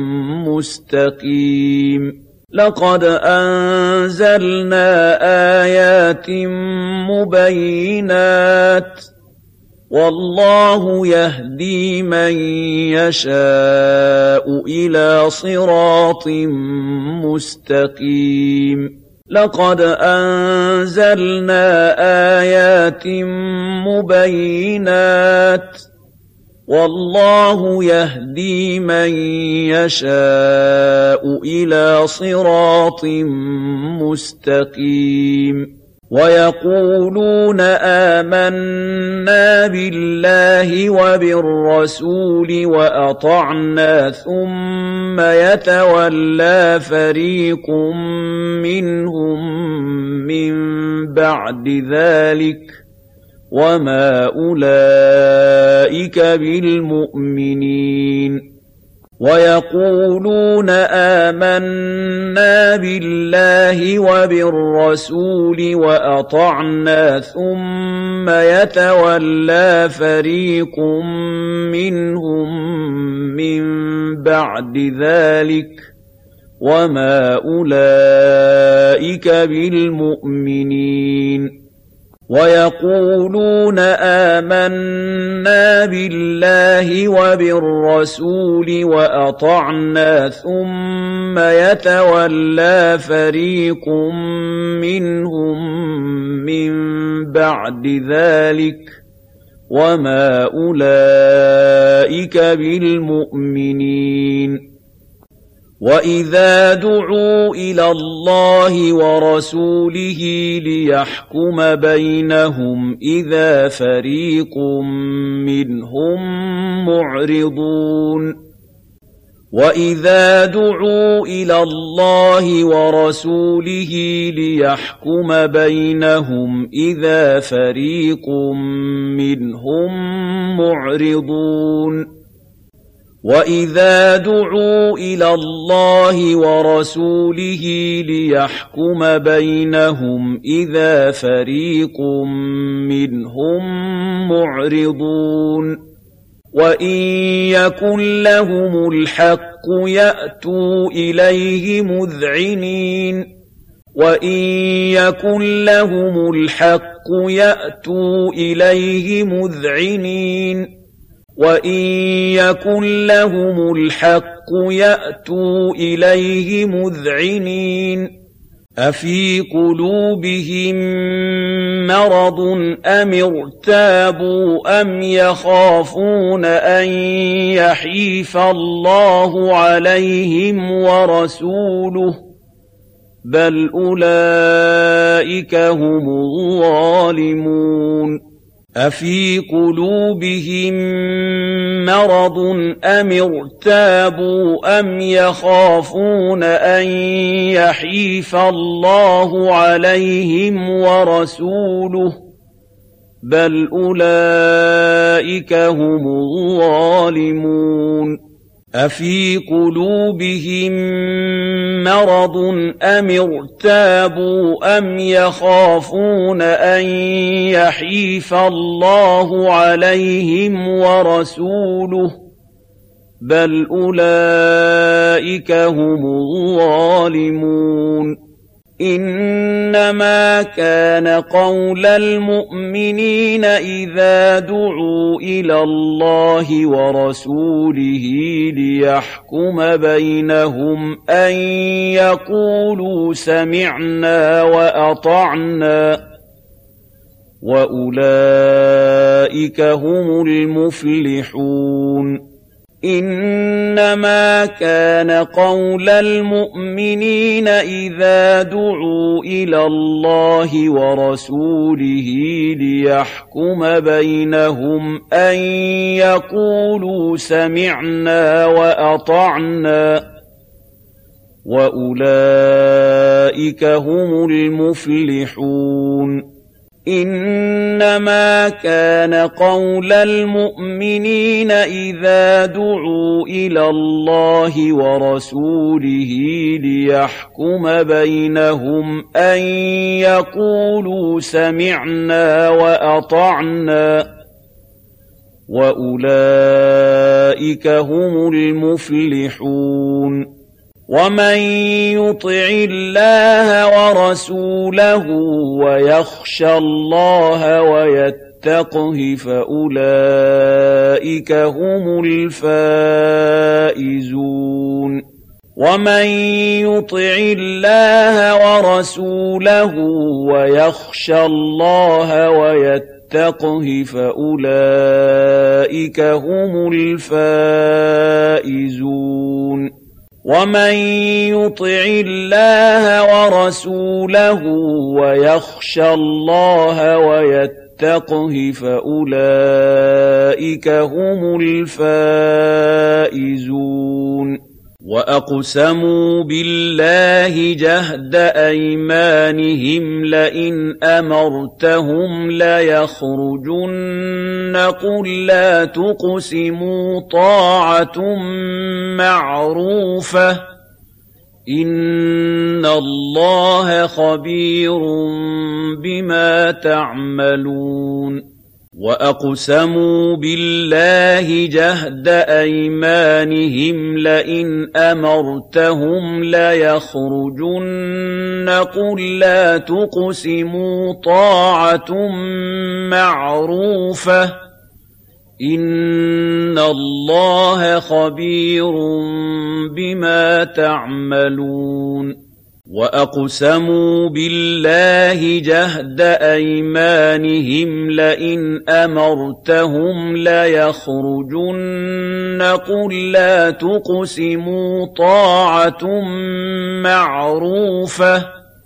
مُّسْتَقِيمٍ لَقَدْ أَنزَلْنَا آيَاتٍ مُّبَيِّنَاتٍ وَاللَّهُ يَهْدِي مَن يَشَاءُ إِلَىٰ صِرَاطٍ مُّسْتَقِيمٍ لَقَدْ أَنزَلْنَا آيَاتٍ مُّبَيِّنَاتٍ وَاللَّهُ يَهْدِي مَن يَشَاءُ إِلَىٰ صِرَاطٍ مُّسْتَقِيمٍ وَيَقُولُونَ آمَنَّا بِاللَّهِ وَبِالرَّسُولِ وَأَطَعْنَا ثُمَّ يَتَوَلَّىٰ فَرِيقٌ مِّنْهُم مِّن بَعْدِ ذَٰلِكَ وَمَا أُولَٰئِكَ بِالْمُؤْمِنِينَ وَيَقُولُونَ آمَنَّا بِاللَّهِ وَبِالرَّسُولِ وَأَطَعْنَا ثُمَّ يَتَوَلَّىٰ فَرِيقٌ مِّنْهُم مِّن بَعْدِ ذَٰلِكَ وَمَا أُولَٰئِكَ بِالْمُؤْمِنِينَ وَيَقُولُونَ آمَنَّا بِاللَّهِ وَبِالرَّسُولِ وَأَطَعْنَا ثُمَّ يَتَوَلَّىٰ فَرِيقٌ مِّنْهُم مِّن بَعْدِ ذَٰلِكَ وَمَا أُولَٰئِكَ بِالْمُؤْمِنِينَ وَإِذَا دُعُوا إِلَى اللَّهِ وَرَسُولِهِ لِيَحْكُمَ بَيْنَهُمْ إِذَا فَرِيقٌ مِّنْهُم مُّعْرِضُونَ وَإِذَا دُعُوا إِلَى اللَّهِ وَرَسُولِهِ لِيَحْكُمَ بَيْنَهُمْ إِذَا فَرِيقٌ مِّنْهُم مُّعْرِضُونَ وَإِذَا دُعُوا إِلَى اللَّهِ وَرَسُولِهِ لِيَحْكُمَ بَيْنَهُمْ إِذَا فَرِيقٌ مِّنْهُم مُّعْرِضُونَ وَإِن يَكُن لَّهُمُ الْحَقُّ يَأْتُوا إِلَيْهِ مُذْعِنِينَ وَإِن يَكُن لَّهُمُ الْحَقُّ يَأْتُوا إِلَيْهِ مُذْعِنِينَ وَإِن يَكُن لَّهُمُ الْحَقُّ يَأْتُوا إِلَيْهِ مُذْعِنِينَ أَفِي قُلُوبِهِم مَّرَضٌ أَمِ ارْتَابُوا أَمْ يَخَافُونَ أَن يَحِيفَ اللَّهُ عَلَيْهِمْ وَرَسُولُهُ بَلْ أُولَٰئِكَ هُمُ الظَّالِمُونَ أَفِي قُلُوبِهِم مَّرَضٌ أَمِ ارْتَابُوا أَمْ يَخَافُونَ أَن يَحِيفَ اللَّهُ عَلَيْهِمْ وَرَسُولُهُ بَلْ أُولَٰئِكَ هُمُ الظَّالِمُونَ أَفِي قُلُوبِهِم مَّرَضٌ أَمِ ارْتَابُوا أَمْ يَخَافُونَ أَن يَحِيفَ اللَّهُ عَلَيْهِمْ وَرَسُولُهُ بَلْ أُولَٰئِكَ هُمُ الظَّالِمُونَ إِنَّمَا كَانَ قَوْلَ الْمُؤْمِنِينَ إِذَا دُعُوا إِلَى اللَّهِ وَرَسُولِهِ لِيَحْكُمَ بَيْنَهُمْ أَن يَقُولُوا سَمِعْنَا وَأَطَعْنَا وَأُولَٰئِكَ هُمُ المفلحون إِنَّمَا كَانَ قَوْلَ الْمُؤْمِنِينَ إِذَا دُعُوا إِلَى اللَّهِ وَرَسُولِهِ لِيَحْكُمَ بَيْنَهُمْ أَن يَقُولُوا سَمِعْنَا وَأَطَعْنَا وَأُولَٰئِكَ هُمُ الْمُفْلِحُونَ إنما كان قول المؤمنين إذا دعوا إلى الله ورسوله ليحكم بينهم أن يقولوا سمعنا وأطعنا وأولئك هم المفلحون ومن يطع الله ورسوله ويخشى الله ويتقه فأولئك هم الفائزون ومن يطع الله ورسوله ويخشى الله ويتقه فأولئك هم الفائزون ومن يطع الله ورسوله ويخشى الله ويتقه فأولئك هم الفائزون وأقسموا بالله جهد أيمانهم لئن أمرتهم ليخرجن قل لا تقسموا طاعة معروفة إن الله خبير بما تعملون وأقسموا بالله جهد أيمانهم لئن أمرتهم ليخرجن قل لا تقسموا طاعة معروفة إن الله خبير بما تعملون وأقسموا بالله جهد أيمانهم لئن أمرتهم ليخرجن قل لا تقسموا طاعة معروفة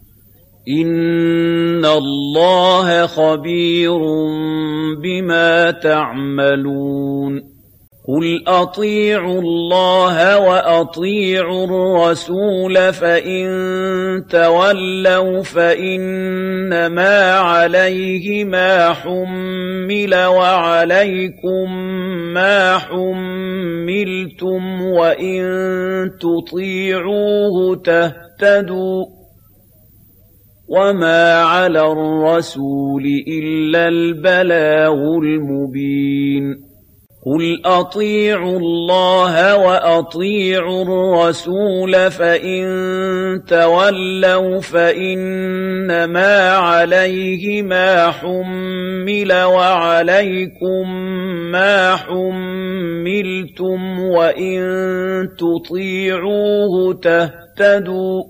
إن الله خبير بما تعملون قل أطيعوا الله وأطيعوا الرسول فإن تولوا فإنما عليه ما حمل وعليكم ما حملتم وإن تطيعوه تهتدوا وما على الرسول إلا البلاغ المبين قل أطيعوا الله وأطيعوا الرسول فإن تولوا فإنما عليه ما حمل وعليكم ما حملتم وإن تطيعوه تهتدوا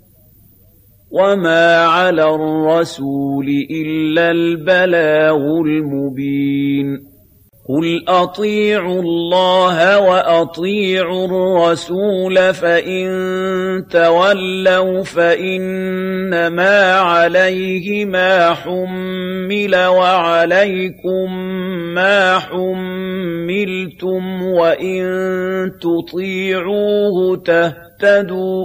وما على الرسول إلا البلاغ المبين قل أطيعوا الله وأطيعوا الرسول فإن تولوا فإنما عليه ما حمل وعليكم ما حملتم وإن تطيعوه تهتدوا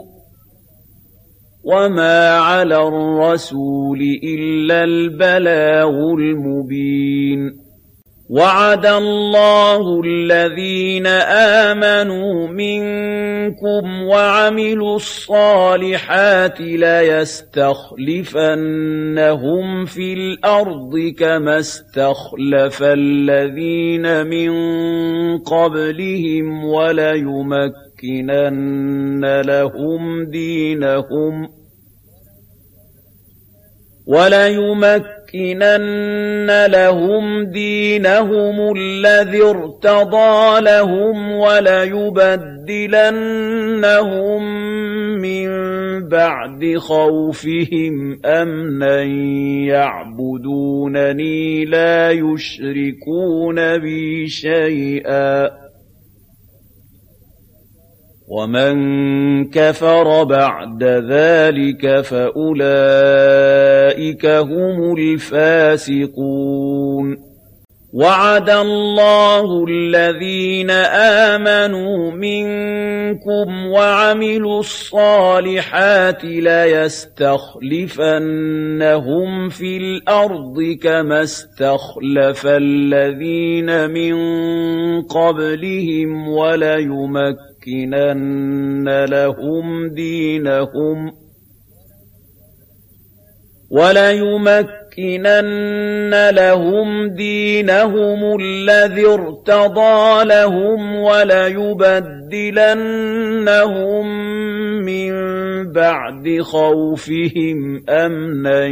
وما على الرسول إلا البلاغ المبين وعد الله الذين آمنوا منكم وعملوا الصالحات ليستخلفنهم في الأرض كما استخلف الذين من قبلهم وليمكنن لهم دينهم الذي ارتضى لهم وليبدلنهم من بعد خوفهم أمنا يعبدونني لا يشركون بي شيئا ومن كفر بعد ذلك فأولئك هم الفاسقون وعد الله الذين آمنوا منكم وعملوا الصالحات ليستخلفنهم في الأرض كما استخلف الذين من قبلهم وليمكنن لهم دينهم الذي ارتضى لهم وليبدلنهم من بعد خوفهم أمنا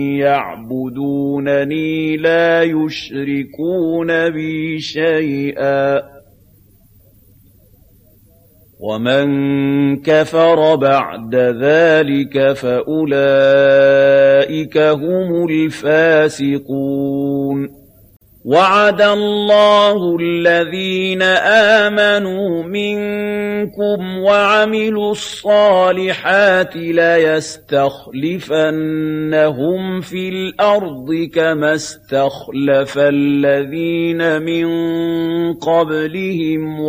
يعبدونني لا يشركون بي شيئا ومن كفر بعد ذلك فأولئك هم الفاسقون وعد الله الذين آمنوا منكم وعملوا الصالحات ليستخلفنهم في الأرض كما استخلف الذين من قبلهم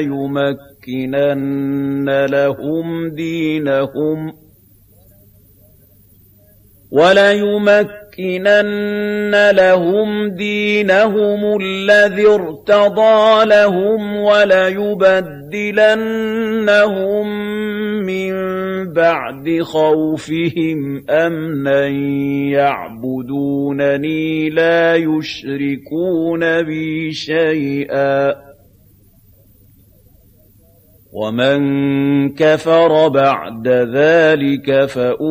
وليمكنن لهم دينهم الذي ارتضى لهم وليبدلنهم من بعد خوفهم أمنا يعبدونني لا يشركون بي شيئا ومن كفر بعد ذلك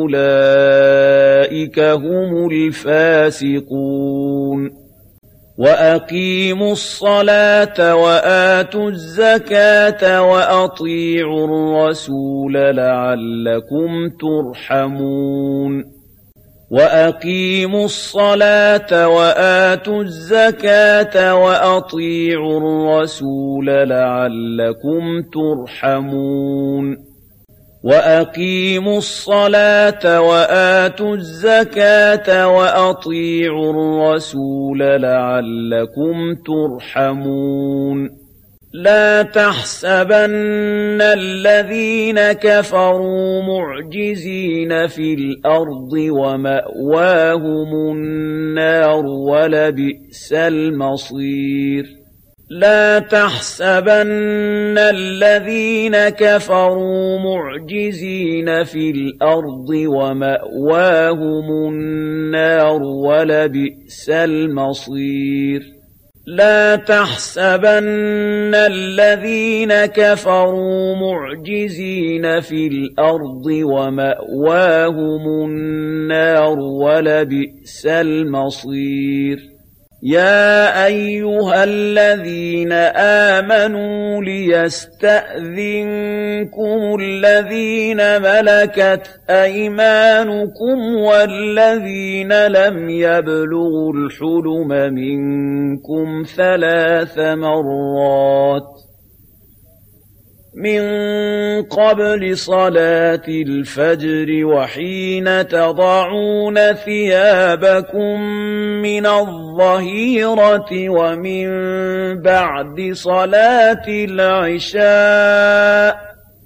فأولئك هم الفاسقون وأقيموا الصلاة وآتوا الزكاة وأطيعوا الرسول لعلكم ترحمون وأقيموا الصلاة وآتوا الزكاة وأطيعوا الرسول لعلكم ترحمون وأقيموا الصلاة وآتوا الزكاة وأطيعوا الرسول لعلكم ترحمون لا تحسبن الذين كفروا معجزين في الأرض ومأواهم النار ولبئس المصير لا تحسبن الذين كفروا معجزين في الأرض ومأواهم النار ولبئس المصير لا تحسبن الذين كفروا معجزين في الأرض ومأواهم النار ولبئس المصير يا أيها الذين آمنوا ليستأذنكم الذين ملكت أيمانكم والذين لم يبلغوا الحلم منكم 3 مرات من قبل صلاة الفجر وحين تضعون ثيابكم من الظهيرة ومن بعد صلاة العشاء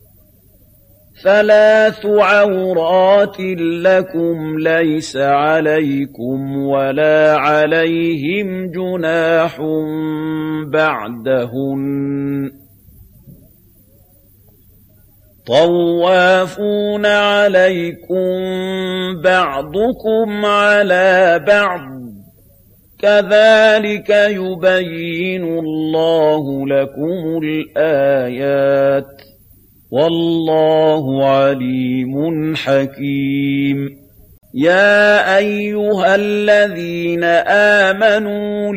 3 عورات لكم ليس عليكم ولا عليهم جناح بعدهن طوافون عليكم بعضكم على بعض كذلك يبين الله لكم الآيات والله عليم حكيم يا أيها الذين آمنوا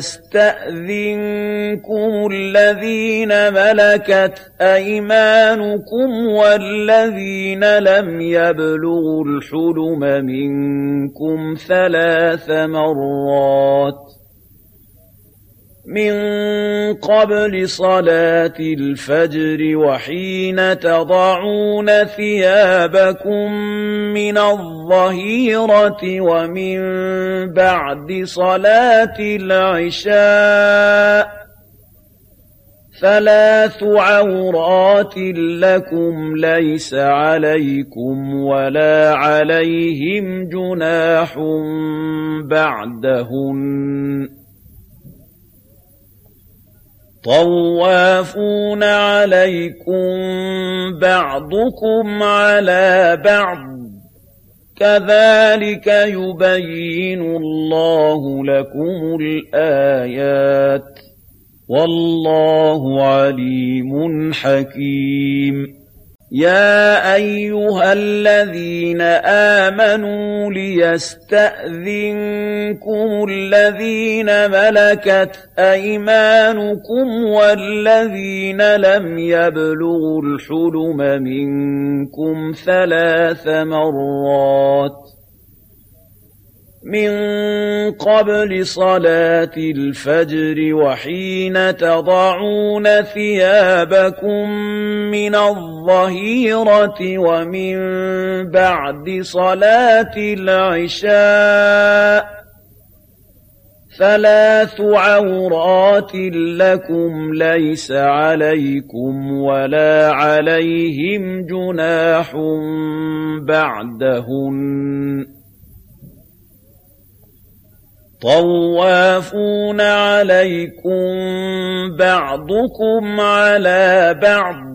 ليستأذنكم الذين ملكت أيمانكم والذين لم يبلغوا الحلم منكم 3 مرات مِن قَبْلِ صَلَاةِ الْفَجْرِ وَحِينَ تَضَعُونَ ثِيَابَكُم مِّنَ الظَّهِيرَةِ وَمِن بَعْدِ صَلَاةِ الْعِشَاءِ ۚ ثَلَاثُ عَوْرَاتٍ لَّكُمْ لَيْسَ عَلَيْكُمْ وَلَا عَلَيْهِمْ جُنَاحٌ بَعْدَهُنَّ ۚ طَوَّافُونَ عَلَيْكُم بَعْضُكُمْ عَلَىٰ بَعْضٍ ۚ كَذَٰلِكَ يُبَيِّنُ اللَّهُ لَكُمُ الْآيَاتِ ۗ وَاللَّهُ عَلِيمٌ حَكِيمٌ. يَا أَيُّهَا الَّذِينَ آمَنُوا لِيَسْتَأْذِنكُمُ الَّذِينَ مَلَكَتْ أَيْمَانُكُمْ وَالَّذِينَ لَمْ يَبْلُغُوا الْحُلُمَ مِنكُمْ 3 مرات مِن قَبْلِ صَلَاةِ الْفَجْرِ وَحِينَ تَضَعُونَ ثِيَابَكُم مِّنَ الظَّهِيرَةِ وَمِن بَعْدِ صَلَاةِ الْعِشَاءِ ۚ 3 عَوْرَاتٍ لَّكُمْ لَيْسَ عَلَيْكُمْ وَلَا عَلَيْهِمْ جُنَاحٌ بَعْدَهُنَّ ۚ طَوَّافُونَ عَلَيْكُم بَعْضُكُمْ عَلَىٰ بَعْضٍ ۚ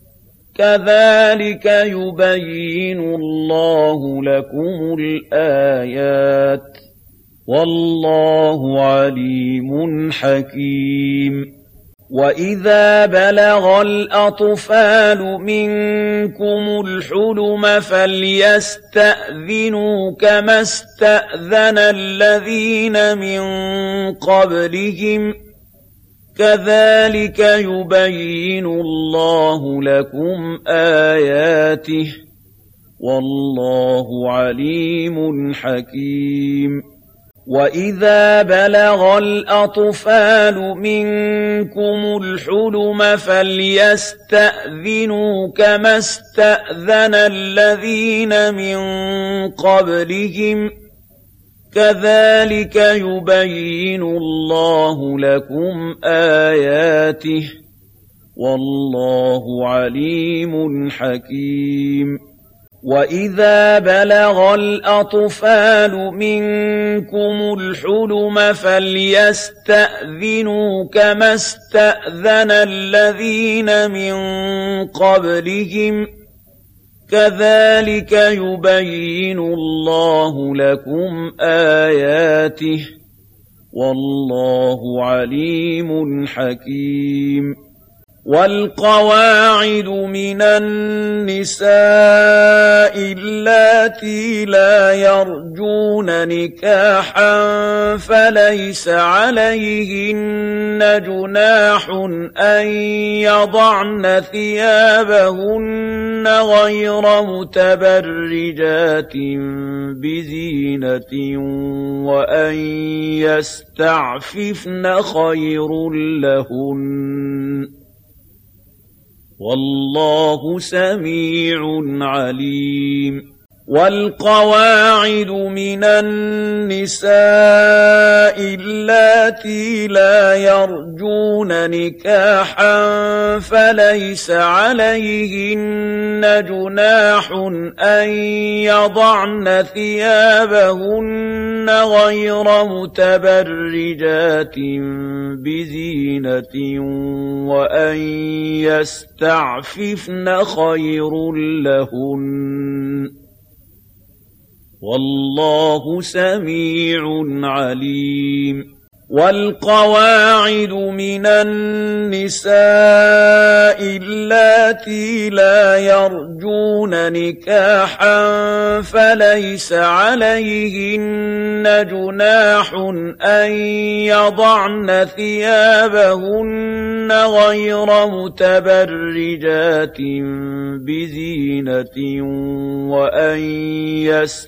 كَذَٰلِكَ يُبَيِّنُ اللَّهُ لَكُمُ الْآيَاتِ ۗ وَاللَّهُ عَلِيمٌ حَكِيمٌ. وَإِذَا بَلَغَ الْأَطْفَالُ مِنكُمُ الْحُلُمَ فَلْيَسْتَأْذِنُوا كَمَا اسْتَأْذَنَ الَّذِينَ مِن قَبْلِهِمْ ۚ كَذَٰلِكَ يُبَيِّنُ اللَّهُ لَكُمْ آيَاتِهِ ۗ وَاللَّهُ عَلِيمٌ حَكِيمٌ. وَإِذَا بَلَغَ الْأَطْفَالُ مِنكُمُ الْحُلُمَ فَلْيَسْتَأْذِنُوا كَمَا اسْتَأْذَنَ الَّذِينَ مِن قَبْلِهِمْ ۚ كَذَٰلِكَ يُبَيِّنُ اللَّهُ لَكُمْ آيَاتِهِ ۗ وَاللَّهُ عَلِيمٌ حَكِيمٌ. وَإِذَا بَلَغَ الْأَطْفَالُ مِنكُمُ الْحُلُمَ فَلْيَسْتَأْذِنُوا كَمَا اسْتَأْذَنَ الَّذِينَ مِن قَبْلِهِمْ ۚ كَذَٰلِكَ يُبَيِّنُ اللَّهُ لَكُمْ آيَاتِهِ ۗ وَاللَّهُ عَلِيمٌ حَكِيمٌ. وَالْقَوَاعِدُ مِنَ النِّسَاءِ اللَّاتِي لَا يَرْجُونَ نِكَاحًا فَلَيْسَ عَلَيْهِنَّ جُنَاحٌ أَن يَضَعْنَ ثِيَابَهُنَّ غَيْرَ مُتَبَرِّجَاتٍ بِزِينَةٍ وَأَن يَسْتَعْفِفْنَ خَيْرٌ لَّهُنَّ ۗ وَاللَّهُ سَمِيعٌ عَلِيمٌ. وَالْقَوَاعِدُ مِنَ النِّسَاءِ اللَّاتِي لَا يَرْجُونَ نِكَاحًا فَلَيْسَ عَلَيْهِنَّ جُنَاحٌ أَن يَضَعْنَ ثِيَابَهُنَّ غَيْرَ مُتَبَرِّجَاتٍ بِزِينَةٍ وَأَن يَسْتَعْفِفْنَ خَيْرٌ لَّهُنَّ ۗ وَاللَّهُ سَمِيعٌ عَلِيمٌ. وَالْقَوَاعِدُ مِنَ النِّسَاءِ اللَّاتِي لَا يَرْجُونَ نِكَاحًا فَلَيْسَ عَلَيْهِنَّ جُنَاحٌ أَن يَضَعْنَ ثِيَابَهُنَّ غَيْرَ مُتَبَرِّجَاتٍ بِزِينَةٍ وَأَن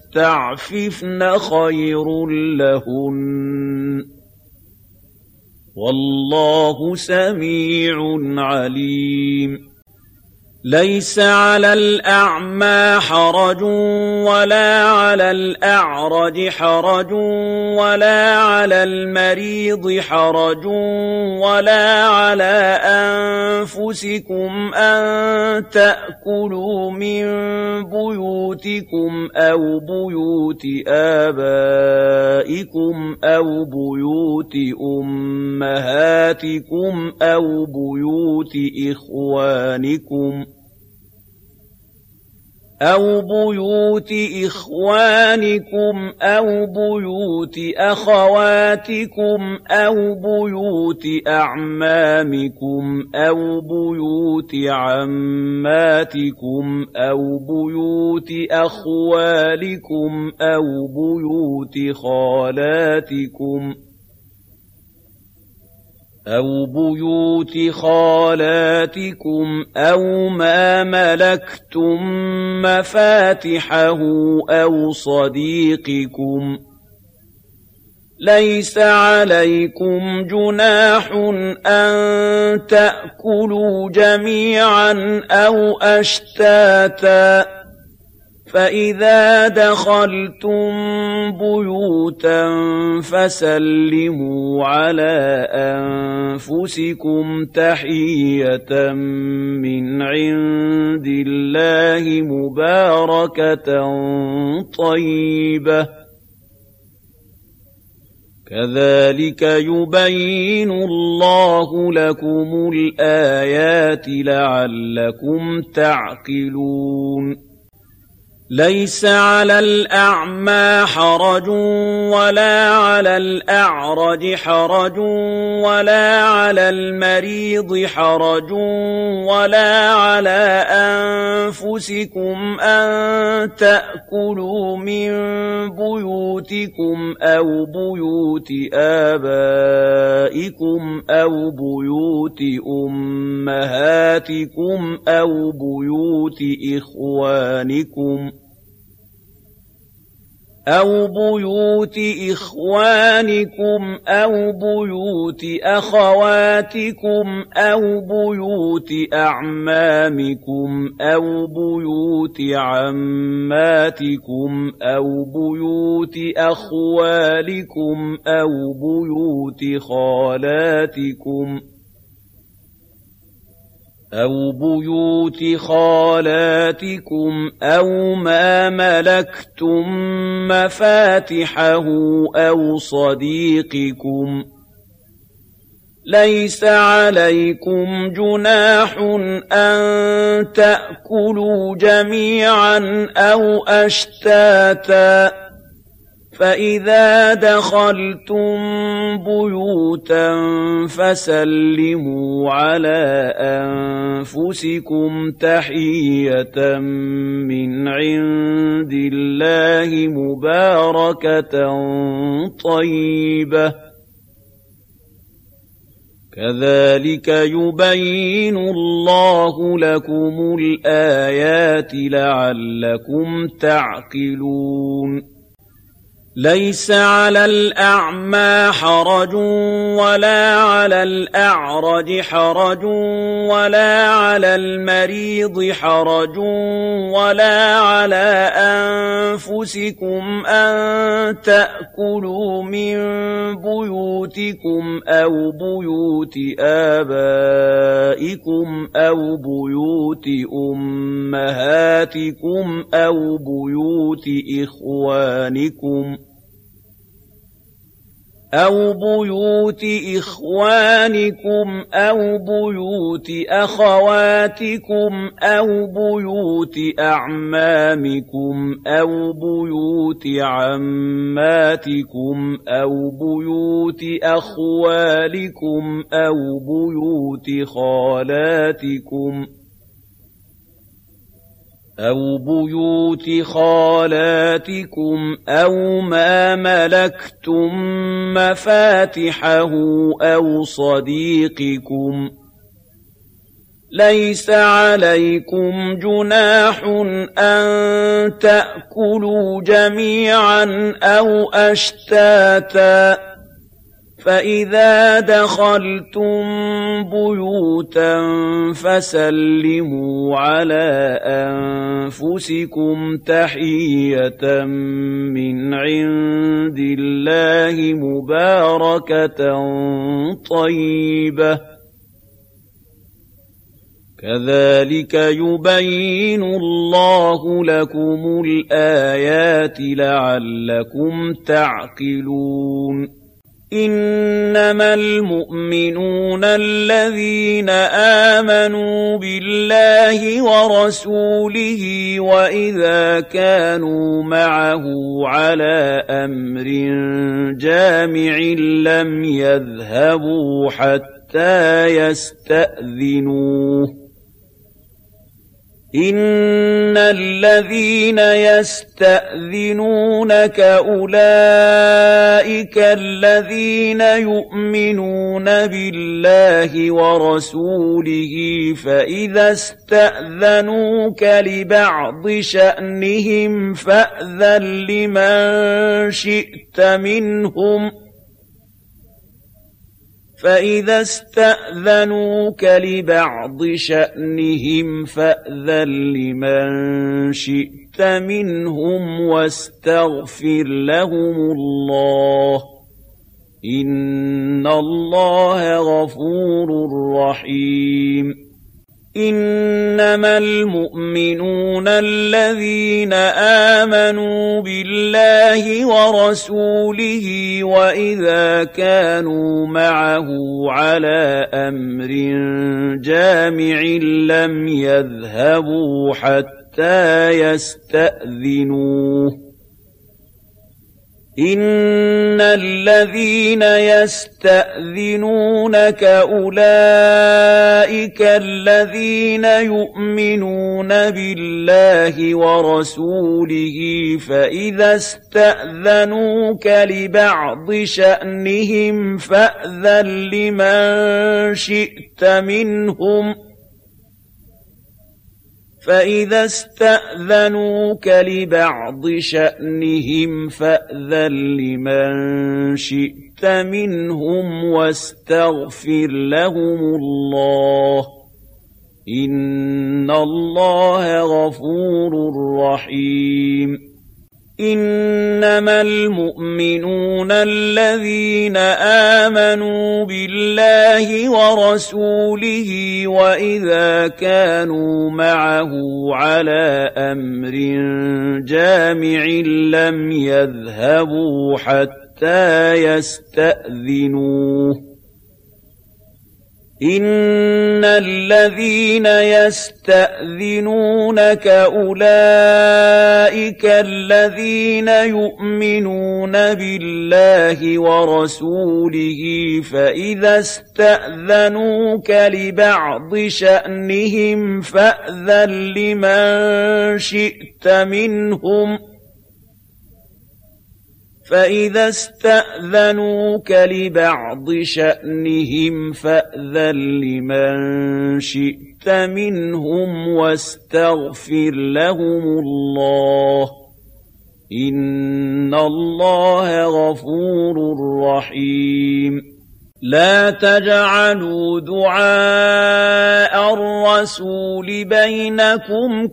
يَسْتَعْفِفْنَ خَيْرٌ لَّهُنَّ ۗ والله سميع عليم ليس على الأعمى حرج ولا على الأعرج حرج ولا على المريض حرج ولا على أنفسكم أن تأكلوا من بيوتكم أو بيوت آبائكم أو بيوت أمهاتكم أو بيوت إخوانكم أو بيوت إخوانكم أو بيوت أخواتكم أو بيوت أعمامكم أو بيوت عماتكم أو بيوت أخوالكم أو بيوت خالاتكم أو ما ملكتم مفاتحه أو صديقكم ليس عليكم جناح أن تأكلوا جميعا أو أشتاتا فإذا دخلتم بيوتا فسلموا على أنفسكم تحية من عند الله مباركة طيبة كذلك يبين الله لكم الآيات لعلكم تعقلون ليس على الأعمى حرج ولا على الأعرج حرج ولا على المريض حرج ولا على أنفسكم أن تأكلوا من بيوتكم أو بيوت آبائكم أو بيوت أمهاتكم أو بيوت إخوانكم أو بيوت أخواتكم أو بيوت أعمامكم أو بيوت عماتكم أو بيوت أخوالكم أو بيوت خالاتكم أو ما ملكتم مفاتحه أو صديقكم ليس عليكم جناح أن تأكلوا جميعا أو أشتاتا فإذا دخلتم بيوتا فسلموا على أنفسكم تحية من عند الله مباركة طيبة كذلك يبين الله لكم الآيات لعلكم تعقلون ليس على الأعمى حرج ولا على الأعرج حرج ولا على المريض حرج ولا على أنفسكم أن تأكلوا من بيوتكم أو بيوت آبائكم أو بيوت أمهاتكم أو بيوت إخوانكم أو بيوت أخواتكم أو بيوت أعمامكم أو بيوت عماتكم أو بيوت أخوالكم أو بيوت خالاتكم أو ما ملكتم مفاتحه أو صديقكم ليس عليكم جناح أن تأكلوا جميعا أو أشتاتا فإذا دخلتم بيوتا فسلموا على أنفسكم تحية من عند الله مباركة طيبة كذلك يبين الله لكم الآيات لعلكم تعقلون إنما المؤمنون الذين آمنوا بالله ورسوله وإذا كانوا معه على أمر جامع لم يذهبوا حتى يستأذنوه إن الذين يستأذنونك أولئك الذين يؤمنون بالله ورسوله فإذا استأذنوك لبعض شأنهم فأذن لمن شئت منهم فإذا استأذنوك لبعض شأنهم فأذن لمن شئت منهم واستغفر لهم الله إن الله غفور رحيم إنما المؤمنون الذين آمنوا بالله ورسوله وإذا كانوا معه على أمر جامع لم يذهبوا حتى يستأذنوه إن الذين يستأذنونك أولئك الذين يؤمنون بالله ورسوله فإذا استأذنوك لبعض شأنهم فأذن لمن شئت منهم فإذا استأذنوك لبعض شأنهم فأذن لمن شئت منهم واستغفر لهم الله إن الله غفور رحيم إنما المؤمنون الذين آمنوا بالله ورسوله وإذا كانوا معه على أمر جامع لم يذهبوا حتى يستأذنوه إن الذين يستأذنونك أولئك الذين يؤمنون بالله ورسوله فإذا استأذنوك لبعض شأنهم فأذن لمن شئت منهم فإذا استأذنوك لبعض شأنهم فأذن لمن شئت منهم واستغفر لهم الله إن الله غفور رحيم لا تجعلوا دعاء الرسول بينكم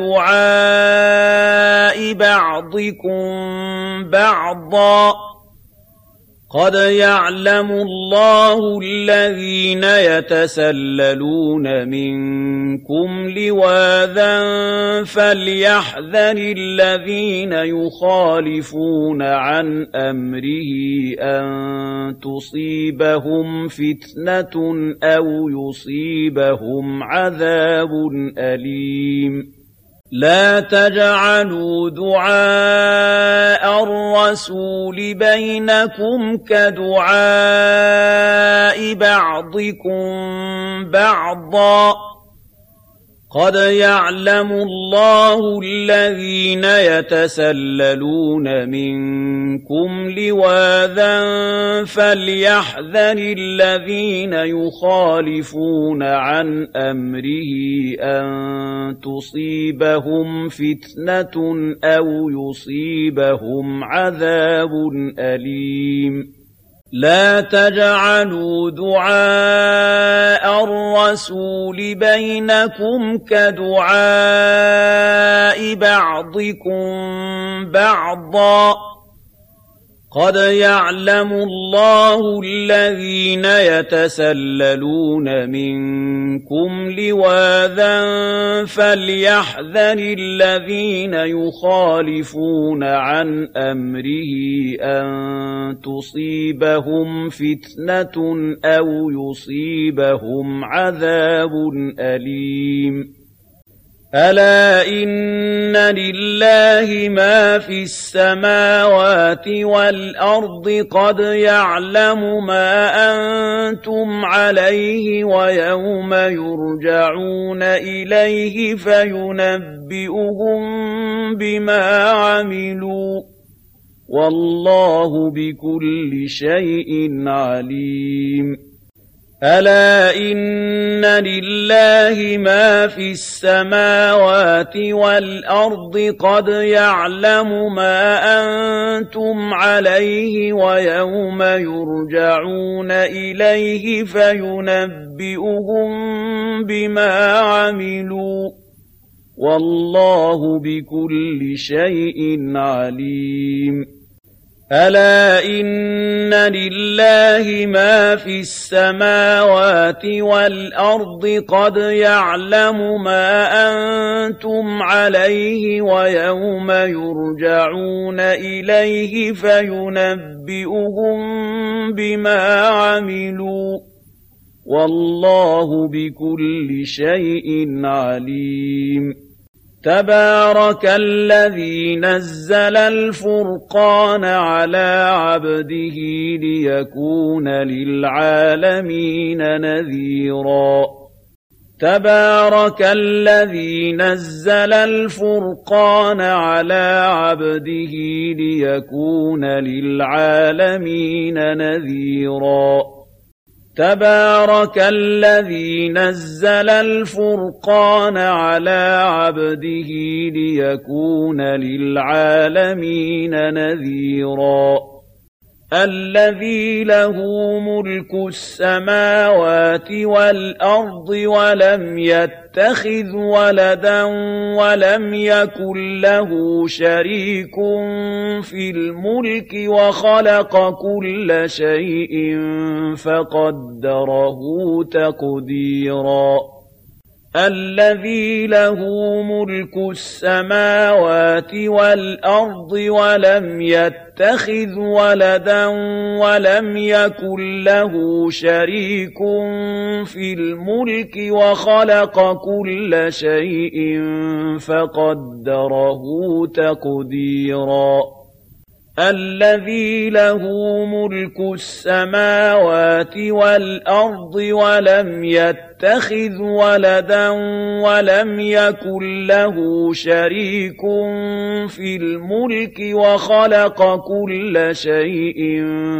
كدعاء بعضكم بعضا قد يعلم الله الذين يتسللون منكم لواذا فليحذر الذين يخالفون عن أمره أن تصيبهم فتنة أو يصيبهم عذاب أليم لا تجعلوا دعاء الرسول بينكم كدعاء بعضكم بعضا قد يعلم الله الذين يتسللون منكم لواذا فليحذر الذين يخالفون عن أمره أن تصيبهم فتنة أو يصيبهم عذاب أليم لا تجعلوا دعاء الرسول بينكم كدعاء بعضكم بعضا قد يعلم الله الذين يتسللون منكم لواذا فليحذر الذين يخالفون عن أمره أن تصيبهم فتنة أو يصيبهم عذاب أليم ألا إن لله ما في السماوات والأرض قد يعلم ما أنتم عليه ويوم يرجعون إليه فينبئهم بما عملوا والله بكل شيء عليم ألا إن لله ما في السماوات والأرض قد يعلم ما أنتم عليه ويوم يرجعون إليه فينبئهم بما عملوا والله بكل شيء عليم ألا إن لله ما في السماوات والأرض قد يعلم ما أنتم عليه ويوم يرجعون إليه فينبئهم بما عملوا والله بكل شيء عليم تبارك الذي نزل الفرقان على عبده ليكون للعالمين نذيرا تبارك الذي نزل الفرقان على عبده ليكون للعالمين نذيرا تبارك الذي نزل الفرقان على عبده ليكون للعالمين نذيرا الذي له ملك السماوات والأرض ولم يتخذ ولدا ولم يكن له شريك في الملك وخلق كل شيء فقدره تقديرا الذي له ملك السماوات والأرض ولم يتخذ ولدا ولم يكن له شريك في الملك وخلق كل شيء فقدره تقديرا الذي له ملك السماوات والأرض ولم يتخذ ولدا ولم يكن له شريك في الملك وخلق كل شيء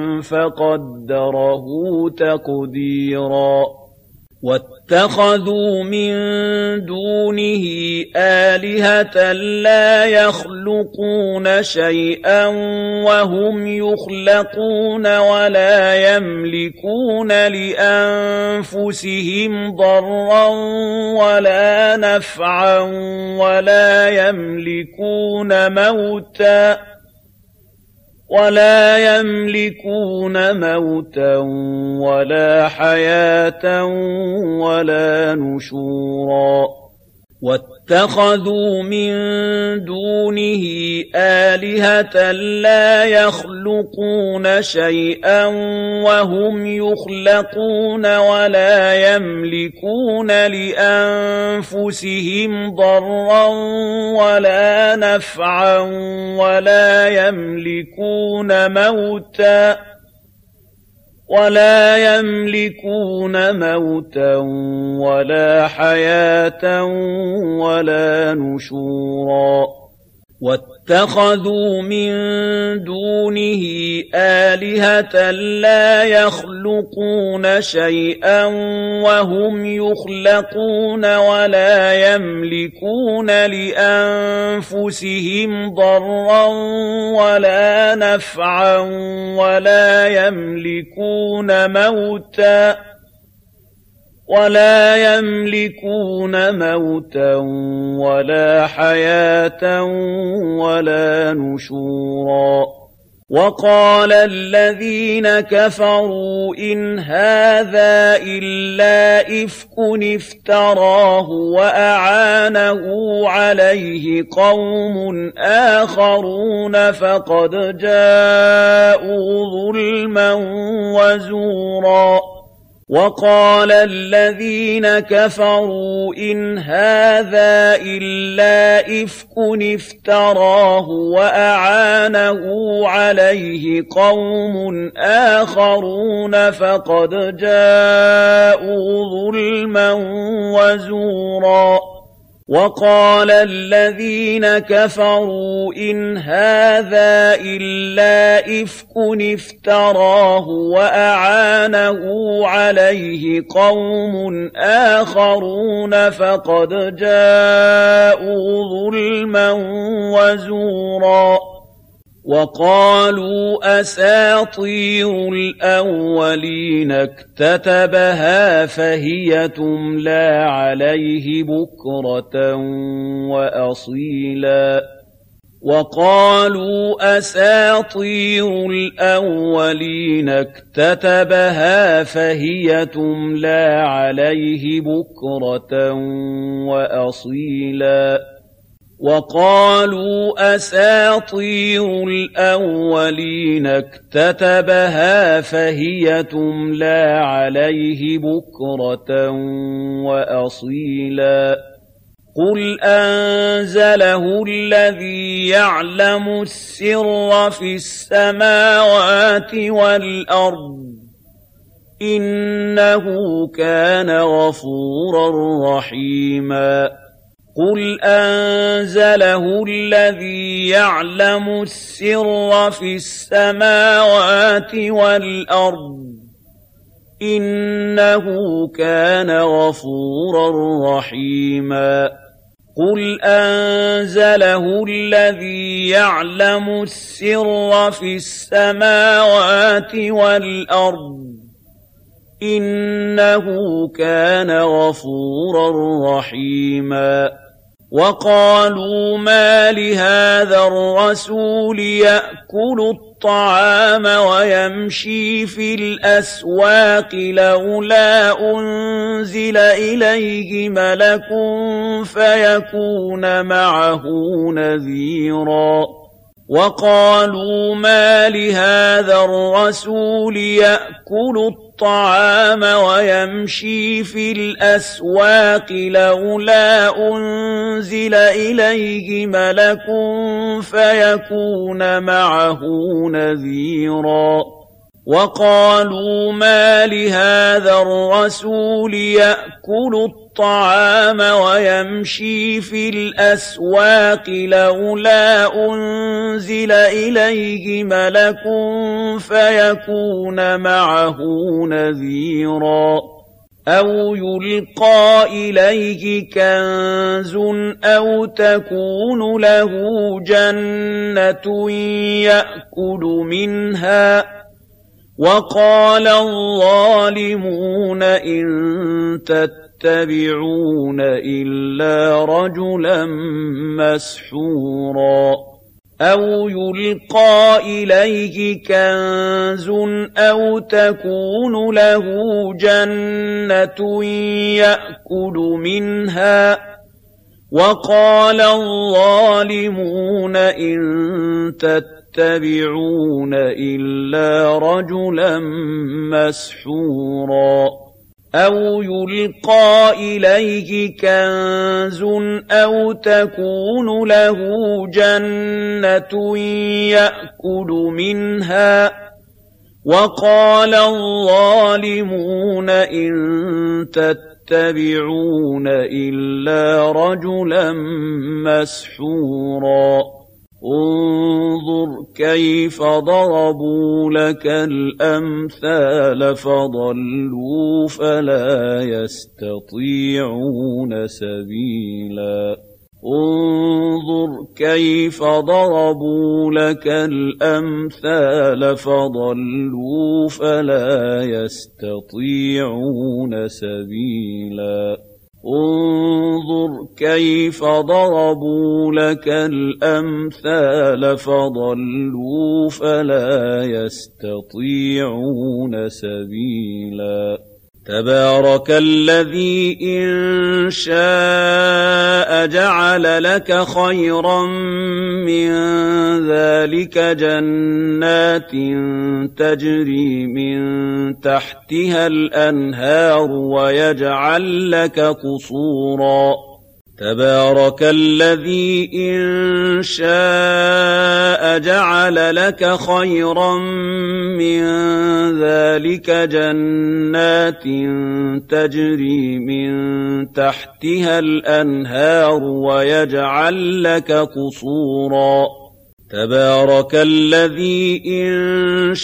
فقدره تقديرا واتخذوا من دونه آلهة لا يخلقون شيئا وهم يخلقون ولا يملكون لأنفسهم ضرا ولا نفعا ولا يملكون موتا ولا حياة ولا نشورا واتخذوا من دونه آلهة لا يخلقون شيئا وهم يخلقون ولا يملكون لأنفسهم ضرا ولا نفعا ولا يملكون موتا ولا حياة ولا نشورا واتخذوا من دونه آلهة لا يخلقون شيئا وهم يخلقون ولا يملكون لأنفسهم ضرا ولا نفعا ولا يملكون موتا ولا حياة ولا نشورا وقال الذين كفروا إن هذا إلا إفك افتراه وأعانه عليه قوم آخرون فقد جاءوا ظلما وزورا وقال الذين كفروا إن هذا إلا إفك افتراه وأعانه عليه قوم آخرون فقد جاءوا ظلما وزورا وقال الذين كفروا إن هذا إلا إفك افتراه وأعانه عليه قوم آخرون فقد جاءوا ظلما وزورا وقالوا أساطير الأولين اكتتبها فهي تملى عليه بكرة وأصيلا وقالوا أساطير الأولين اكتتبها فهي تملى عليه بكرة وأصيلا وقالوا أساطير الأولين اكتتبها فهي تملى عليه بكرة وأصيلا قل أنزله الذي يعلم السر في السماوات والأرض إنه كان غفورا رحيما قل أنزله الذي يعلم السر في السماوات والأرض إنه كان غفورا رحيما قل أنزله الذي يعلم السر في السماوات والأرض إنه كان غفورا رحيما وقالوا ما لهذا الرسول يأكل الطعام ويمشي في الأسواق لولا أنزل إليه ملك فيكون معه نذيرا وقالوا ما لهذا الرسول يأكل الطعام ويمشي في الأسواق لولا أنزل إليه ملك فيكون معه نذيرا وقالوا ما لهذا الرسول يأكل الطعام ويمشي في الأسواق لولا أنزل إليه ملك فيكون معه نذيرا أو يلقى إليه كنز أو تكون له جنة يأكل منها وقال الظالمون إن تتبعون إلا رجلا مسحورا أو يلقى إليه كنز أو تكون له جنة يأكل منها وقال الظالمون إن تتبعون إلا رجلا مسحورا أو يلقى إليه كنز أو تكون له جنة يأكل منها وقال الظالمون إن تتبعون إلا رجلا مسحورا انظر كيف ضربوا لك الأمثال فضلوا فلا يستطيعون سبيلا انظر كيف ضربوا لك الأمثال فضلوا فلا يستطيعون سبيلا انظر كيف ضربوا لك الأمثال فضلوا فلا يستطيعون سبيلا تبارك الذي إن شاء جعل لك خيرا من ذلك جنات تجري من تحتها الأنهار ويجعل لك قصورا تبارك الذي إن شاء جعل لك خيرا من ذلك جنات تجري من تحتها الأنهار ويجعل لك قصورا تبارك الذي إن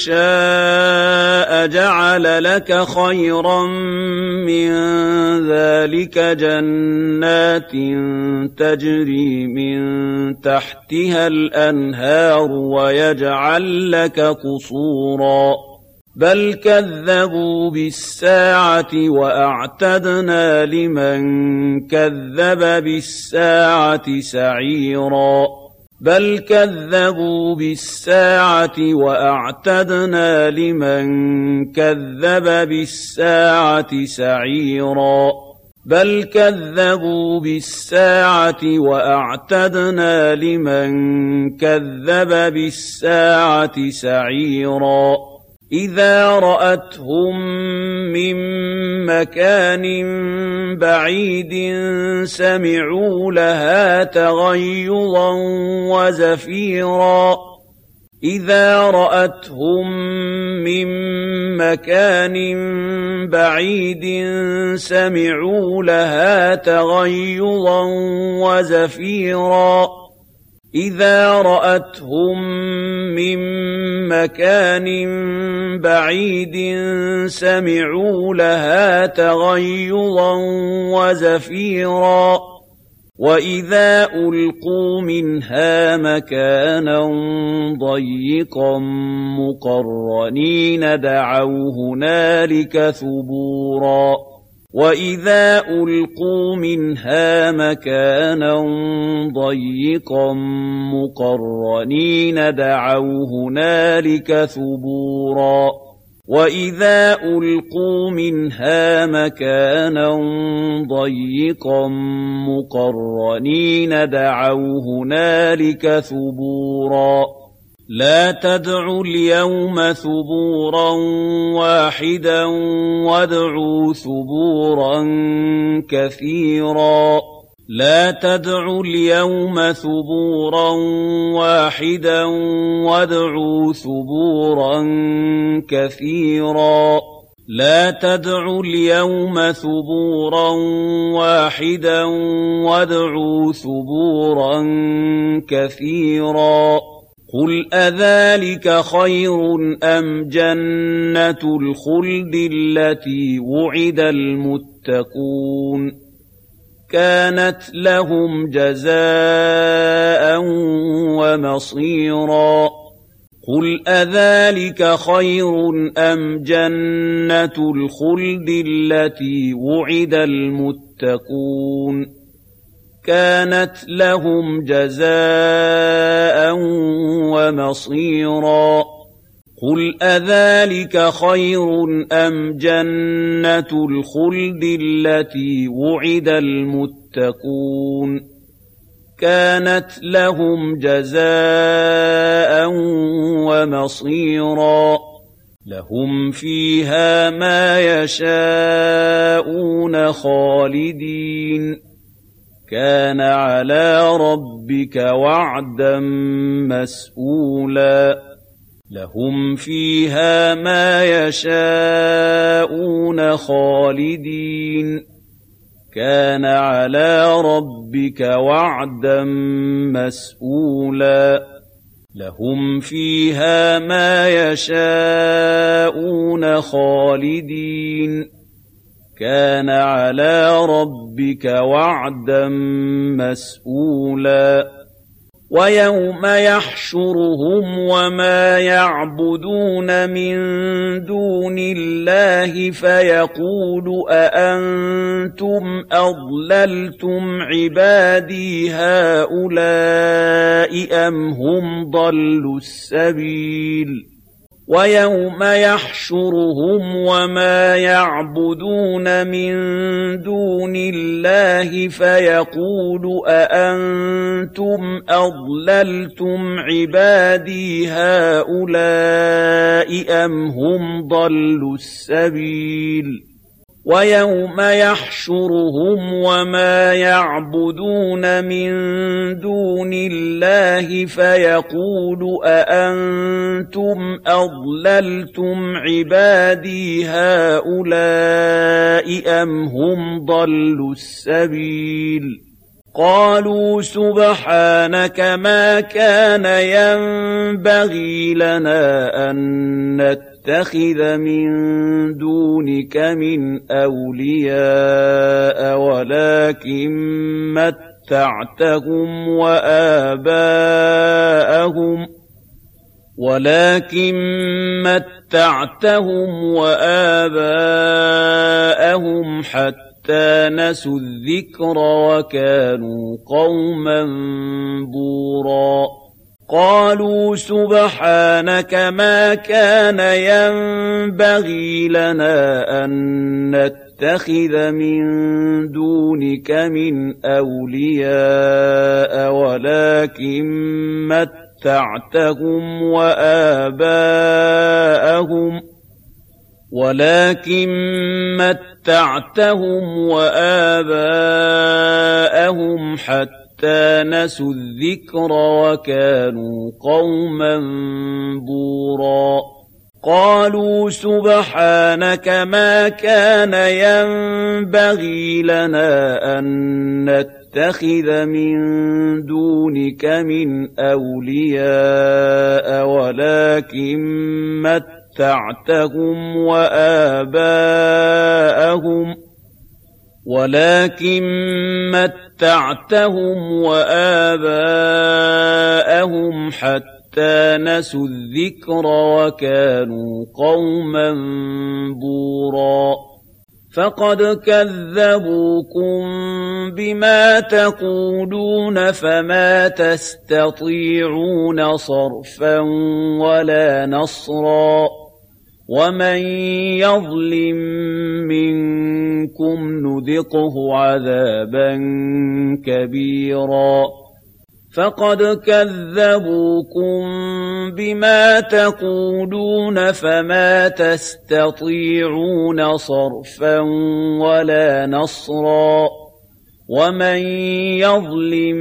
شاء جعل لك خيرا من ذلك جنات تجري من تحتها الأنهار ويجعل لك قصورا بل كذبوا بالساعة وأعتدنا لمن كذب بالساعة سعيرا بل كذبوا بالساعة وأعتدنا لمن كذب بالساعة سعيرا بل كذبوا بالساعة وأعتدنا لمن كذب بالساعة سعيرا إذا رأتهم من مكان بعيد سمعوا لها تغيظا وزفيرا إذا رأتهم من مكان بعيد سمعوا لها تغيظا وزفيرا إذا رأتهم من مكان بعيد سمعوا لها تغيظا وزفيرا وإذا ألقوا منها مكانا ضيقا مقرنين دعوا هنالك ثبورا وإذا ألقوا منها مكانا ضيقا مقرنين دعوا هنالك ثبورا وإذا ألقوا منها مكانا ضيقا مقرنين دعوا هنالك ثبورا لا تدعوا اليوم ثبورا واحدا وادعوا ثبورا كثيرا لا تدعوا اليوم ثبورا واحدا وادعوا ثبورا كثيرا لا تدعوا اليوم ثبورا واحدا وادعوا ثبورا كثيرا قل أذلك خير أم جنة الخلد التي وعد المتقون كانت لهم جزاء ومصيرا قل أذلك خير أم جنة الخلد التي وعد المتقون كانت لهم جزاء ومصيرا قل أذلك خير أم جنة الخلد التي وعد المتقون كانت لهم جزاء ومصيرا لهم فيها ما يشاءون خالدين كان على ربك وعدا مسئولا لهم فيها ما يشاءون خالدين كان على ربك وعدا مسئولا لهم فيها ما يشاءون خالدين كان على ربك وعدا مسئولا ويوم يحشرهم وما يعبدون من دون الله فيقول أأنتم أضللتم عبادي هؤلاء أم هم ضلوا السبيل ويوم يحشرهم وما يعبدون من دون الله فيقول أأنتم أضللتم عبادي هؤلاء أم هم ضلوا السبيل ويوم يحشرهم وما يعبدون من دون الله فيقول أأنتم أضللتم عبادي هؤلاء أم هم ضلوا السبيل قالوا سبحانك ما كان ينبغي لنا أن نتخذ من دونك من أولياء ولكن متعتهم وآباءهم حتى نسوا الذكر وكانوا قوما بورا قالوا سبحانك ما كان ينبغي لنا أن نتخذ من دونك من أولياء ولكن متعتهم وآباءهم حتى نسوا الذكر وكانوا قوما بورا قالوا سبحانك ما كان ينبغي لنا أن نتخذ من دونك من أولياء ولكن متعتهم وآباءهم حتى نسوا الذكر وكانوا قوما بورا فقد كذبوكم بما تقولون فما تستطيعون صرفا ولا نصرا ومن يظلم منكم نذقه عذابا كبيرا فقد كذبوكم بما تقولون فما تستطيعون صرفا ولا نصرا ومن يظلم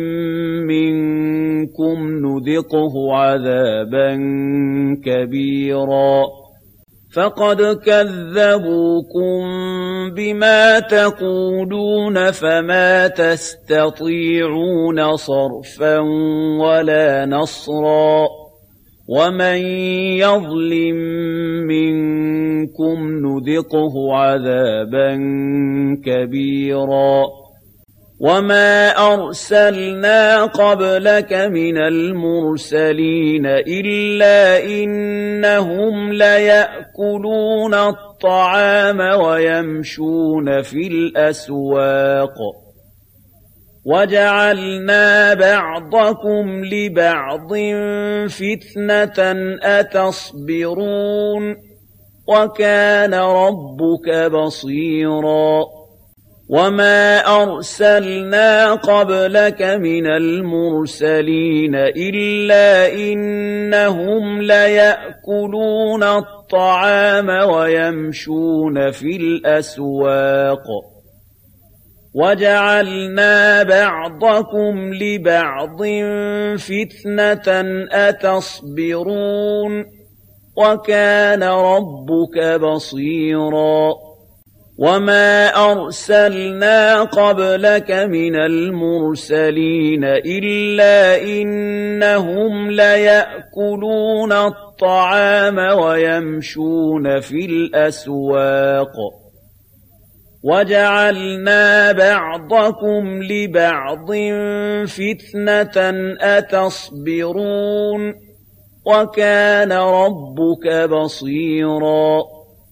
منكم نذقه عذابا كبيرا فقد كذبوكم بما تقولون فما تستطيعون صرفا ولا نصرا ومن يظلم منكم نذقه عذابا كبيرا وما أرسلنا قبلك من المرسلين إلا إنهم ليأكلون الطعام ويمشون في الأسواق وجعلنا بعضكم لبعض فتنة أتصبرون وكان ربك بصيرا وما أرسلنا قبلك من المرسلين إلا إنهم ليأكلون الطعام ويمشون في الأسواق وجعلنا بعضكم لبعض فتنة أتصبرون وكان ربك بصيرا وَمَا أَرْسَلْنَا قَبْلَكَ مِنَ الْمُرْسَلِينَ إِلَّا إِنَّهُمْ لَيَأْكُلُونَ الطَّعَامَ وَيَمْشُونَ فِي الْأَسْوَاقِ وَجَعَلْنَا بَعْضَكُمْ لِبَعْضٍ فِتْنَةً أَتَصْبِرُونَ وَكَانَ رَبُّكَ بَصِيرًا